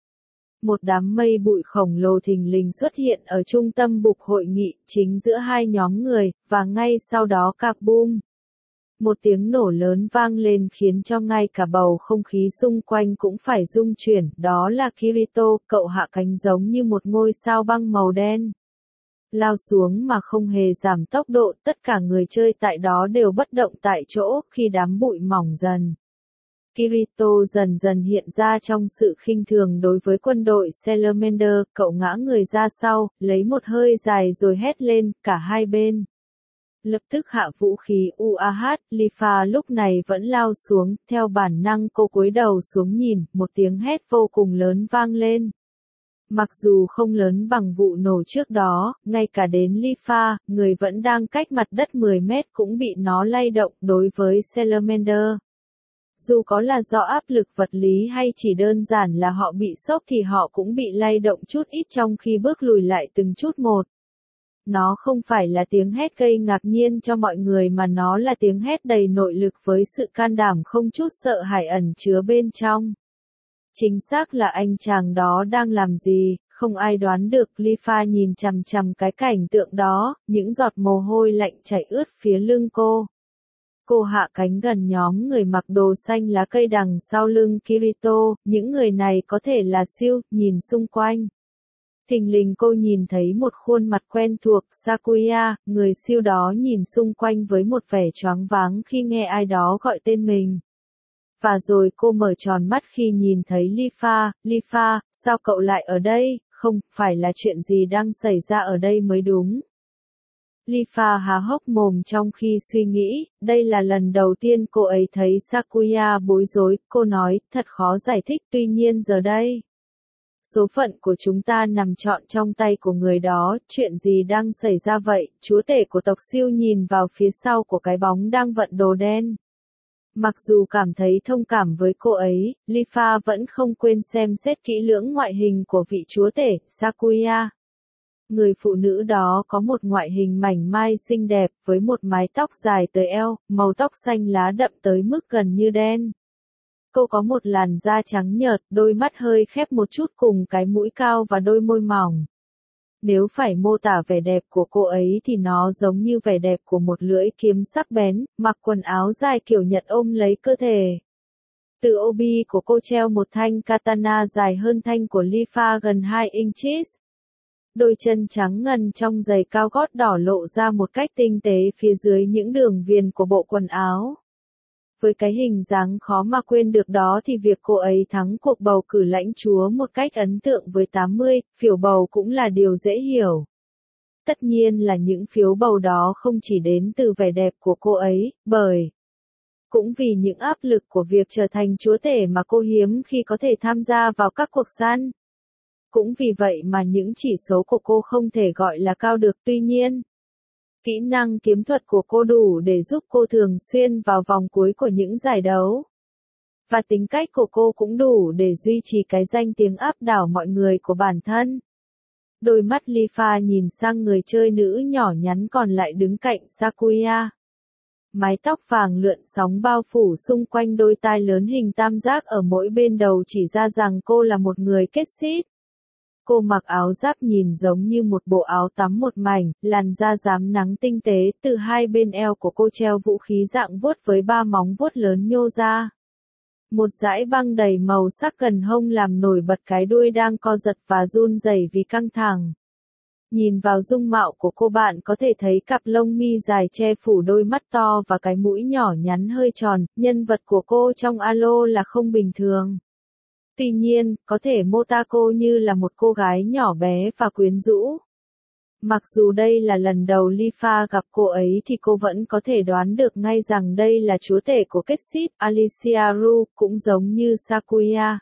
một đám mây bụi khổng lồ thình lình xuất hiện ở trung tâm bục hội nghị, chính giữa hai nhóm người, và ngay sau đó kaboom. Một tiếng nổ lớn vang lên khiến cho ngay cả bầu không khí xung quanh cũng phải rung chuyển, đó là Kirito, cậu hạ cánh giống như một ngôi sao băng màu đen. Lao xuống mà không hề giảm tốc độ, tất cả người chơi tại đó đều bất động tại chỗ khi đám bụi mỏng dần. Kirito dần dần hiện ra trong sự khinh thường đối với quân đội Salamander, cậu ngã người ra sau, lấy một hơi dài rồi hét lên, cả hai bên. Lập tức hạ vũ khí UAH, Lifa lúc này vẫn lao xuống, theo bản năng cô cúi đầu xuống nhìn, một tiếng hét vô cùng lớn vang lên. Mặc dù không lớn bằng vụ nổ trước đó, ngay cả đến Lifa, người vẫn đang cách mặt đất 10 mét cũng bị nó lay động đối với Salamander. Dù có là do áp lực vật lý hay chỉ đơn giản là họ bị sốc thì họ cũng bị lay động chút ít trong khi bước lùi lại từng chút một. Nó không phải là tiếng hét gây ngạc nhiên cho mọi người mà nó là tiếng hét đầy nội lực với sự can đảm không chút sợ hãi ẩn chứa bên trong. Chính xác là anh chàng đó đang làm gì, không ai đoán được. Lifa nhìn chằm chằm cái cảnh tượng đó, những giọt mồ hôi lạnh chảy ướt phía lưng cô. Cô hạ cánh gần nhóm người mặc đồ xanh lá cây đằng sau lưng Kirito, những người này có thể là siêu, nhìn xung quanh. Thình lình cô nhìn thấy một khuôn mặt quen thuộc, Sakuya, người siêu đó nhìn xung quanh với một vẻ choáng váng khi nghe ai đó gọi tên mình. Và rồi cô mở tròn mắt khi nhìn thấy Lifa, Lifa, sao cậu lại ở đây, không, phải là chuyện gì đang xảy ra ở đây mới đúng. Lifa há hốc mồm trong khi suy nghĩ, đây là lần đầu tiên cô ấy thấy Sakuya bối rối, cô nói, thật khó giải thích, tuy nhiên giờ đây. Số phận của chúng ta nằm trọn trong tay của người đó, chuyện gì đang xảy ra vậy, chúa tể của tộc siêu nhìn vào phía sau của cái bóng đang vận đồ đen. Mặc dù cảm thấy thông cảm với cô ấy, Lifa vẫn không quên xem xét kỹ lưỡng ngoại hình của vị chúa tể, Sakuya. Người phụ nữ đó có một ngoại hình mảnh mai xinh đẹp, với một mái tóc dài tới eo, màu tóc xanh lá đậm tới mức gần như đen. Cô có một làn da trắng nhợt, đôi mắt hơi khép một chút cùng cái mũi cao và đôi môi mỏng. Nếu phải mô tả vẻ đẹp của cô ấy thì nó giống như vẻ đẹp của một lưỡi kiếm sắc bén, mặc quần áo dài kiểu Nhật ôm lấy cơ thể. Từ obi của cô treo một thanh katana dài hơn thanh của Lifa gần 2 inches. Đôi chân trắng ngần trong giày cao gót đỏ lộ ra một cách tinh tế phía dưới những đường viền của bộ quần áo. Với cái hình dáng khó mà quên được đó thì việc cô ấy thắng cuộc bầu cử lãnh chúa một cách ấn tượng với 80 phiếu bầu cũng là điều dễ hiểu. Tất nhiên là những phiếu bầu đó không chỉ đến từ vẻ đẹp của cô ấy, cũng vì những áp lực của việc trở thành chúa tể mà cô hiếm khi có thể tham gia vào các cuộc săn. Cũng vì vậy mà những chỉ số của cô không thể gọi là cao được, tuy nhiên, kỹ năng kiếm thuật của cô đủ để giúp cô thường xuyên vào vòng cuối của những giải đấu. Và tính cách của cô cũng đủ để duy trì cái danh tiếng áp đảo mọi người của bản thân. Đôi mắt Lifa nhìn sang người chơi nữ nhỏ nhắn còn lại đứng cạnh Sakuya. Mái tóc vàng lượn sóng bao phủ xung quanh đôi tai lớn hình tam giác ở mỗi bên đầu chỉ ra rằng cô là một người kết xít. Cô mặc áo giáp nhìn giống như một bộ áo tắm một mảnh, làn da rám nắng tinh tế, từ hai bên eo của cô treo vũ khí dạng vuốt với 3 móng vuốt lớn nhô ra. Một dải băng đầy màu sắc gần hông làm nổi bật cái đuôi đang co giật và run rẩy vì căng thẳng. Nhìn vào dung mạo của cô bạn có thể thấy cặp lông mi dài che phủ đôi mắt to và cái mũi nhỏ nhắn hơi tròn, nhân vật của cô trong Alo là không bình thường. Tuy nhiên, có thể mô tả cô như là một cô gái nhỏ bé và quyến rũ. Mặc dù đây là lần đầu Lifa gặp cô ấy thì cô vẫn có thể đoán được ngay rằng đây là chúa tể của kết xít, Alicia Ru, cũng giống như Sakuya.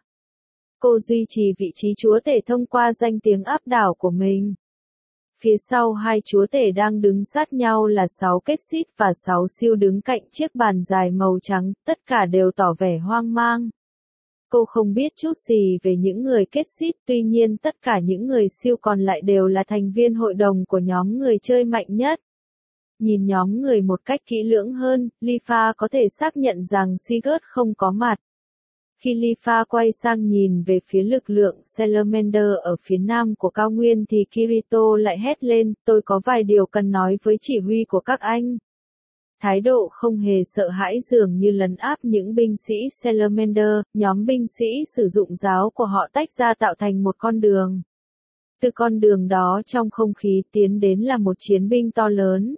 Cô duy trì vị trí chúa tể thông qua danh tiếng áp đảo của mình. Phía sau hai chúa tể đang đứng sát nhau là 6 kết xít và 6 siêu đứng cạnh chiếc bàn dài màu trắng, tất cả đều tỏ vẻ hoang mang. Cô không biết chút gì về những người kết xít, tuy nhiên tất cả những người siêu còn lại đều là thành viên hội đồng của nhóm người chơi mạnh nhất. Nhìn nhóm người một cách kỹ lưỡng hơn, Lifa có thể xác nhận rằng Sigurd không có mặt. Khi Lifa quay sang nhìn về phía lực lượng Salamander ở phía nam của cao nguyên thì Kirito lại hét lên, tôi có vài điều cần nói với chỉ huy của các anh. Thái độ không hề sợ hãi dường như lấn áp những binh sĩ Salamander, nhóm binh sĩ sử dụng giáo của họ tách ra tạo thành một con đường. Từ con đường đó trong không khí tiến đến là một chiến binh to lớn.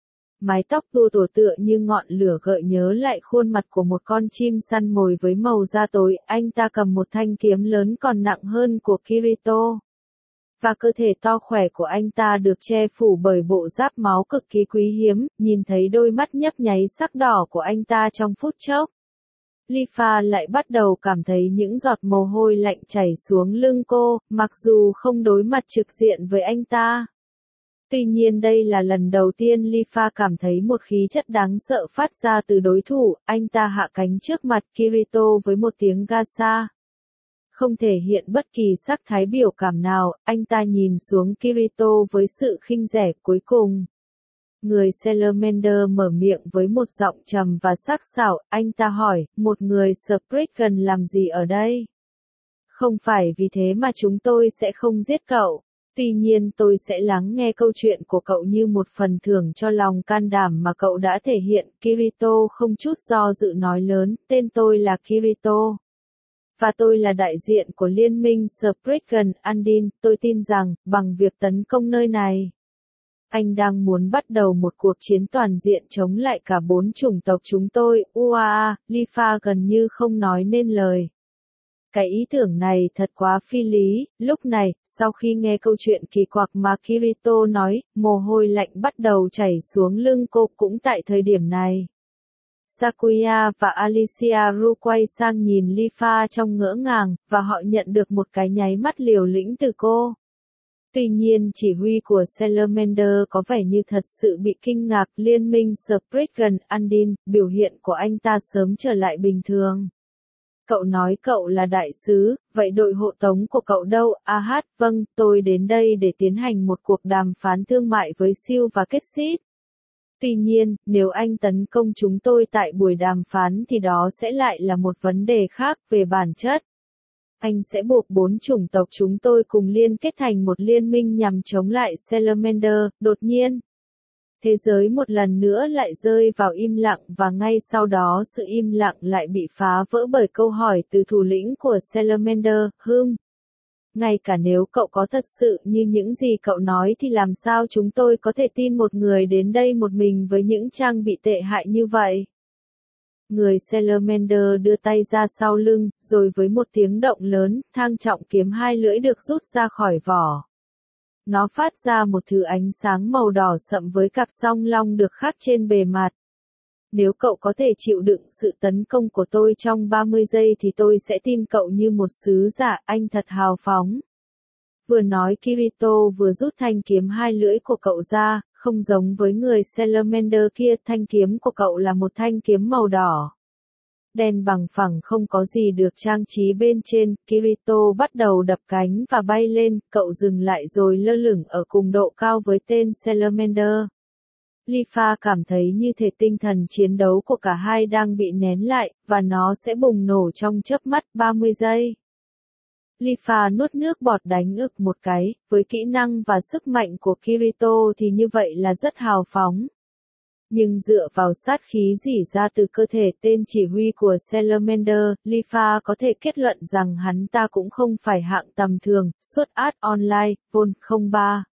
Mái tóc tua tủa tựa như ngọn lửa gợi nhớ lại khuôn mặt của một con chim săn mồi với màu da tối, anh ta cầm một thanh kiếm lớn còn nặng hơn của Kirito. Và cơ thể to khỏe của anh ta được che phủ bởi bộ giáp máu cực kỳ quý hiếm, nhìn thấy đôi mắt nhấp nháy sắc đỏ của anh ta trong phút chốc. Lifa lại bắt đầu cảm thấy những giọt mồ hôi lạnh chảy xuống lưng cô, mặc dù không đối mặt trực diện với anh ta. Tuy nhiên đây là lần đầu tiên Lifa cảm thấy một khí chất đáng sợ phát ra từ đối thủ, anh ta hạ cánh trước mặt Kirito với một tiếng gasa. Không thể hiện bất kỳ sắc thái biểu cảm nào, anh ta nhìn xuống Kirito với sự khinh rẻ cuối cùng. Người Salamander mở miệng với một giọng trầm và sắc sảo, anh ta hỏi, một người Spriggan làm gì ở đây? Không phải vì thế mà chúng tôi sẽ không giết cậu. Tuy nhiên tôi sẽ lắng nghe câu chuyện của cậu như một phần thưởng cho lòng can đảm mà cậu đã thể hiện. Kirito không chút do dự nói lớn, tên tôi là Kirito. Và tôi là đại diện của liên minh Spriggan Andin, tôi tin rằng, bằng việc tấn công nơi này, anh đang muốn bắt đầu một cuộc chiến toàn diện chống lại cả 4 chủng tộc chúng tôi. Uaa, Lifa gần như không nói nên lời. Cái ý tưởng này thật quá phi lý, lúc này, sau khi nghe câu chuyện kỳ quặc mà Kirito nói, mồ hôi lạnh bắt đầu chảy xuống lưng cô cũng tại thời điểm này. Sakuya và Alicia Ru quay sang nhìn Lifa trong ngỡ ngàng, và họ nhận được một cái nháy mắt liều lĩnh từ cô. Tuy nhiên chỉ huy của Salamander có vẻ như thật sự bị kinh ngạc. Liên minh Spriggan Andin, biểu hiện của anh ta sớm trở lại bình thường. Cậu nói cậu là đại sứ, vậy đội hộ tống của cậu đâu? Vâng, tôi đến đây để tiến hành một cuộc đàm phán thương mại với Siêu và Kết Xít. Tuy nhiên, nếu anh tấn công chúng tôi tại buổi đàm phán thì đó sẽ lại là một vấn đề khác về bản chất. Anh sẽ buộc 4 chủng tộc chúng tôi cùng liên kết thành một liên minh nhằm chống lại Salamander. Đột nhiên, Thế giới một lần nữa lại rơi vào im lặng và ngay sau đó sự im lặng lại bị phá vỡ bởi câu hỏi từ thủ lĩnh của Salamander, ngay cả nếu cậu có thật sự như những gì cậu nói thì làm sao chúng tôi có thể tin một người đến đây một mình với những trang bị tệ hại như vậy? Người Salamander đưa tay ra sau lưng, rồi với một tiếng động lớn, thang trọng kiếm hai lưỡi được rút ra khỏi vỏ. Nó phát ra một thứ ánh sáng màu đỏ sậm với cặp song long được khắc trên bề mặt. Nếu cậu có thể chịu đựng sự tấn công của tôi trong 30 giây thì tôi sẽ tin cậu như một sứ giả, anh thật hào phóng. Vừa nói Kirito vừa rút thanh kiếm hai lưỡi của cậu ra, không giống với người Salamander kia, thanh kiếm của cậu là một thanh kiếm màu đỏ. Đen bằng phẳng không có gì được trang trí bên trên, Kirito bắt đầu đập cánh và bay lên, cậu dừng lại rồi lơ lửng ở cùng độ cao với tên Salamander. Lifa cảm thấy như thể tinh thần chiến đấu của cả hai đang bị nén lại, và nó sẽ bùng nổ trong chớp mắt 30 giây. Lifa nuốt nước bọt đánh ực một cái, với kỹ năng và sức mạnh của Kirito thì như vậy là rất hào phóng. Nhưng dựa vào sát khí rỉ ra từ cơ thể tên chỉ huy của Salamander, Lifa có thể kết luận rằng hắn ta cũng không phải hạng tầm thường. Suốt Art Online, Vol 03.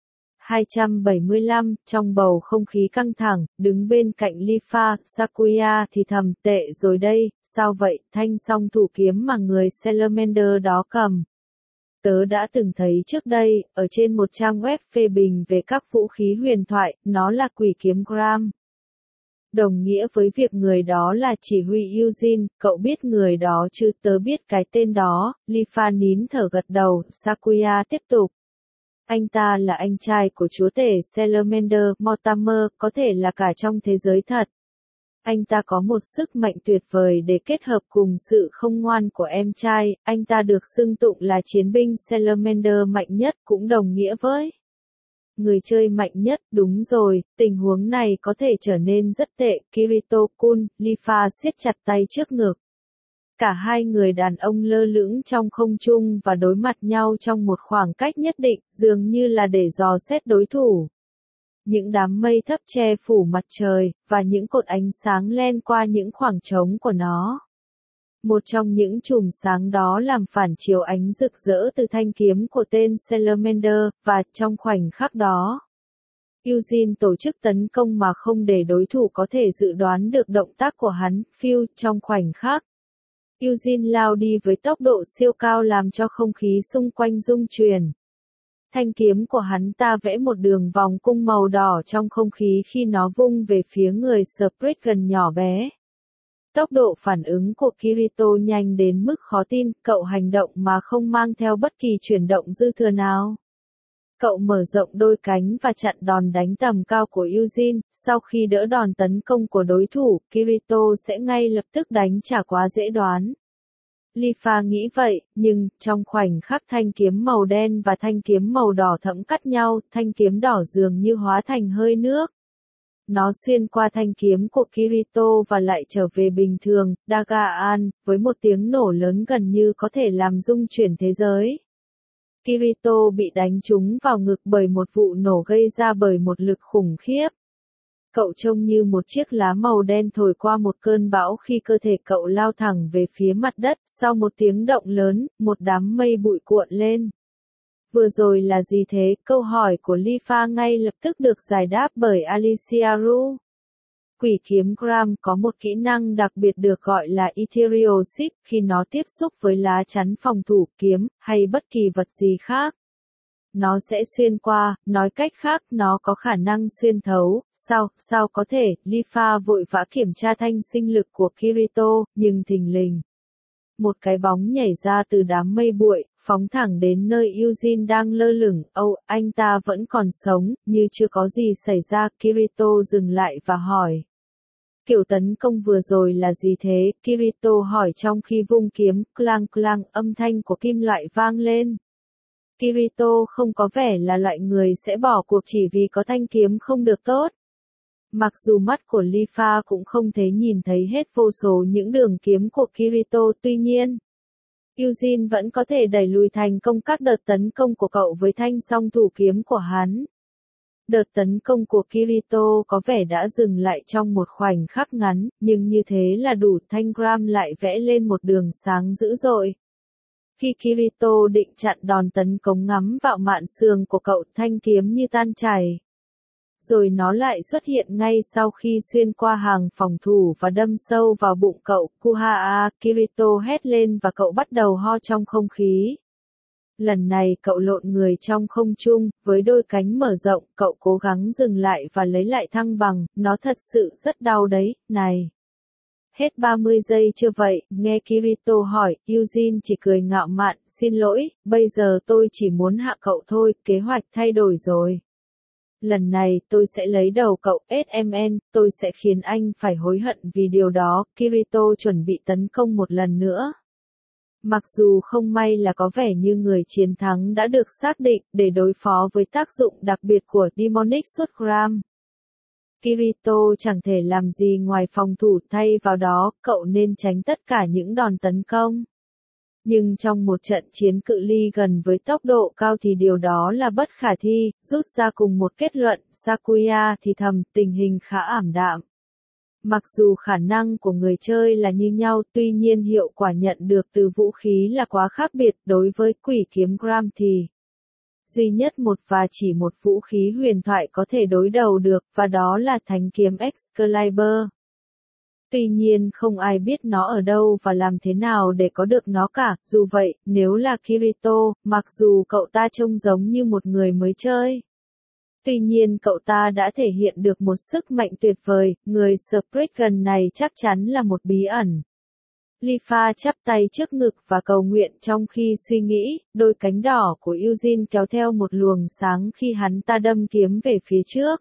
275, trong bầu không khí căng thẳng, đứng bên cạnh Lifa, Sakuya thì thầm, tệ rồi đây, sao vậy, thanh song thủ kiếm mà người Salamander đó cầm. Tớ đã từng thấy trước đây, ở trên một trang web phê bình về các vũ khí huyền thoại, nó là quỷ kiếm Gram. Đồng nghĩa với việc người đó là chỉ huy Eugene, cậu biết người đó chứ? Tớ biết cái tên đó, Lifa nín thở gật đầu, Sakuya tiếp tục. Anh ta là anh trai của chúa tể Salamander, Mortimer, có thể là cả trong thế giới thật. Anh ta có một sức mạnh tuyệt vời để kết hợp cùng sự không ngoan của em trai, anh ta được xưng tụng là chiến binh Salamander mạnh nhất, cũng đồng nghĩa với người chơi mạnh nhất. Đúng rồi, tình huống này có thể trở nên rất tệ, Kirito-kun, Lifa siết chặt tay trước ngực. Cả hai người đàn ông lơ lửng trong không trung và đối mặt nhau trong một khoảng cách nhất định, dường như là để dò xét đối thủ. Những đám mây thấp che phủ mặt trời, và những cột ánh sáng len qua những khoảng trống của nó. Một trong những chùm sáng đó làm phản chiếu ánh rực rỡ từ thanh kiếm của tên Salamander, và trong khoảnh khắc đó, Eugene tổ chức tấn công mà không để đối thủ có thể dự đoán được động tác của hắn. Phiêu, trong khoảnh khắc, Eugene lao đi với tốc độ siêu cao làm cho không khí xung quanh rung chuyển. Thanh kiếm của hắn ta vẽ một đường vòng cung màu đỏ trong không khí khi nó vung về phía người Spriggan nhỏ bé. Tốc độ phản ứng của Kirito nhanh đến mức khó tin, cậu hành động mà không mang theo bất kỳ chuyển động dư thừa nào. Cậu mở rộng đôi cánh và chặn đòn đánh tầm cao của Eugene, sau khi đỡ đòn tấn công của đối thủ, Kirito sẽ ngay lập tức đánh trả quá dễ đoán. Lifa nghĩ vậy, nhưng, trong khoảnh khắc thanh kiếm màu đen và thanh kiếm màu đỏ thẫm cắt nhau, thanh kiếm đỏ dường như hóa thành hơi nước. Nó xuyên qua thanh kiếm của Kirito và lại trở về bình thường, Dagaan, với một tiếng nổ lớn gần như có thể làm rung chuyển thế giới. Kirito bị đánh trúng vào ngực bởi một vụ nổ gây ra bởi một lực khủng khiếp. Cậu trông như một chiếc lá màu đen thổi qua một cơn bão khi cơ thể cậu lao thẳng về phía mặt đất. Sau một tiếng động lớn, một đám mây bụi cuộn lên. Vừa rồi là gì thế? Câu hỏi của Lifa ngay lập tức được giải đáp bởi Alicia Ru. Quỷ kiếm Gram có một kỹ năng đặc biệt được gọi là Ethereal Shift khi nó tiếp xúc với lá chắn phòng thủ, kiếm, hay bất kỳ vật gì khác. Nó sẽ xuyên qua, nói cách khác nó có khả năng xuyên thấu. Sao có thể? Lifa vội vã kiểm tra thanh sinh lực của Kirito, nhưng thình lình, một cái bóng nhảy ra từ đám mây bụi, phóng thẳng đến nơi Eugene đang lơ lửng. Anh ta vẫn còn sống, như chưa có gì xảy ra. Kirito dừng lại và hỏi. Kiểu tấn công vừa rồi là gì thế? Kirito hỏi trong khi vung kiếm, clang clang, âm thanh của kim loại vang lên. Kirito không có vẻ là loại người sẽ bỏ cuộc chỉ vì có thanh kiếm không được tốt. Mặc dù mắt của Lifa cũng không thể nhìn thấy hết vô số những đường kiếm của Kirito, tuy nhiên, Eugene vẫn có thể đẩy lùi thành công các đợt tấn công của cậu với thanh song thủ kiếm của hắn. Đợt tấn công của Kirito có vẻ đã dừng lại trong một khoảnh khắc ngắn, nhưng như thế là đủ. Tangram lại vẽ lên một đường sáng dữ dội. Khi Kirito định chặn đòn tấn công ngắm vào mạn xương của cậu, thanh kiếm như tan chảy. Rồi nó lại xuất hiện ngay sau khi xuyên qua hàng phòng thủ và đâm sâu vào bụng cậu. Kuhaa, Kirito hét lên và cậu bắt đầu ho trong không khí. Lần này cậu lộn người trong không trung, với đôi cánh mở rộng, cậu cố gắng dừng lại và lấy lại thăng bằng, nó thật sự rất đau đấy, này. Hết 30 giây chưa vậy, nghe Kirito hỏi, Eugene chỉ cười ngạo mạn, xin lỗi, bây giờ tôi chỉ muốn hạ cậu thôi, kế hoạch thay đổi rồi. Lần này tôi sẽ lấy đầu cậu, SMN, tôi sẽ khiến anh phải hối hận vì điều đó. Kirito chuẩn bị tấn công một lần nữa. Mặc dù không may là có vẻ như người chiến thắng đã được xác định để đối phó với tác dụng đặc biệt của Demonic Shotgun. Kirito chẳng thể làm gì ngoài phòng thủ, thay vào đó, cậu nên tránh tất cả những đòn tấn công. Nhưng trong một trận chiến cự ly gần với tốc độ cao thì điều đó là bất khả thi. Rút ra cùng một kết luận, Sakuya thì thầm, tình hình khá ảm đạm. Mặc dù khả năng của người chơi là như nhau, tuy nhiên hiệu quả nhận được từ vũ khí là quá khác biệt. Đối với quỷ kiếm Gram thì duy nhất một và chỉ một vũ khí huyền thoại có thể đối đầu được, và đó là thanh kiếm Excalibur. Tuy nhiên không ai biết nó ở đâu và làm thế nào để có được nó cả. Dù vậy, nếu là Kirito, mặc dù cậu ta trông giống như một người mới chơi, tuy nhiên cậu ta đã thể hiện được một sức mạnh tuyệt vời. Người Spriggan này chắc chắn là một bí ẩn. Lifa chắp tay trước ngực và cầu nguyện trong khi suy nghĩ. Đôi cánh đỏ của Eugene kéo theo một luồng sáng khi hắn ta đâm kiếm về phía trước.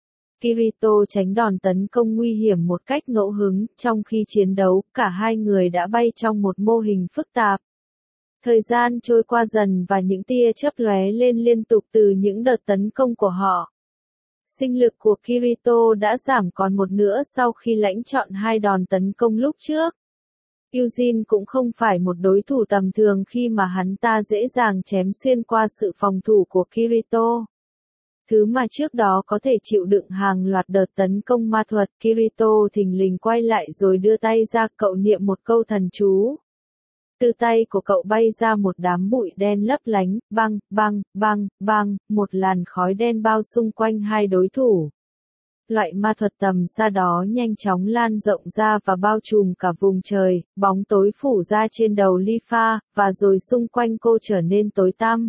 Kirito tránh đòn tấn công nguy hiểm một cách ngẫu hứng. Trong khi chiến đấu, cả hai người đã bay trong một mô hình phức tạp. Thời gian trôi qua dần và những tia chớp lóe lên liên tục từ những đợt tấn công của họ. Sinh lực của Kirito đã giảm còn một nửa sau khi lãnh trọn hai đòn tấn công lúc trước. Eugene cũng không phải một đối thủ tầm thường khi mà hắn ta dễ dàng chém xuyên qua sự phòng thủ của Kirito. Thứ mà trước đó có thể chịu đựng hàng loạt đợt tấn công ma thuật, Kirito thình lình quay lại rồi đưa tay ra, cậu niệm một câu thần chú. Từ tay của cậu bay ra một đám bụi đen lấp lánh, băng, băng, băng, băng, một làn khói đen bao xung quanh hai đối thủ. Loại ma thuật tầm xa đó nhanh chóng lan rộng ra và bao trùm cả vùng trời, bóng tối phủ ra trên đầu Lifa, và rồi xung quanh cô trở nên tối tăm.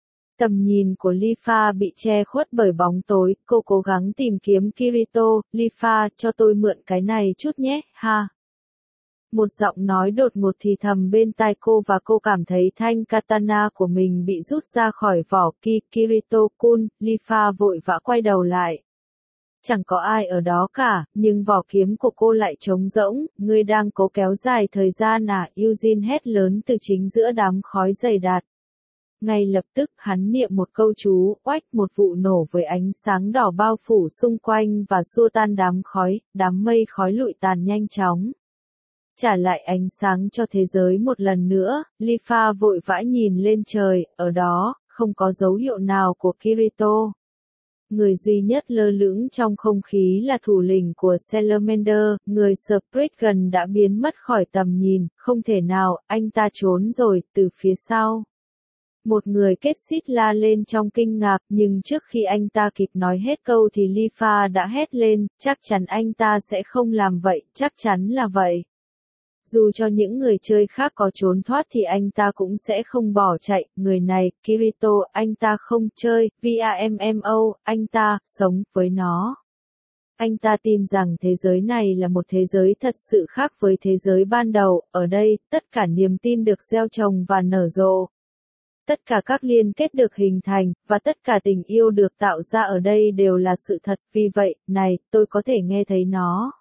Tầm nhìn của Lifa bị che khuất bởi bóng tối, cô cố gắng tìm kiếm Kirito. Lifa, cho tôi mượn cái này chút nhé, ha. Một giọng nói đột ngột thì thầm bên tai cô và cô cảm thấy thanh katana của mình bị rút ra khỏi vỏ. Kirito-kun, Lifa vội vã quay đầu lại. Chẳng có ai ở đó cả, nhưng vỏ kiếm của cô lại trống rỗng. Ngươi đang cố kéo dài thời gian à? Eugene hét lớn từ chính giữa đám khói dày đặc. Ngay lập tức hắn niệm một câu chú, oách, một vụ nổ với ánh sáng đỏ bao phủ xung quanh và xua tan đám mây khói lụi tàn nhanh chóng. Trả lại ánh sáng cho thế giới một lần nữa, Lifa vội vã nhìn lên trời, ở đó, không có dấu hiệu nào của Kirito. Người duy nhất lơ lửng trong không khí là thủ lĩnh của Salamander, người Spriggan đã biến mất khỏi tầm nhìn, không thể nào, anh ta trốn rồi, từ phía sau. Một người kết xít la lên trong kinh ngạc, nhưng trước khi anh ta kịp nói hết câu thì Lifa đã hét lên, chắc chắn anh ta sẽ không làm vậy, chắc chắn là vậy. Dù cho những người chơi khác có trốn thoát thì anh ta cũng sẽ không bỏ chạy. Người này, Kirito, anh ta không chơi VAMMO, anh ta sống với nó. Anh ta tin rằng thế giới này là một thế giới thật sự khác với thế giới ban đầu. Ở đây, tất cả niềm tin được gieo trồng và nở rộ. Tất cả các liên kết được hình thành, và tất cả tình yêu được tạo ra ở đây đều là sự thật. Vì vậy, này, tôi có thể nghe thấy nó.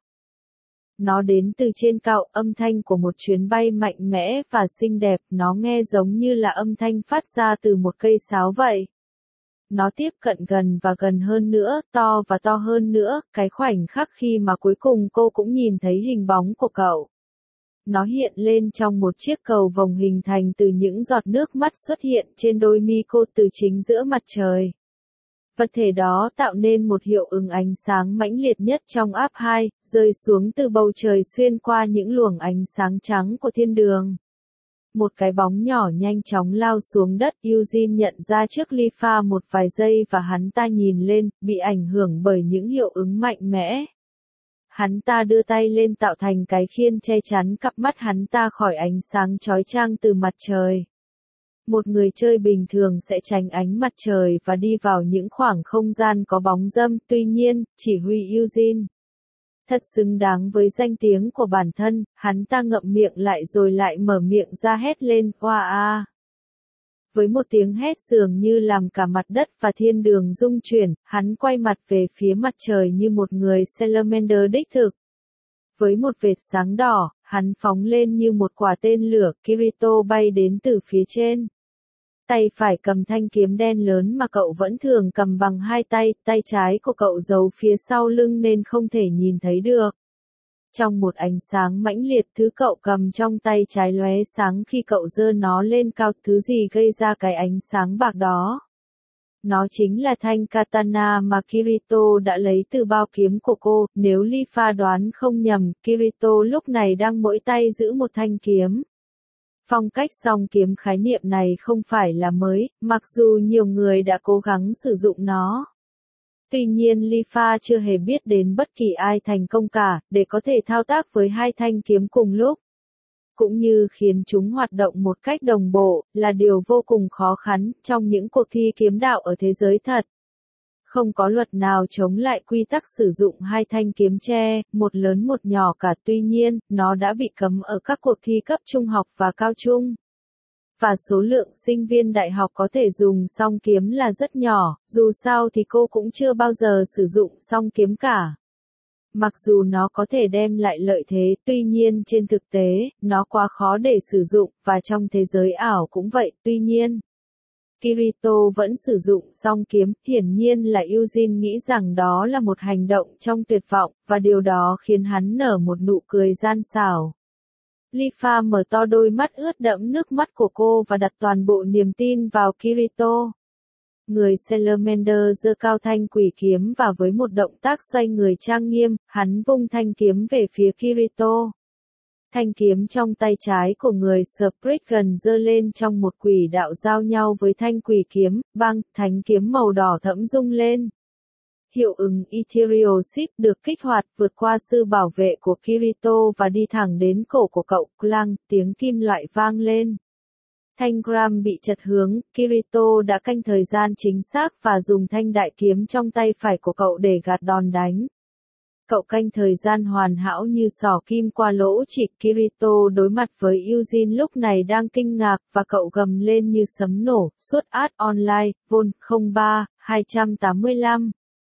Nó đến từ trên cao, âm thanh của một chuyến bay mạnh mẽ và xinh đẹp, nó nghe giống như là âm thanh phát ra từ một cây sáo vậy. Nó tiếp cận gần và gần hơn nữa, to và to hơn nữa, cái khoảnh khắc khi mà cuối cùng cô cũng nhìn thấy hình bóng của cậu. Nó hiện lên trong một chiếc cầu vồng hình thành từ những giọt nước mắt xuất hiện trên đôi mi cô từ chính giữa mặt trời. Vật thể đó tạo nên một hiệu ứng ánh sáng mãnh liệt nhất trong áp 2, rơi xuống từ bầu trời xuyên qua những luồng ánh sáng trắng của thiên đường. Một cái bóng nhỏ nhanh chóng lao xuống đất. Eugene nhận ra trước Lifa một vài giây và hắn ta nhìn lên, bị ảnh hưởng bởi những hiệu ứng mạnh mẽ. Hắn ta đưa tay lên tạo thành cái khiên che chắn cặp mắt hắn ta khỏi ánh sáng chói chang từ mặt trời. Một người chơi bình thường sẽ tránh ánh mặt trời và đi vào những khoảng không gian có bóng râm, tuy nhiên, chỉ huy Eugene. Thật xứng đáng với danh tiếng của bản thân, hắn ta ngậm miệng lại rồi lại mở miệng ra hét lên, oa a. Với một tiếng hét dường như làm cả mặt đất và thiên đường rung chuyển, hắn quay mặt về phía mặt trời như một người Salamander đích thực. Với một vệt sáng đỏ, hắn phóng lên như một quả tên lửa. Kirito bay đến từ phía trên. Tay phải cầm thanh kiếm đen lớn mà cậu vẫn thường cầm bằng hai tay, tay trái của cậu giấu phía sau lưng nên không thể nhìn thấy được. Trong một ánh sáng mãnh liệt, thứ cậu cầm trong tay trái lóe sáng khi cậu giơ nó lên cao. Thứ gì gây ra cái ánh sáng bạc đó? Nó chính là thanh katana mà Kirito đã lấy từ bao kiếm của cô. Nếu Lifa đoán không nhầm, Kirito lúc này đang mỗi tay giữ một thanh kiếm. Phong cách song kiếm khái niệm này không phải là mới, mặc dù nhiều người đã cố gắng sử dụng nó. Tuy nhiên Lifa chưa hề biết đến bất kỳ ai thành công cả, để có thể thao tác với hai thanh kiếm cùng lúc. Cũng như khiến chúng hoạt động một cách đồng bộ, là điều vô cùng khó khăn trong những cuộc thi kiếm đạo ở thế giới thật. Không có luật nào chống lại quy tắc sử dụng hai thanh kiếm tre, một lớn một nhỏ cả. Tuy nhiên, nó đã bị cấm ở các cuộc thi cấp trung học và cao trung. Và số lượng sinh viên đại học có thể dùng song kiếm là rất nhỏ, dù sao thì cô cũng chưa bao giờ sử dụng song kiếm cả. Mặc dù nó có thể đem lại lợi thế, tuy nhiên trên thực tế, nó quá khó để sử dụng, và trong thế giới ảo cũng vậy. Tuy nhiên, Kirito vẫn sử dụng song kiếm, hiển nhiên là Eugene nghĩ rằng đó là một hành động trong tuyệt vọng, và điều đó khiến hắn nở một nụ cười gian xảo. Lifa mở to đôi mắt ướt đẫm nước mắt của cô và đặt toàn bộ niềm tin vào Kirito. Người Salamander giơ cao thanh quỷ kiếm và với một động tác xoay người trang nghiêm, hắn vung thanh kiếm về phía Kirito. Thanh kiếm trong tay trái của người Spriggan giơ lên trong một quỷ đạo giao nhau với thanh quỷ kiếm, băng, thánh kiếm màu đỏ thẫm rung lên. Hiệu ứng Ethereal Shift được kích hoạt vượt qua sư bảo vệ của Kirito và đi thẳng đến cổ của cậu. Clang, tiếng kim loại vang lên. Thanh gram bị chật hướng, Kirito đã canh thời gian chính xác và dùng thanh đại kiếm trong tay phải của cậu để gạt đòn đánh. Cậu canh thời gian hoàn hảo như xỏ kim qua lỗ chỉ. Kirito đối mặt với Eugene lúc này đang kinh ngạc và cậu gầm lên như sấm nổ. Suốt ad online, Vol 03, 285.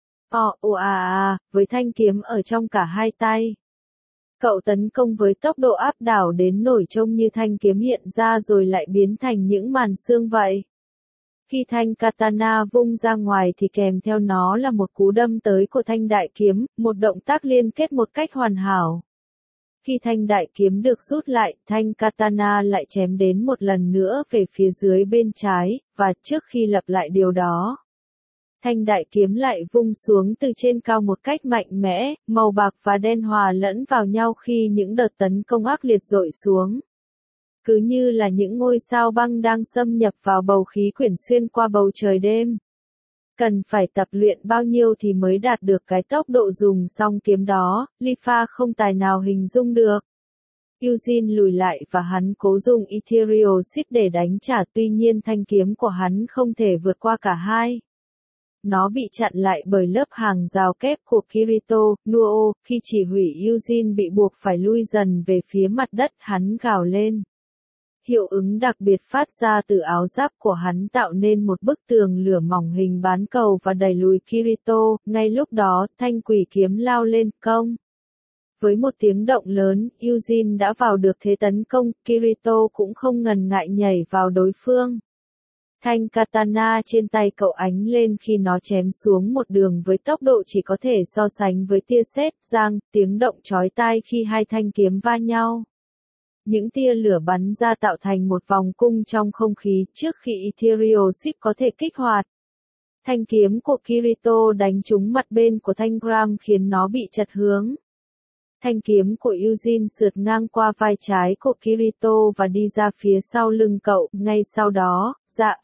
Với thanh kiếm ở trong cả hai tay. Cậu tấn công với tốc độ áp đảo đến nổi trông như thanh kiếm hiện ra rồi lại biến thành những màn xương vậy. Khi thanh katana vung ra ngoài thì kèm theo nó là một cú đâm tới của thanh đại kiếm, một động tác liên kết một cách hoàn hảo. Khi thanh đại kiếm được rút lại, thanh katana lại chém đến một lần nữa về phía dưới bên trái, và trước khi lặp lại điều đó, thanh đại kiếm lại vung xuống từ trên cao một cách mạnh mẽ, màu bạc và đen hòa lẫn vào nhau khi những đợt tấn công ác liệt dội xuống. Cứ như là những ngôi sao băng đang xâm nhập vào bầu khí quyển xuyên qua bầu trời đêm. Cần phải tập luyện bao nhiêu thì mới đạt được cái tốc độ dùng song kiếm đó, Lifa không tài nào hình dung được. Eugene lùi lại và hắn cố dùng Ethereal Shift để đánh trả, tuy nhiên thanh kiếm của hắn không thể vượt qua cả hai. Nó bị chặn lại bởi lớp hàng rào kép của Kirito. Nuo, khi chỉ huy Eugene bị buộc phải lui dần về phía mặt đất, hắn gào lên. Hiệu ứng đặc biệt phát ra từ áo giáp của hắn tạo nên một bức tường lửa mỏng hình bán cầu và đẩy lùi Kirito. Ngay lúc đó, thanh quỷ kiếm lao lên, công. Với một tiếng động lớn, Eugene đã vào được thế tấn công, Kirito cũng không ngần ngại nhảy vào đối phương. Thanh katana trên tay cậu ánh lên khi nó chém xuống một đường với tốc độ chỉ có thể so sánh với tia sét, giang, tiếng động chói tai khi hai thanh kiếm va nhau. Những tia lửa bắn ra tạo thành một vòng cung trong không khí trước khi Ethereal Shift có thể kích hoạt. Thanh kiếm của Kirito đánh trúng mặt bên của thanh Gram khiến nó bị chật hướng. Thanh kiếm của Eugene sượt ngang qua vai trái của Kirito và đi ra phía sau lưng cậu, ngay sau đó,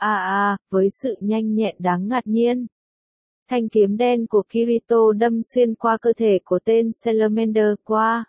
với sự nhanh nhẹn đáng ngạc nhiên. Thanh kiếm đen của Kirito đâm xuyên qua cơ thể của tên Salamander qua.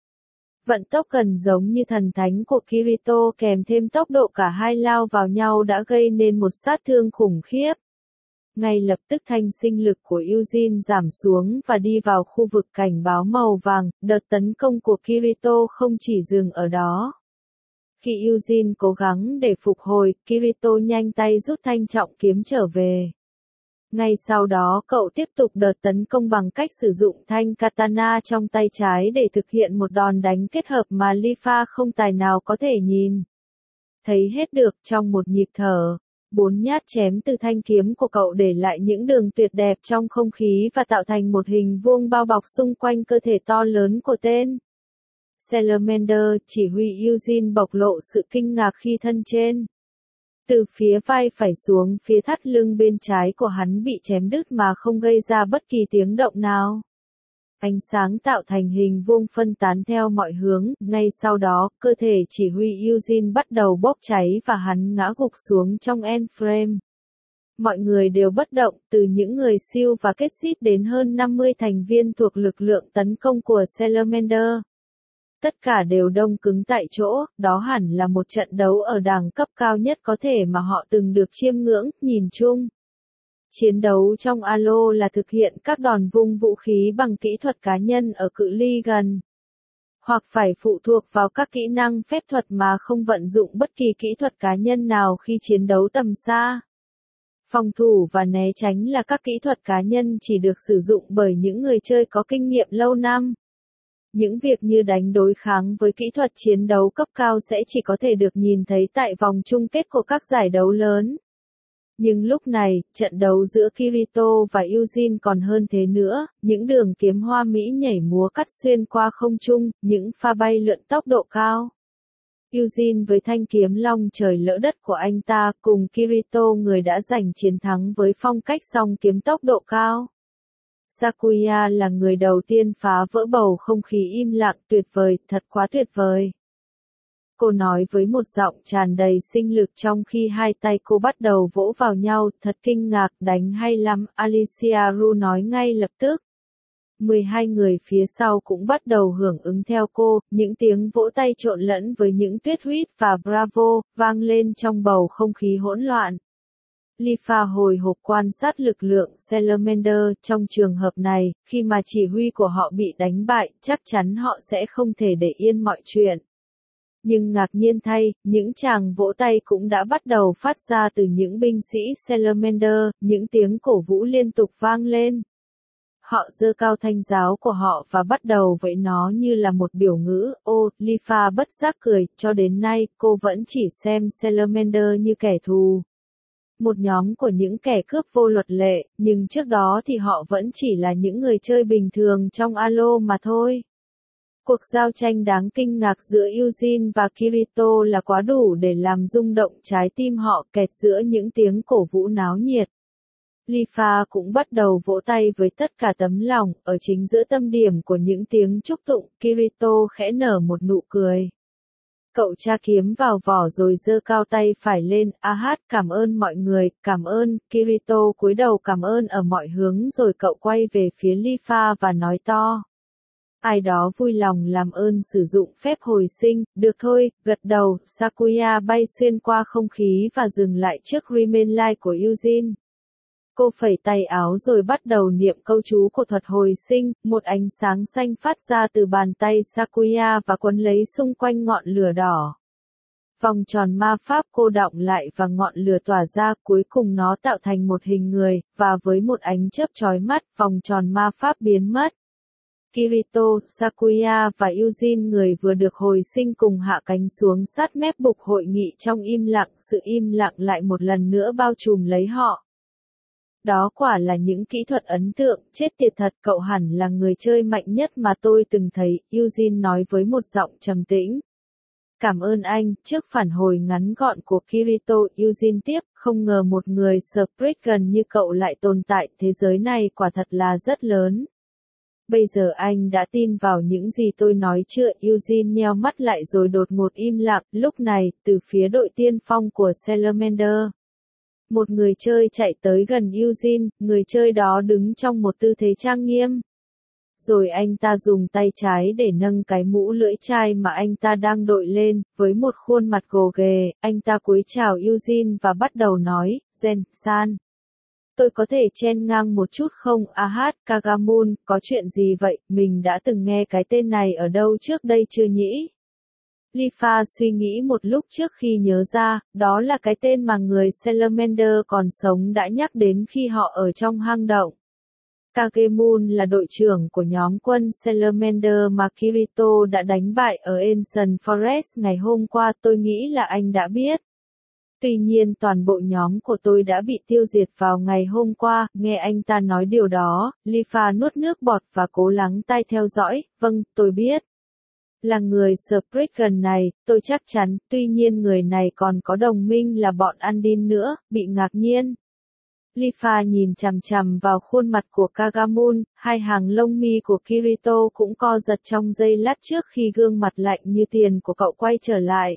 Vận tốc gần giống như thần thánh của Kirito kèm thêm tốc độ cả hai lao vào nhau đã gây nên một sát thương khủng khiếp. Ngay lập tức thanh sinh lực của Eugene giảm xuống và đi vào khu vực cảnh báo màu vàng, đợt tấn công của Kirito không chỉ dừng ở đó. Khi Eugene cố gắng để phục hồi, Kirito nhanh tay rút thanh trọng kiếm trở về. Ngay sau đó cậu tiếp tục đợt tấn công bằng cách sử dụng thanh katana trong tay trái để thực hiện một đòn đánh kết hợp mà Lifa không tài nào có thể nhìn thấy hết được trong một nhịp thở. 4 nhát chém từ thanh kiếm của cậu để lại những đường tuyệt đẹp trong không khí và tạo thành một hình vuông bao bọc xung quanh cơ thể to lớn của tên Salamander. Chỉ huy Eugene bộc lộ sự kinh ngạc khi thân trên. Từ phía vai phải xuống phía thắt lưng bên trái của hắn bị chém đứt mà không gây ra bất kỳ tiếng động nào. Ánh sáng tạo thành hình vuông phân tán theo mọi hướng, ngay sau đó, cơ thể chỉ huy Eugene bắt đầu bốc cháy và hắn ngã gục xuống trong end frame. Mọi người đều bất động, từ những người siêu và kết xít đến hơn 50 thành viên thuộc lực lượng tấn công của Salamander. Tất cả đều đông cứng tại chỗ, đó hẳn là một trận đấu ở đẳng cấp cao nhất có thể mà họ từng được chiêm ngưỡng, nhìn chung. Chiến đấu trong Halo là thực hiện các đòn vung vũ khí bằng kỹ thuật cá nhân ở cự ly gần. Hoặc phải phụ thuộc vào các kỹ năng phép thuật mà không vận dụng bất kỳ kỹ thuật cá nhân nào khi chiến đấu tầm xa. Phòng thủ và né tránh là các kỹ thuật cá nhân chỉ được sử dụng bởi những người chơi có kinh nghiệm lâu năm. Những việc như đánh đối kháng với kỹ thuật chiến đấu cấp cao sẽ chỉ có thể được nhìn thấy tại vòng chung kết của các giải đấu lớn. Nhưng lúc này, trận đấu giữa Kirito và Eugene còn hơn thế nữa, những đường kiếm hoa mỹ nhảy múa cắt xuyên qua không trung, những pha bay lượn tốc độ cao. Eugene với thanh kiếm long trời lỡ đất của anh ta cùng Kirito người đã giành chiến thắng với phong cách song kiếm tốc độ cao. Sakuya là người đầu tiên phá vỡ bầu không khí im lặng tuyệt vời, thật quá tuyệt vời. Cô nói với một giọng tràn đầy sinh lực trong khi hai tay cô bắt đầu vỗ vào nhau, thật kinh ngạc, đánh hay lắm, Alicia Ru nói ngay lập tức. 12 người phía sau cũng bắt đầu hưởng ứng theo cô, những tiếng vỗ tay trộn lẫn với những tuyết huýt và bravo, vang lên trong bầu không khí hỗn loạn. Lifa hồi hộp quan sát lực lượng Salamander, trong trường hợp này, khi mà chỉ huy của họ bị đánh bại, chắc chắn họ sẽ không thể để yên mọi chuyện. Nhưng ngạc nhiên thay, những tràng vỗ tay cũng đã bắt đầu phát ra từ những binh sĩ Salamander, những tiếng cổ vũ liên tục vang lên. Họ giơ cao thanh giáo của họ và bắt đầu vẫy nó như là một biểu ngữ. Lifa bất giác cười, cho đến nay, cô vẫn chỉ xem Salamander như kẻ thù. Một nhóm của những kẻ cướp vô luật lệ, nhưng trước đó thì họ vẫn chỉ là những người chơi bình thường trong Halo mà thôi. Cuộc giao tranh đáng kinh ngạc giữa Eugene và Kirito là quá đủ để làm rung động trái tim họ, kẹt giữa những tiếng cổ vũ náo nhiệt. Lifa cũng bắt đầu vỗ tay với tất cả tấm lòng, ở chính giữa tâm điểm của những tiếng chúc tụng, Kirito khẽ nở một nụ cười. Cậu tra kiếm vào vỏ rồi giơ cao tay phải lên, cảm ơn mọi người, cảm ơn, Kirito cúi đầu cảm ơn ở mọi hướng rồi cậu quay về phía Lifa và nói to. Ai đó vui lòng làm ơn sử dụng phép hồi sinh, được thôi, gật đầu, Sakuya bay xuyên qua không khí và dừng lại trước Remain Life của Eugene. Cô phẩy tay áo rồi bắt đầu niệm câu chú của thuật hồi sinh, một ánh sáng xanh phát ra từ bàn tay Sakuya và quấn lấy xung quanh ngọn lửa đỏ. Vòng tròn ma pháp cô đọng lại và ngọn lửa tỏa ra, cuối cùng nó tạo thành một hình người, và với một ánh chớp chói mắt, vòng tròn ma pháp biến mất. Kirito, Sakuya và Eugene người vừa được hồi sinh cùng hạ cánh xuống sát mép bục hội nghị trong im lặng, sự im lặng lại một lần nữa bao trùm lấy họ. Đó quả là những kỹ thuật ấn tượng, chết tiệt thật, cậu hẳn là người chơi mạnh nhất mà tôi từng thấy, Eugene nói với một giọng trầm tĩnh. Cảm ơn anh, trước phản hồi ngắn gọn của Kirito, Eugene tiếp, không ngờ một người Spriggan như cậu lại tồn tại, thế giới này quả thật là rất lớn. Bây giờ anh đã tin vào những gì tôi nói chưa? Eugene nheo mắt lại rồi đột ngột im lặng, lúc này, từ phía đội tiên phong của Salamander. Một người chơi chạy tới gần Eugene, người chơi đó đứng trong một tư thế trang nghiêm. Rồi anh ta dùng tay trái để nâng cái mũ lưỡi chai mà anh ta đang đội lên, với một khuôn mặt gồ ghề, anh ta cúi chào Eugene và bắt đầu nói, Zen-san. Tôi có thể chen ngang một chút không? Kagamun, có chuyện gì vậy? Mình đã từng nghe cái tên này ở đâu trước đây chưa nhỉ? Lifa suy nghĩ một lúc trước khi nhớ ra, đó là cái tên mà người Salamander còn sống đã nhắc đến khi họ ở trong hang động. Kagemun là đội trưởng của nhóm quân Salamander mà Kirito đã đánh bại ở Ancient Forest ngày hôm qua, tôi nghĩ là anh đã biết. Tuy nhiên toàn bộ nhóm của tôi đã bị tiêu diệt vào ngày hôm qua, nghe anh ta nói điều đó, Lifa nuốt nước bọt và cố lắng tai theo dõi, vâng, tôi biết. Là người Spriggan này, tôi chắc chắn, tuy nhiên người này còn có đồng minh là bọn Andin nữa, bị ngạc nhiên. Lifa nhìn chằm chằm vào khuôn mặt của Kagamun, hai hàng lông mi của Kirito cũng co giật trong giây lát trước khi gương mặt lạnh như tiền của cậu quay trở lại.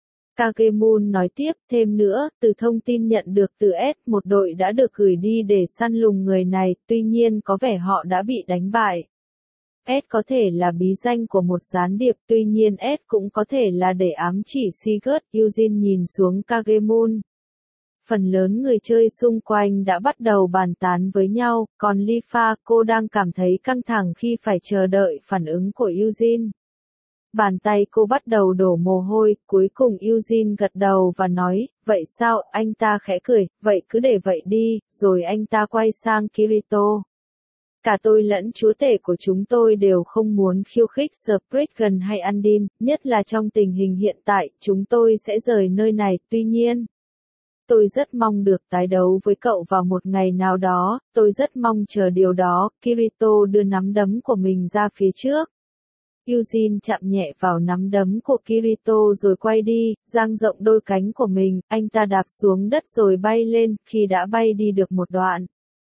Kagemun nói tiếp, thêm nữa, từ thông tin nhận được từ S, một đội đã được gửi đi để săn lùng người này, tuy nhiên có vẻ họ đã bị đánh bại. S có thể là bí danh của một gián điệp, tuy nhiên S cũng có thể là để ám chỉ Sigurd. Eugene nhìn xuống Kagemun. Phần lớn người chơi xung quanh đã bắt đầu bàn tán với nhau, còn Lifa, cô đang cảm thấy căng thẳng khi phải chờ đợi phản ứng của Eugene. Bàn tay cô bắt đầu đổ mồ hôi, cuối cùng Eugene gật đầu và nói, vậy sao? Anh ta khẽ cười, vậy cứ để vậy đi, rồi anh ta quay sang Kirito. Cả tôi lẫn chúa tể của chúng tôi đều không muốn khiêu khích Spriggan hay Andin, nhất là trong tình hình hiện tại, chúng tôi sẽ rời nơi này, tuy nhiên. Tôi rất mong được tái đấu với cậu vào một ngày nào đó, tôi rất mong chờ điều đó, Kirito đưa nắm đấm của mình ra phía trước. Eugene chạm nhẹ vào nắm đấm của Kirito rồi quay đi, dang rộng đôi cánh của mình, anh ta đạp xuống đất rồi bay lên, khi đã bay đi được một đoạn.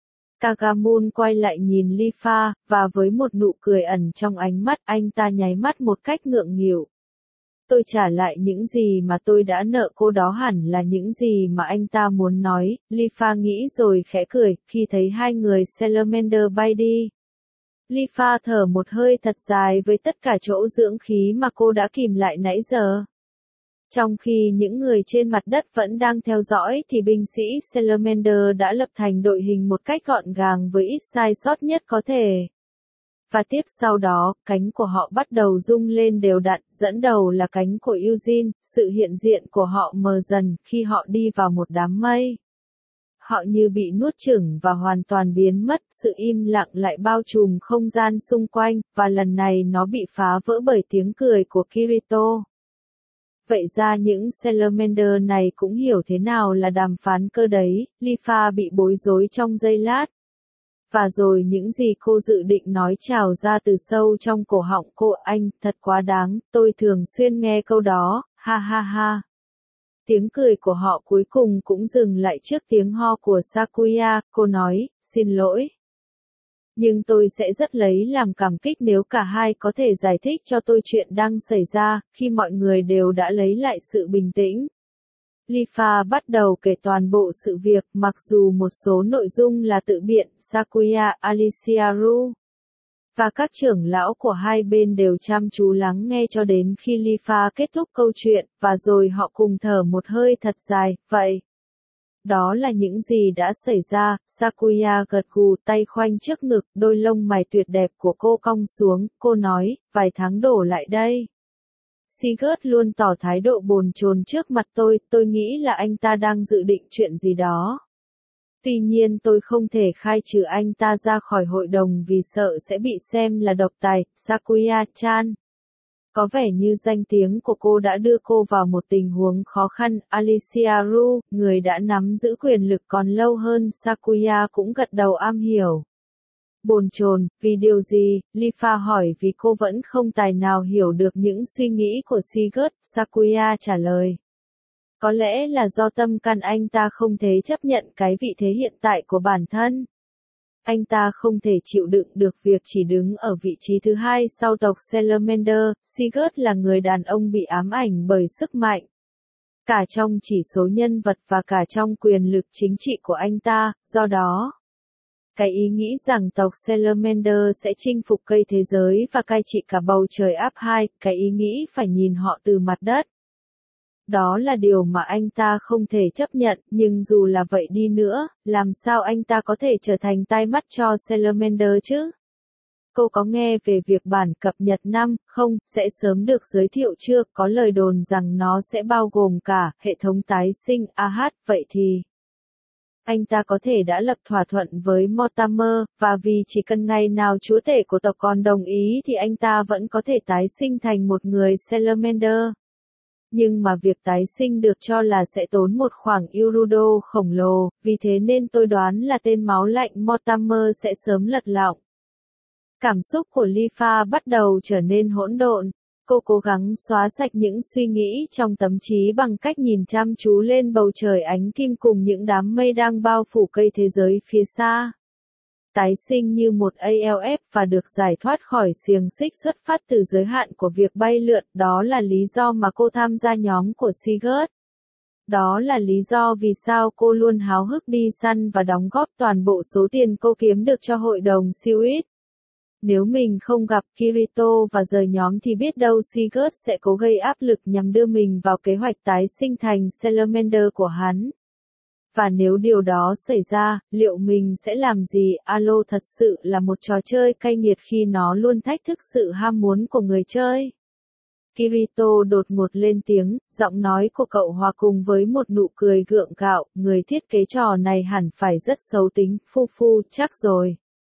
Kagamun quay lại nhìn Lifa, và với một nụ cười ẩn trong ánh mắt, anh ta nháy mắt một cách ngượng nghịu. Tôi trả lại những gì mà tôi đã nợ cô, đó hẳn là những gì mà anh ta muốn nói, Lifa nghĩ rồi khẽ cười, khi thấy hai người Salamander bay đi. Lifa thở một hơi thật dài với tất cả chỗ dưỡng khí mà cô đã kìm lại nãy giờ. Trong khi những người trên mặt đất vẫn đang theo dõi thì binh sĩ Salamander đã lập thành đội hình một cách gọn gàng với ít sai sót nhất có thể. Và tiếp sau đó, cánh của họ bắt đầu rung lên đều đặn, dẫn đầu là cánh của Eugene, sự hiện diện của họ mờ dần khi họ đi vào một đám mây. Họ như bị nuốt chửng và hoàn toàn biến mất, sự im lặng lại bao trùm không gian xung quanh, và lần này nó bị phá vỡ bởi tiếng cười của Kirito. Vậy ra những Salamander này cũng hiểu thế nào là đàm phán cơ đấy, Lifa bị bối rối trong giây lát. Và rồi những gì cô dự định nói trào ra từ sâu trong cổ họng cô, anh, thật quá đáng, tôi thường xuyên nghe câu đó, ha ha ha. Tiếng cười của họ cuối cùng cũng dừng lại trước tiếng ho của Sakuya, cô nói, xin lỗi. Nhưng tôi sẽ rất lấy làm cảm kích nếu cả hai có thể giải thích cho tôi chuyện đang xảy ra, khi mọi người đều đã lấy lại sự bình tĩnh. Lifa bắt đầu kể toàn bộ sự việc, mặc dù một số nội dung là tự biện, Sakuya, Aliciaru và các trưởng lão của hai bên đều chăm chú lắng nghe cho đến khi Lifa kết thúc câu chuyện, và rồi họ cùng thở một hơi thật dài, vậy. Đó là những gì đã xảy ra, Sakuya gật gù, tay khoanh trước ngực, đôi lông mày tuyệt đẹp của cô cong xuống, cô nói, vài tháng đổ lại đây. Sigurd luôn tỏ thái độ bồn chồn trước mặt tôi nghĩ là anh ta đang dự định chuyện gì đó. Tuy nhiên tôi không thể khai trừ anh ta ra khỏi hội đồng vì sợ sẽ bị xem là độc tài, Sakuya-chan. Có vẻ như danh tiếng của cô đã đưa cô vào một tình huống khó khăn, Aliciaru, người đã nắm giữ quyền lực còn lâu hơn Sakuya cũng gật đầu am hiểu. Bồn chồn, vì điều gì? Lifa hỏi vì cô vẫn không tài nào hiểu được những suy nghĩ của Sigurd, Sakuya trả lời. Có lẽ là do tâm can anh ta không thể chấp nhận cái vị thế hiện tại của bản thân. Anh ta không thể chịu đựng được việc chỉ đứng ở vị trí thứ hai sau tộc Salamander. Sigurd là người đàn ông bị ám ảnh bởi sức mạnh. Cả trong chỉ số nhân vật và cả trong quyền lực chính trị của anh ta, do đó. Cái ý nghĩ rằng tộc Salamander sẽ chinh phục cây thế giới và cai trị cả bầu trời áp hai, cái ý nghĩ phải nhìn họ từ mặt đất. Đó là điều mà anh ta không thể chấp nhận, nhưng dù là vậy đi nữa, làm sao anh ta có thể trở thành tai mắt cho Salamander chứ? Cô có nghe về việc bản cập nhật 5, không, sẽ sớm được giới thiệu chưa? Có lời đồn rằng nó sẽ bao gồm cả hệ thống tái sinh AH, vậy thì anh ta có thể đã lập thỏa thuận với Mortimer, và vì chỉ cần ngày nào chúa tể của tộc còn đồng ý thì anh ta vẫn có thể tái sinh thành một người Salamander. Nhưng mà việc tái sinh được cho là sẽ tốn một khoản euro khổng lồ, vì thế nên tôi đoán là tên máu lạnh Mortimer sẽ sớm lật lọng. Cảm xúc của Lifa bắt đầu trở nên hỗn độn. Cô cố gắng xóa sạch những suy nghĩ trong tâm trí bằng cách nhìn chăm chú lên bầu trời ánh kim cùng những đám mây đang bao phủ cây thế giới phía xa. Tái sinh như một ALF và được giải thoát khỏi xiềng xích xuất phát từ giới hạn của việc bay lượn, đó là lý do mà cô tham gia nhóm của Sigurd. Đó là lý do vì sao cô luôn háo hức đi săn và đóng góp toàn bộ số tiền cô kiếm được cho hội đồng siêu ít. Nếu mình không gặp Kirito và rời nhóm thì biết đâu Sigurd sẽ cố gây áp lực nhằm đưa mình vào kế hoạch tái sinh thành Salamander của hắn. Và nếu điều đó xảy ra, liệu mình sẽ làm gì? Alo thật sự là một trò chơi cay nghiệt khi nó luôn thách thức sự ham muốn của người chơi. Kirito đột ngột lên tiếng, giọng nói của cậu hòa cùng với một nụ cười gượng gạo, người thiết kế trò này hẳn phải rất xấu tính, phu, chắc rồi.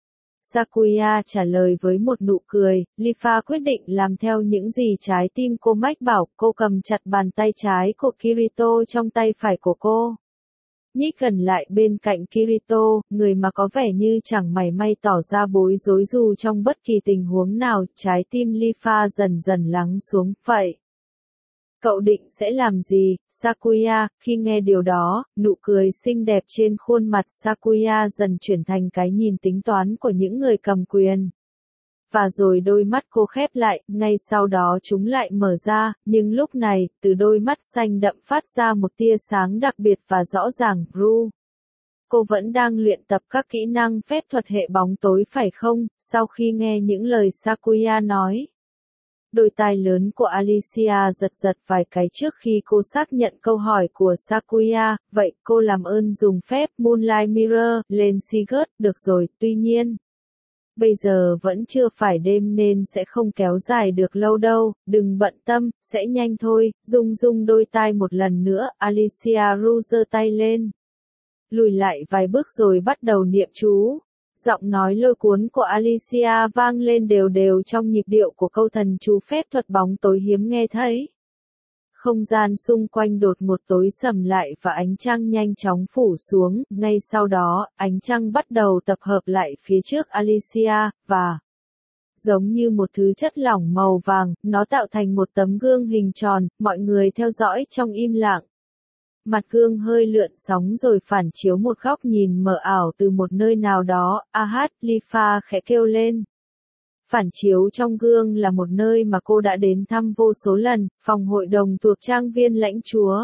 Sakuya trả lời với một nụ cười, Lifa quyết định làm theo những gì trái tim cô mách bảo, cô cầm chặt bàn tay trái của Kirito trong tay phải của cô. Nhích gần lại bên cạnh Kirito, người mà có vẻ như chẳng mảy may tỏ ra bối rối dù trong bất kỳ tình huống nào, trái tim Lifa dần dần lắng xuống, vậy. Cậu định sẽ làm gì, Sakuya? Khi nghe điều đó, nụ cười xinh đẹp trên khuôn mặt Sakuya dần chuyển thành cái nhìn tính toán của những người cầm quyền. Và rồi đôi mắt cô khép lại, ngay sau đó chúng lại mở ra, nhưng lúc này, từ đôi mắt xanh đậm phát ra một tia sáng đặc biệt và rõ ràng, Ru. Cô vẫn đang luyện tập các kỹ năng phép thuật hệ bóng tối phải không? Sau khi nghe những lời Sakuya nói. Đôi tai lớn của Alicia giật vài cái trước khi cô xác nhận câu hỏi của Sakuya, vậy cô làm ơn dùng phép Moonlight Mirror lên Sigurd, được rồi, tuy nhiên. Bây giờ vẫn chưa phải đêm nên sẽ không kéo dài được lâu đâu, đừng bận tâm, sẽ nhanh thôi, rung đôi tai một lần nữa, Alicia ru giơ tay lên. Lùi lại vài bước rồi bắt đầu niệm chú. Giọng nói lôi cuốn của Alicia vang lên đều trong nhịp điệu của câu thần chú phép thuật bóng tối hiếm nghe thấy. Không gian xung quanh đột ngột tối sầm lại và ánh trăng nhanh chóng phủ xuống, ngay sau đó, ánh trăng bắt đầu tập hợp lại phía trước Alicia, và giống như một thứ chất lỏng màu vàng, nó tạo thành một tấm gương hình tròn, mọi người theo dõi trong im lặng. Mặt gương hơi lượn sóng rồi phản chiếu một góc nhìn mờ ảo từ một nơi nào đó, Lifa khẽ kêu lên. Phản chiếu trong gương là một nơi mà cô đã đến thăm vô số lần, phòng hội đồng thuộc trang viên lãnh chúa.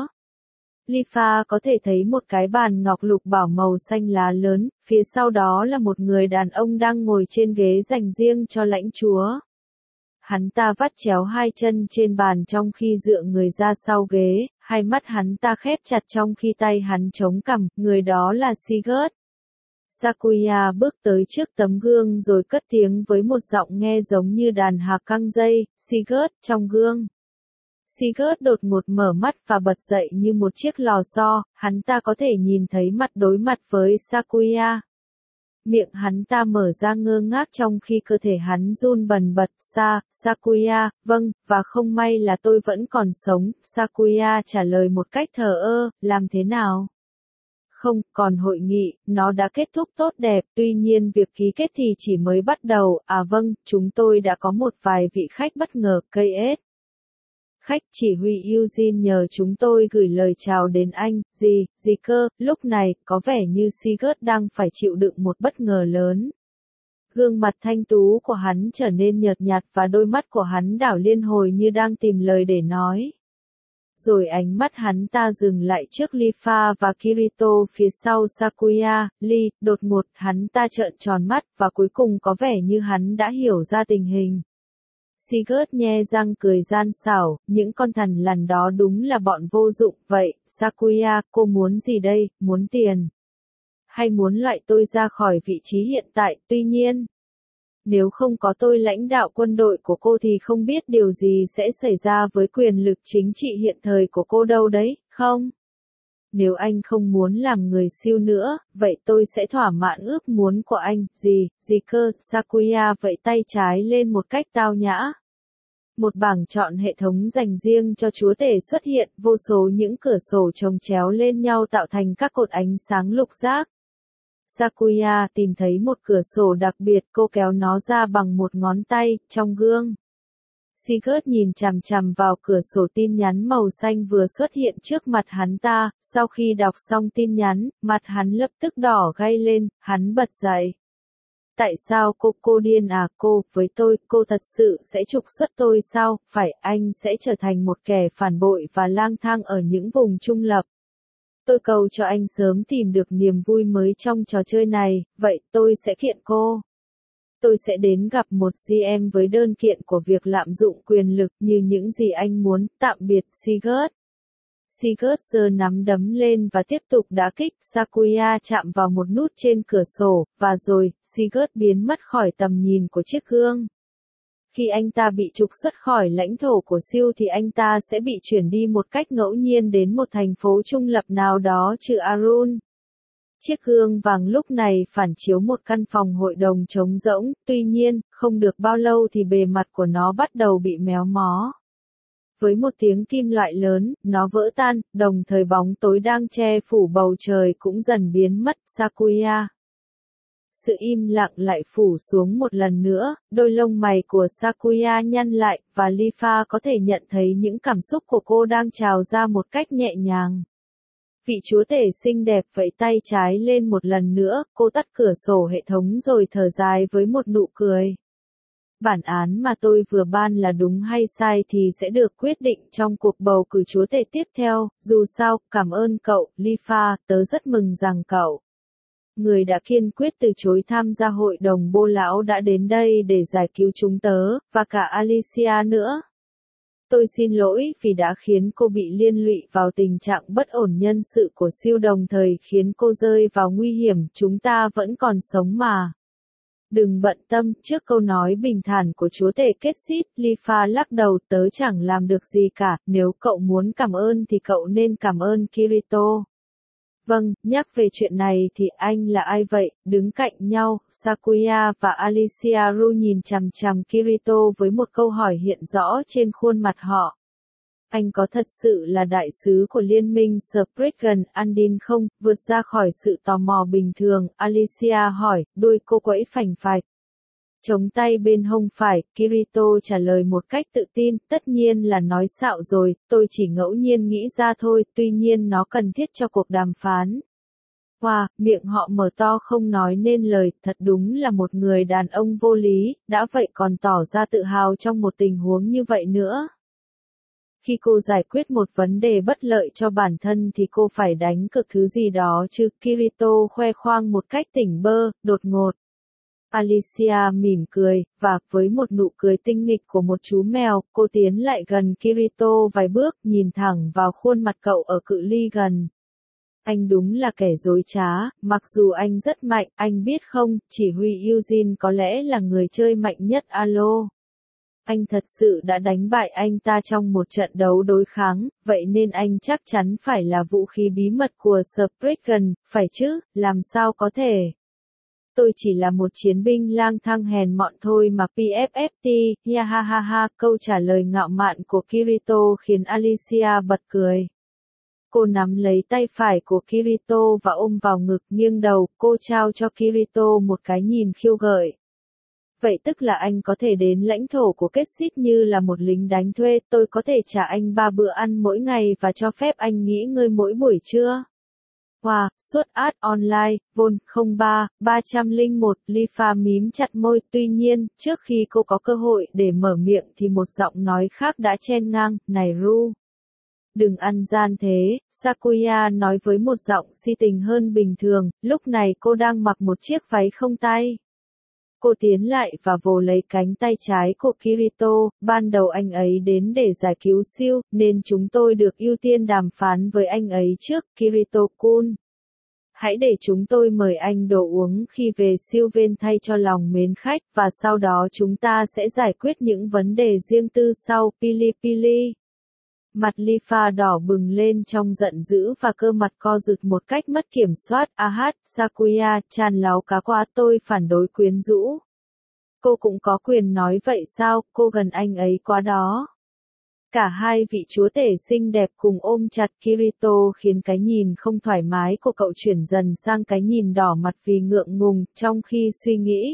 Lifa có thể thấy một cái bàn ngọc lục bảo màu xanh lá lớn, phía sau đó là một người đàn ông đang ngồi trên ghế dành riêng cho lãnh chúa. Hắn ta vắt chéo hai chân trên bàn trong khi dựa người ra sau ghế, hai mắt hắn ta khép chặt trong khi tay hắn chống cằm, người đó là Sigurd. Sakuya bước tới trước tấm gương rồi cất tiếng với một giọng nghe giống như đàn hạc căng dây, Sigurd, trong gương. Sigurd đột ngột mở mắt và bật dậy như một chiếc lò xo, hắn ta có thể nhìn thấy mặt đối mặt với Sakuya. Miệng hắn ta mở ra ngơ ngác trong khi cơ thể hắn run bần bật. Sakuya, vâng, và không may là tôi vẫn còn sống, Sakuya trả lời một cách thờ ơ, làm thế nào? Không, còn hội nghị, nó đã kết thúc tốt đẹp, tuy nhiên việc ký kết thì chỉ mới bắt đầu, à vâng, chúng tôi đã có một vài vị khách bất ngờ, KS. Khách chỉ huy Eugene nhờ chúng tôi gửi lời chào đến anh, gì cơ, lúc này, có vẻ như Sigurd đang phải chịu đựng một bất ngờ lớn. Gương mặt thanh tú của hắn trở nên nhợt nhạt và đôi mắt của hắn đảo liên hồi như đang tìm lời để nói. Rồi ánh mắt hắn ta dừng lại trước Lifa và Kirito phía sau Sakuya, đột ngột hắn ta trợn tròn mắt và cuối cùng có vẻ như hắn đã hiểu ra tình hình. Sigurd nhe răng cười gian xảo, những con thằn lằn đó đúng là bọn vô dụng, vậy, Sakuya, cô muốn gì đây, muốn tiền? Hay muốn loại tôi ra khỏi vị trí hiện tại, tuy nhiên, nếu không có tôi lãnh đạo quân đội của cô thì không biết điều gì sẽ xảy ra với quyền lực chính trị hiện thời của cô đâu đấy, không? Nếu anh không muốn làm người siêu nữa, vậy tôi sẽ thỏa mãn ước muốn của anh, gì cơ, Sakuya vẫy tay trái lên một cách tao nhã. Một bảng chọn hệ thống dành riêng cho chúa tể xuất hiện, vô số những cửa sổ chồng chéo lên nhau tạo thành các cột ánh sáng lục giác. Sakuya tìm thấy một cửa sổ đặc biệt, cô kéo nó ra bằng một ngón tay, trong gương. Sigurd nhìn chằm chằm vào cửa sổ tin nhắn màu xanh vừa xuất hiện trước mặt hắn ta, sau khi đọc xong tin nhắn, mặt hắn lập tức đỏ gay lên, hắn bật dậy. Tại sao cô điên à, với tôi, cô thật sự sẽ trục xuất tôi sao, phải, anh sẽ trở thành một kẻ phản bội và lang thang ở những vùng trung lập. Tôi cầu cho anh sớm tìm được niềm vui mới trong trò chơi này, vậy tôi sẽ kiện cô. Tôi sẽ đến gặp một GM với đơn kiện của việc lạm dụng quyền lực như những gì anh muốn, tạm biệt Sigurd. Sigurd giơ nắm đấm lên và tiếp tục đá kích, Sakuya chạm vào một nút trên cửa sổ, và rồi, Sigurd biến mất khỏi tầm nhìn của chiếc gương. Khi anh ta bị trục xuất khỏi lãnh thổ của siêu thì anh ta sẽ bị chuyển đi một cách ngẫu nhiên đến một thành phố trung lập nào đó trừ Arun. Chiếc gương vàng lúc này phản chiếu một căn phòng hội đồng trống rỗng, tuy nhiên, không được bao lâu thì bề mặt của nó bắt đầu bị méo mó. Với một tiếng kim loại lớn, nó vỡ tan, đồng thời bóng tối đang che phủ bầu trời cũng dần biến mất, Sakuya. Sự im lặng lại phủ xuống một lần nữa, đôi lông mày của Sakuya nhăn lại, và Lifa có thể nhận thấy những cảm xúc của cô đang trào ra một cách nhẹ nhàng. Vị chúa tể xinh đẹp vẫy tay trái lên một lần nữa, cô tắt cửa sổ hệ thống rồi thở dài với một nụ cười. Bản án mà tôi vừa ban là đúng hay sai thì sẽ được quyết định trong cuộc bầu cử chúa tể tiếp theo, dù sao, cảm ơn cậu, Lifa, tớ rất mừng rằng cậu. Người đã kiên quyết từ chối tham gia hội đồng bô lão đã đến đây để giải cứu chúng tớ, và cả Alicia nữa. Tôi xin lỗi vì đã khiến cô bị liên lụy vào tình trạng bất ổn nhân sự của siêu đồng thời khiến cô rơi vào nguy hiểm, chúng ta vẫn còn sống mà. Đừng bận tâm, trước câu nói bình thản của chúa tể Ketsit, Lifa lắc đầu, tớ chẳng làm được gì cả, nếu cậu muốn cảm ơn thì cậu nên cảm ơn Kirito. Vâng, nhắc về chuyện này thì anh là ai vậy? Đứng cạnh nhau, Sakuya và Alicia Ru nhìn chằm chằm Kirito với một câu hỏi hiện rõ trên khuôn mặt họ. Anh có thật sự là đại sứ của liên minh Spriggan Andin không? Vượt ra khỏi sự tò mò bình thường, Alicia hỏi, đôi cô quẫy phành phạch. Chống tay bên hông phải, Kirito trả lời một cách tự tin, tất nhiên là nói xạo rồi, tôi chỉ ngẫu nhiên nghĩ ra thôi, tuy nhiên nó cần thiết cho cuộc đàm phán. Wow, miệng họ mở to không nói nên lời, thật đúng là một người đàn ông vô lý, đã vậy còn tỏ ra tự hào trong một tình huống như vậy nữa. Khi cô giải quyết một vấn đề bất lợi cho bản thân thì cô phải đánh cược thứ gì đó chứ, Kirito khoe khoang một cách tỉnh bơ, đột ngột. Alicia mỉm cười, và với một nụ cười tinh nghịch của một chú mèo, cô tiến lại gần Kirito vài bước, nhìn thẳng vào khuôn mặt cậu ở cự ly gần. Anh đúng là kẻ dối trá, mặc dù anh rất mạnh, anh biết không, chỉ huy Eugene có lẽ là người chơi mạnh nhất Alo. Anh thật sự đã đánh bại anh ta trong một trận đấu đối kháng, vậy nên anh chắc chắn phải là vũ khí bí mật của Spriggan, phải chứ, làm sao có thể. Tôi chỉ là một chiến binh lang thang hèn mọn thôi mà PFFT, ha ha ha ha, câu trả lời ngạo mạn của Kirito khiến Alicia bật cười. Cô nắm lấy tay phải của Kirito và ôm vào ngực, nghiêng đầu, cô trao cho Kirito một cái nhìn khiêu gợi. Vậy tức là anh có thể đến lãnh thổ của Kết Xít như là một lính đánh thuê, tôi có thể trả anh 3 bữa ăn mỗi ngày và cho phép anh nghỉ ngơi mỗi buổi trưa. Wow, suốt ad online, Vol 03, 301, Lifa mím chặt môi, tuy nhiên, trước khi cô có cơ hội để mở miệng thì một giọng nói khác đã chen ngang, này Ru. Đừng ăn gian thế, Sakuya nói với một giọng si tình hơn bình thường, lúc này cô đang mặc một chiếc váy không tay. Cô tiến lại và vồ lấy cánh tay trái của Kirito, ban đầu anh ấy đến để giải cứu Siêu, nên chúng tôi được ưu tiên đàm phán với anh ấy trước, Kirito-kun. Hãy để chúng tôi mời anh đồ uống khi về Siêu Ven thay cho lòng mến khách, và sau đó chúng ta sẽ giải quyết những vấn đề riêng tư sau, Pili Pili. Mặt Lifa đỏ bừng lên trong giận dữ và cơ mặt co rụt một cách mất kiểm soát. Sakuya, tràn láo cá quá, tôi phản đối quyến rũ. Cô cũng có quyền nói vậy sao, cô gần anh ấy quá đó. Cả hai vị chúa tể xinh đẹp cùng ôm chặt Kirito khiến cái nhìn không thoải mái của cậu chuyển dần sang cái nhìn đỏ mặt vì ngượng ngùng, trong khi suy nghĩ.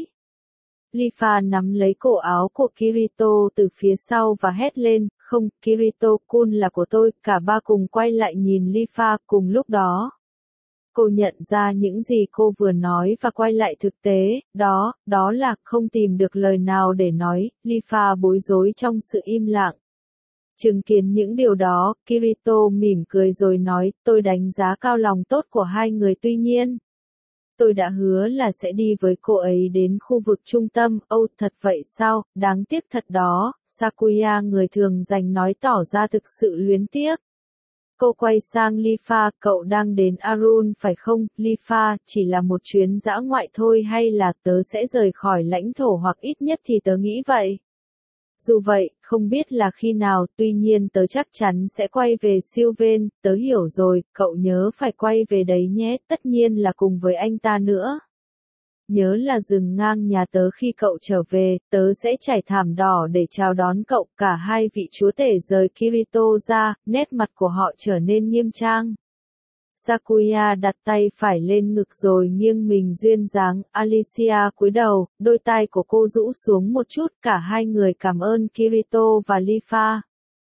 Lifa nắm lấy cổ áo của Kirito từ phía sau và hét lên, không, Kirito-kun là của tôi, cả ba cùng quay lại nhìn Lifa cùng lúc đó. Cô nhận ra những gì cô vừa nói và quay lại thực tế, đó là không tìm được lời nào để nói, Lifa bối rối trong sự im lặng. Chứng kiến những điều đó, Kirito mỉm cười rồi nói, tôi đánh giá cao lòng tốt của hai người tuy nhiên. Tôi đã hứa là sẽ đi với cô ấy đến khu vực trung tâm, thật vậy sao, đáng tiếc thật đó, Sakuya người thường dành nói tỏ ra thực sự luyến tiếc. Cô quay sang Lifa, cậu đang đến Arun phải không, Lifa, chỉ là một chuyến dã ngoại thôi hay là tớ sẽ rời khỏi lãnh thổ hoặc ít nhất thì tớ nghĩ vậy. Dù vậy, không biết là khi nào, tuy nhiên tớ chắc chắn sẽ quay về Siêu Ven, tớ hiểu rồi, cậu nhớ phải quay về đấy nhé, tất nhiên là cùng với anh ta nữa. Nhớ là dừng ngang nhà tớ khi cậu trở về, tớ sẽ trải thảm đỏ để chào đón cậu, cả hai vị chúa tể rời Kirito ra, nét mặt của họ trở nên nghiêm trang. Sakuya đặt tay phải lên ngực rồi nghiêng mình duyên dáng, Alicia cúi đầu, đôi tai của cô rũ xuống một chút, cả hai người cảm ơn Kirito và Lifa.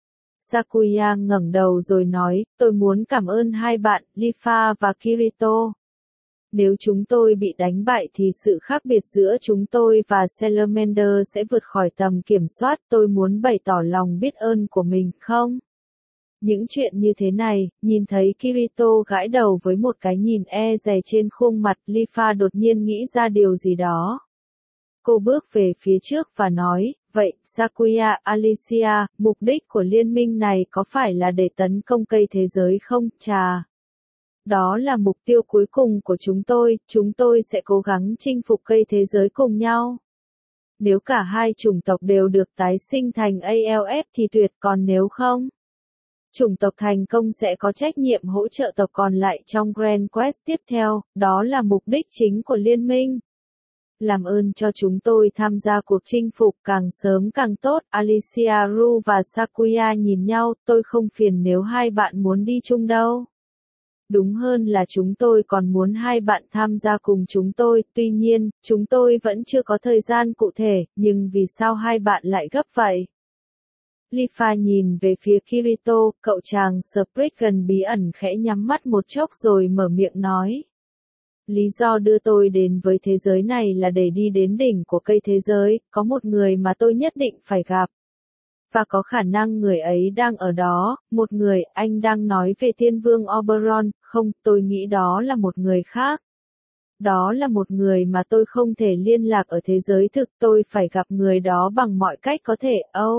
Sakuya ngẩng đầu rồi nói, tôi muốn cảm ơn hai bạn, Lifa và Kirito. Nếu chúng tôi bị đánh bại thì sự khác biệt giữa chúng tôi và Salamander sẽ vượt khỏi tầm kiểm soát, tôi muốn bày tỏ lòng biết ơn của mình, không? Những chuyện như thế này, nhìn thấy Kirito gãi đầu với một cái nhìn e dè trên khuôn mặt, Lifa đột nhiên nghĩ ra điều gì đó. Cô bước về phía trước và nói, vậy, Sakuya, Alicia, mục đích của liên minh này có phải là để tấn công cây thế giới không, chà? Đó là mục tiêu cuối cùng của chúng tôi sẽ cố gắng chinh phục cây thế giới cùng nhau. Nếu cả hai chủng tộc đều được tái sinh thành ALF thì tuyệt, còn nếu không? Chủng tộc thành công sẽ có trách nhiệm hỗ trợ tộc còn lại trong Grand Quest tiếp theo, đó là mục đích chính của liên minh. Làm ơn cho chúng tôi tham gia cuộc chinh phục càng sớm càng tốt, Alicia, Ru và Sakuya nhìn nhau, tôi không phiền nếu hai bạn muốn đi chung đâu. Đúng hơn là chúng tôi còn muốn hai bạn tham gia cùng chúng tôi, tuy nhiên, chúng tôi vẫn chưa có thời gian cụ thể, nhưng vì sao hai bạn lại gấp vậy? Lifa nhìn về phía Kirito, cậu chàng Spriggan bí ẩn khẽ nhắm mắt một chốc rồi mở miệng nói. Lý do đưa tôi đến với thế giới này là để đi đến đỉnh của cây thế giới, có một người mà tôi nhất định phải gặp. Và có khả năng người ấy đang ở đó, một người, anh đang nói về Tiên Vương Oberon, không, tôi nghĩ đó là một người khác. Đó là một người mà tôi không thể liên lạc ở thế giới thực, tôi phải gặp người đó bằng mọi cách có thể,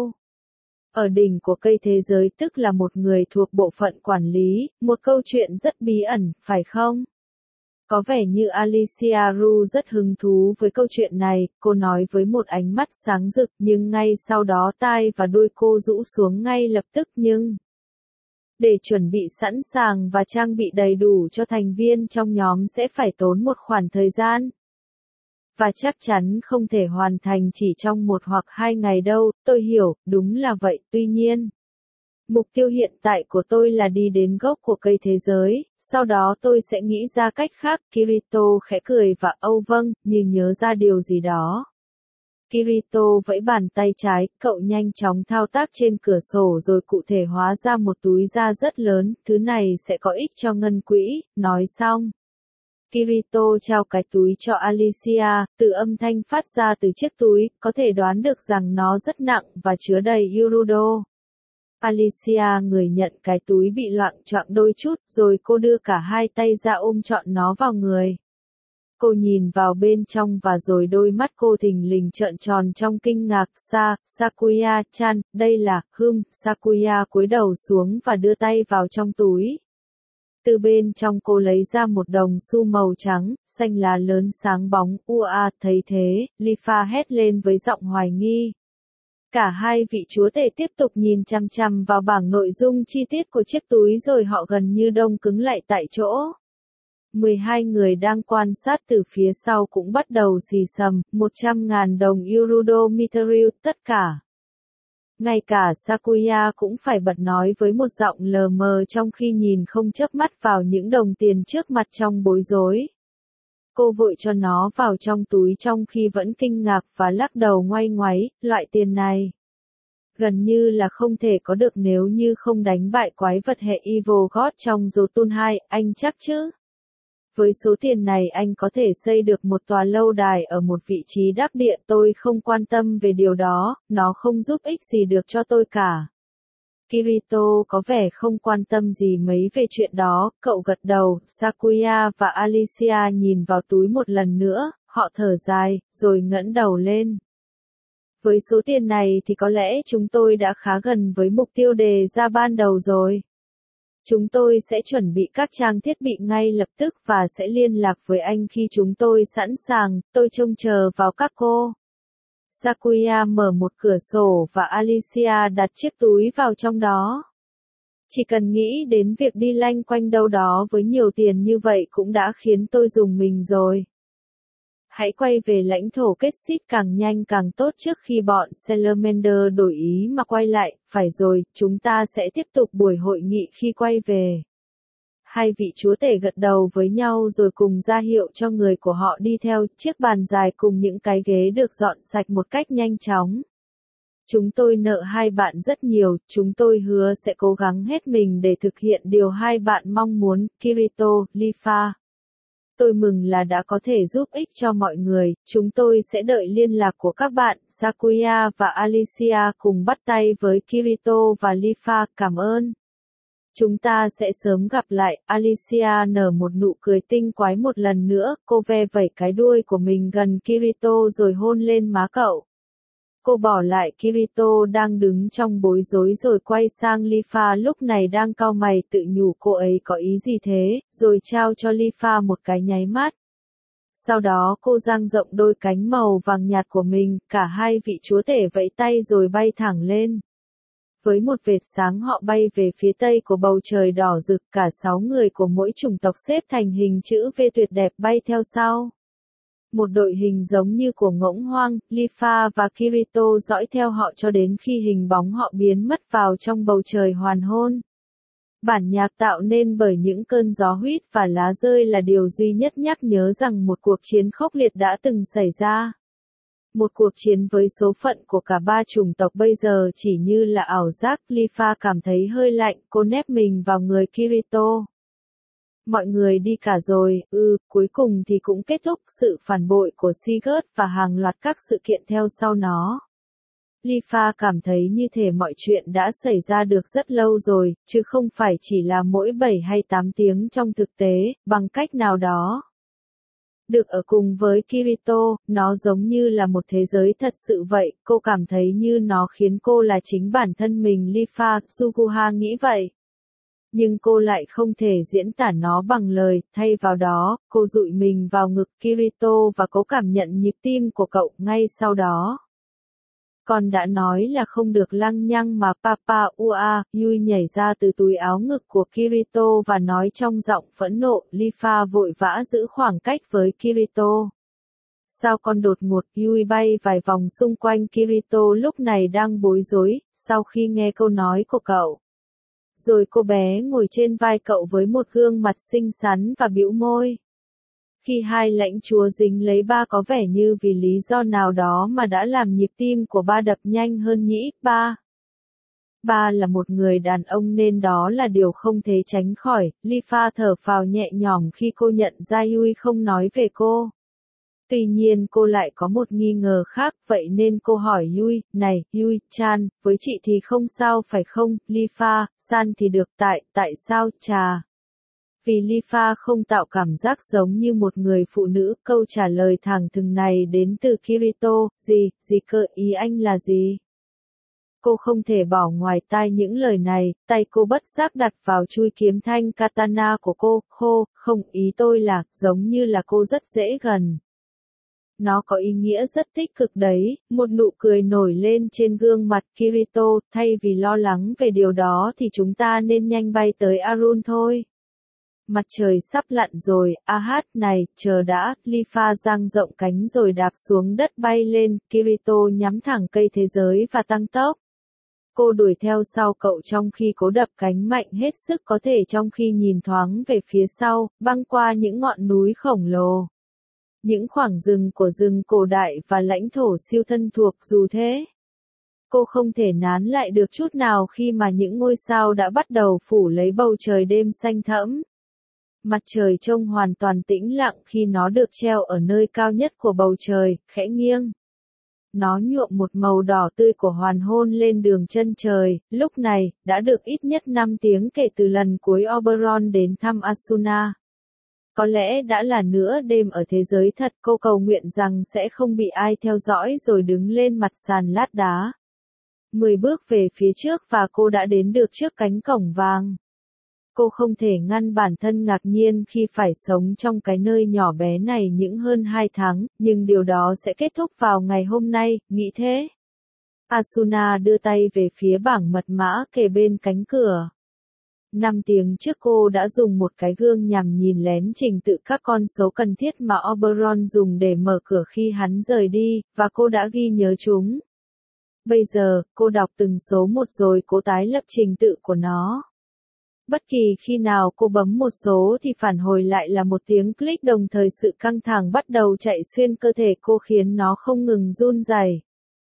Ở đỉnh của cây thế giới tức là một người thuộc bộ phận quản lý, một câu chuyện rất bí ẩn, phải không? Có vẻ như Alicia Ru rất hứng thú với câu chuyện này, cô nói với một ánh mắt sáng rực nhưng ngay sau đó tai và đuôi cô rũ xuống ngay lập tức nhưng. Để chuẩn bị sẵn sàng và trang bị đầy đủ cho thành viên trong nhóm sẽ phải tốn một khoảng thời gian. Và chắc chắn không thể hoàn thành chỉ trong 1 hoặc 2 ngày đâu, tôi hiểu, đúng là vậy, tuy nhiên. Mục tiêu hiện tại của tôi là đi đến gốc của cây thế giới, sau đó tôi sẽ nghĩ ra cách khác. Kirito khẽ cười và âu vâng, như nhớ ra điều gì đó. Kirito vẫy bàn tay trái, cậu nhanh chóng thao tác trên cửa sổ rồi cụ thể hóa ra một túi da rất lớn, thứ này sẽ có ích cho ngân quỹ, nói xong. Kirito trao cái túi cho Alicia, từ âm thanh phát ra từ chiếc túi, có thể đoán được rằng nó rất nặng và chứa đầy Yurudo. Alicia người nhận cái túi bị loạng choạng đôi chút, rồi cô đưa cả hai tay ra ôm trọn nó vào người. Cô nhìn vào bên trong và rồi đôi mắt cô thình lình trợn tròn trong kinh ngạc. Sakuya-chan, đây là, Sakuya cúi đầu xuống và đưa tay vào trong túi. Từ bên trong cô lấy ra một đồng xu màu trắng, xanh lá lớn sáng bóng. Thấy thế, Lifa hét lên với giọng hoài nghi. Cả hai vị chúa tể tiếp tục nhìn chằm chằm vào bảng nội dung chi tiết của chiếc túi rồi họ gần như đông cứng lại tại chỗ. 12 người đang quan sát từ phía sau cũng bắt đầu xì xầm, 100.000 đồng Yurudo Mithril, tất cả. Ngay cả Sakuya cũng phải bật nói với một giọng lờ mờ trong khi nhìn không chớp mắt vào những đồng tiền trước mặt trong bối rối. Cô vội cho nó vào trong túi trong khi vẫn kinh ngạc và lắc đầu ngoay ngoáy, loại tiền này gần như là không thể có được nếu như không đánh bại quái vật hệ Evil God trong Jotun 2, anh chắc chứ? Với số tiền này anh có thể xây được một tòa lâu đài ở một vị trí đắc địa. Tôi không quan tâm về điều đó, nó không giúp ích gì được cho tôi cả. Kirito có vẻ không quan tâm gì mấy về chuyện đó, cậu gật đầu. Sakuya và Alicia nhìn vào túi một lần nữa, họ thở dài, rồi ngẩng đầu lên. Với số tiền này thì có lẽ chúng tôi đã khá gần với mục tiêu đề ra ban đầu rồi. Chúng tôi sẽ chuẩn bị các trang thiết bị ngay lập tức và sẽ liên lạc với anh khi chúng tôi sẵn sàng. Tôi trông chờ vào các cô. Sakuya mở một cửa sổ và Alicia đặt chiếc túi vào trong đó. Chỉ cần nghĩ đến việc đi lanh quanh đâu đó với nhiều tiền như vậy cũng đã khiến tôi rùng mình rồi. Hãy quay về lãnh thổ kết xít càng nhanh càng tốt trước khi bọn Salamander đổi ý mà quay lại. Phải rồi, chúng ta sẽ tiếp tục buổi hội nghị khi quay về. Hai vị chúa tể gật đầu với nhau rồi cùng ra hiệu cho người của họ đi theo. Chiếc bàn dài cùng những cái ghế được dọn sạch một cách nhanh chóng. Chúng tôi nợ hai bạn rất nhiều, chúng tôi hứa sẽ cố gắng hết mình để thực hiện điều hai bạn mong muốn. Kirito, Lifa. Tôi mừng là đã có thể giúp ích cho mọi người, chúng tôi sẽ đợi liên lạc của các bạn. Sakuya và Alicia cùng bắt tay với Kirito và Lifa, cảm ơn. Chúng ta sẽ sớm gặp lại. Alicia nở một nụ cười tinh quái một lần nữa, cô ve vẩy cái đuôi của mình gần Kirito rồi hôn lên má cậu. Cô bỏ lại Kirito đang đứng trong bối rối rồi quay sang Lifa lúc này đang cau mày tự nhủ cô ấy có ý gì thế, rồi trao cho Lifa một cái nháy mắt. Sau đó cô dang rộng đôi cánh màu vàng nhạt của mình, cả hai vị chúa tể vẫy tay rồi bay thẳng lên. Với một vệt sáng họ bay về phía tây của bầu trời đỏ rực, cả 6 người của mỗi chủng tộc xếp thành hình chữ V tuyệt đẹp bay theo sau. Một đội hình giống như của Ngỗng Hoang, Lifa và Kirito dõi theo họ cho đến khi hình bóng họ biến mất vào trong bầu trời hoàn hôn. Bản nhạc tạo nên bởi những cơn gió huýt và lá rơi là điều duy nhất nhắc nhớ rằng một cuộc chiến khốc liệt đã từng xảy ra. Một cuộc chiến với số phận của cả ba chủng tộc bây giờ chỉ như là ảo giác. Lifa cảm thấy hơi lạnh, cô nép mình vào người Kirito. Mọi người đi cả rồi, cuối cùng thì cũng kết thúc sự phản bội của Sigurd và hàng loạt các sự kiện theo sau nó. Lifa cảm thấy như thể mọi chuyện đã xảy ra được rất lâu rồi, chứ không phải chỉ là mỗi 7 hay 8 tiếng trong thực tế, bằng cách nào đó. Được ở cùng với Kirito, nó giống như là một thế giới thật sự vậy, cô cảm thấy như nó khiến cô là chính bản thân mình. Lifa, Suguha nghĩ vậy. Nhưng cô lại không thể diễn tả nó bằng lời, thay vào đó, cô dụi mình vào ngực Kirito và cố cảm nhận nhịp tim của cậu ngay sau đó. Con đã nói là không được lăng nhăng mà Papa Yui nhảy ra từ túi áo ngực của Kirito và nói trong giọng phẫn nộ. Lifa vội vã giữ khoảng cách với Kirito. Sao con đột ngột? Yui bay vài vòng xung quanh Kirito lúc này đang bối rối, sau khi nghe câu nói của cậu. rồi cô bé ngồi trên vai cậu với một gương mặt xinh xắn và bĩu môi. Khi hai lãnh chúa dính lấy ba có vẻ như vì lý do nào đó mà đã làm nhịp tim của ba đập nhanh hơn nhỉ, Ba là một người đàn ông nên đó là điều không thể tránh khỏi, Lifa thở phào nhẹ nhõm khi cô nhận ra Yui không nói về cô. Tuy nhiên cô lại có một nghi ngờ khác, vậy nên cô hỏi Yui, này, Yui-chan, với chị thì không sao phải không, Lifa-san thì được tại sao, chà. Vì Lifa không tạo cảm giác giống như một người phụ nữ, câu trả lời thẳng thừng này đến từ Kirito, gì cơ, ý anh là gì? Cô không thể bỏ ngoài tai những lời này, tay cô bất giác đặt vào chui kiếm thanh katana của cô, không, ý tôi là, giống như là cô rất dễ gần. Nó có ý nghĩa rất tích cực đấy, một nụ cười nổi lên trên gương mặt Kirito, thay vì lo lắng về điều đó thì chúng ta nên nhanh bay tới Arun thôi. Mặt trời sắp lặn rồi, này, chờ đã, Lifa dang rộng cánh rồi đạp xuống đất bay lên, Kirito nhắm thẳng cây thế giới và tăng tốc. Cô đuổi theo sau cậu trong khi cố đập cánh mạnh hết sức có thể trong khi nhìn thoáng về phía sau, băng qua những ngọn núi khổng lồ. Những khoảng rừng của rừng cổ đại và lãnh thổ siêu thân thuộc dù thế. Cô không thể nán lại được chút nào khi mà những ngôi sao đã bắt đầu phủ lấy bầu trời đêm xanh thẫm. Mặt trời trông hoàn toàn tĩnh lặng khi nó được treo ở nơi cao nhất của bầu trời, khẽ nghiêng. Nó nhuộm một màu đỏ tươi của hoàn hôn lên đường chân trời, lúc này, đã được ít nhất 5 tiếng kể từ lần cuối Oberon đến thăm Asuna. Có lẽ đã là nửa đêm ở thế giới thật, cô cầu nguyện rằng sẽ không bị ai theo dõi rồi đứng lên mặt sàn lát đá. 10 bước về phía trước và cô đã đến được trước cánh cổng vàng. Cô không thể ngăn bản thân ngạc nhiên khi phải sống trong cái nơi nhỏ bé này những hơn 2 tháng, nhưng điều đó sẽ kết thúc vào ngày hôm nay, nghĩ thế. Asuna đưa tay về phía bảng mật mã kề bên cánh cửa. 5 tiếng trước cô đã dùng một cái gương nhằm nhìn lén trình tự các con số cần thiết mà Oberon dùng để mở cửa khi hắn rời đi, và cô đã ghi nhớ chúng. Bây giờ, cô đọc từng số một rồi cố tái lập trình tự của nó. Bất kỳ khi nào cô bấm một số thì phản hồi lại là một tiếng click, đồng thời sự căng thẳng bắt đầu chạy xuyên cơ thể cô khiến nó không ngừng run rẩy.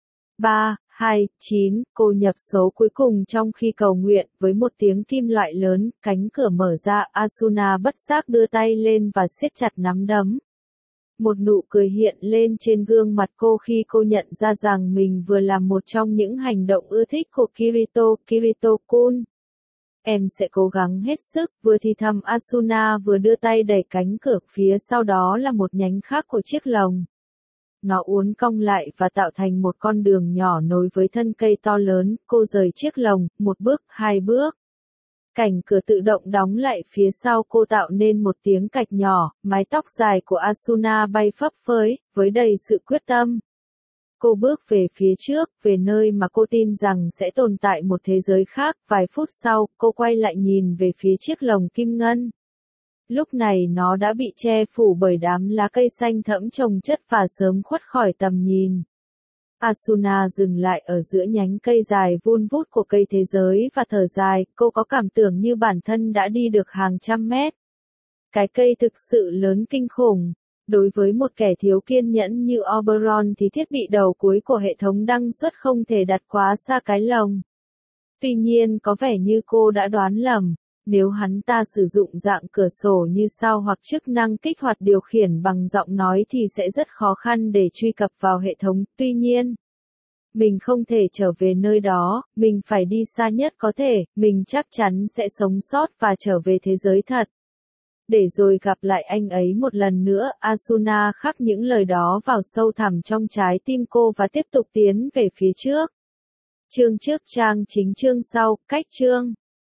3, 2, 9, cô nhập số cuối cùng trong khi cầu nguyện, với một tiếng kim loại lớn, cánh cửa mở ra, Asuna bất giác đưa tay lên và siết chặt nắm đấm. Một nụ cười hiện lên trên gương mặt cô khi cô nhận ra rằng mình vừa làm một trong những hành động ưa thích của Kirito-kun. Em sẽ cố gắng hết sức, vừa thì thầm Asuna vừa đưa tay đẩy cánh cửa, phía sau đó là một nhánh khác của chiếc lồng. Nó uốn cong lại và tạo thành một con đường nhỏ nối với thân cây to lớn, cô rời chiếc lồng, 1 bước, 2 bước. Cảnh cửa tự động đóng lại phía sau cô tạo nên một tiếng cạch nhỏ, mái tóc dài của Asuna bay phấp phới, với đầy sự quyết tâm. Cô bước về phía trước, về nơi mà cô tin rằng sẽ tồn tại một thế giới khác, vài phút sau, cô quay lại nhìn về phía chiếc lồng kim ngân. Lúc này nó đã bị che phủ bởi đám lá cây xanh thẫm chồng chất và sớm khuất khỏi tầm nhìn. Asuna dừng lại ở giữa nhánh cây dài vun vút của cây thế giới và thở dài, cô có cảm tưởng như bản thân đã đi được hàng trăm mét. Cái cây thực sự lớn kinh khủng. Đối với một kẻ thiếu kiên nhẫn như Oberon thì thiết bị đầu cuối của hệ thống đăng xuất không thể đặt quá xa cái lồng. Tuy nhiên có vẻ như cô đã đoán lầm. Nếu hắn ta sử dụng dạng cửa sổ như sau hoặc chức năng kích hoạt điều khiển bằng giọng nói thì sẽ rất khó khăn để truy cập vào hệ thống. Tuy nhiên, mình không thể trở về nơi đó, mình phải đi xa nhất có thể, mình chắc chắn sẽ sống sót và trở về thế giới thật. Để rồi gặp lại anh ấy một lần nữa, Asuna khắc những lời đó vào sâu thẳm trong trái tim cô và tiếp tục tiến về phía trước. Chương trước trang chính chương sau, cách chương.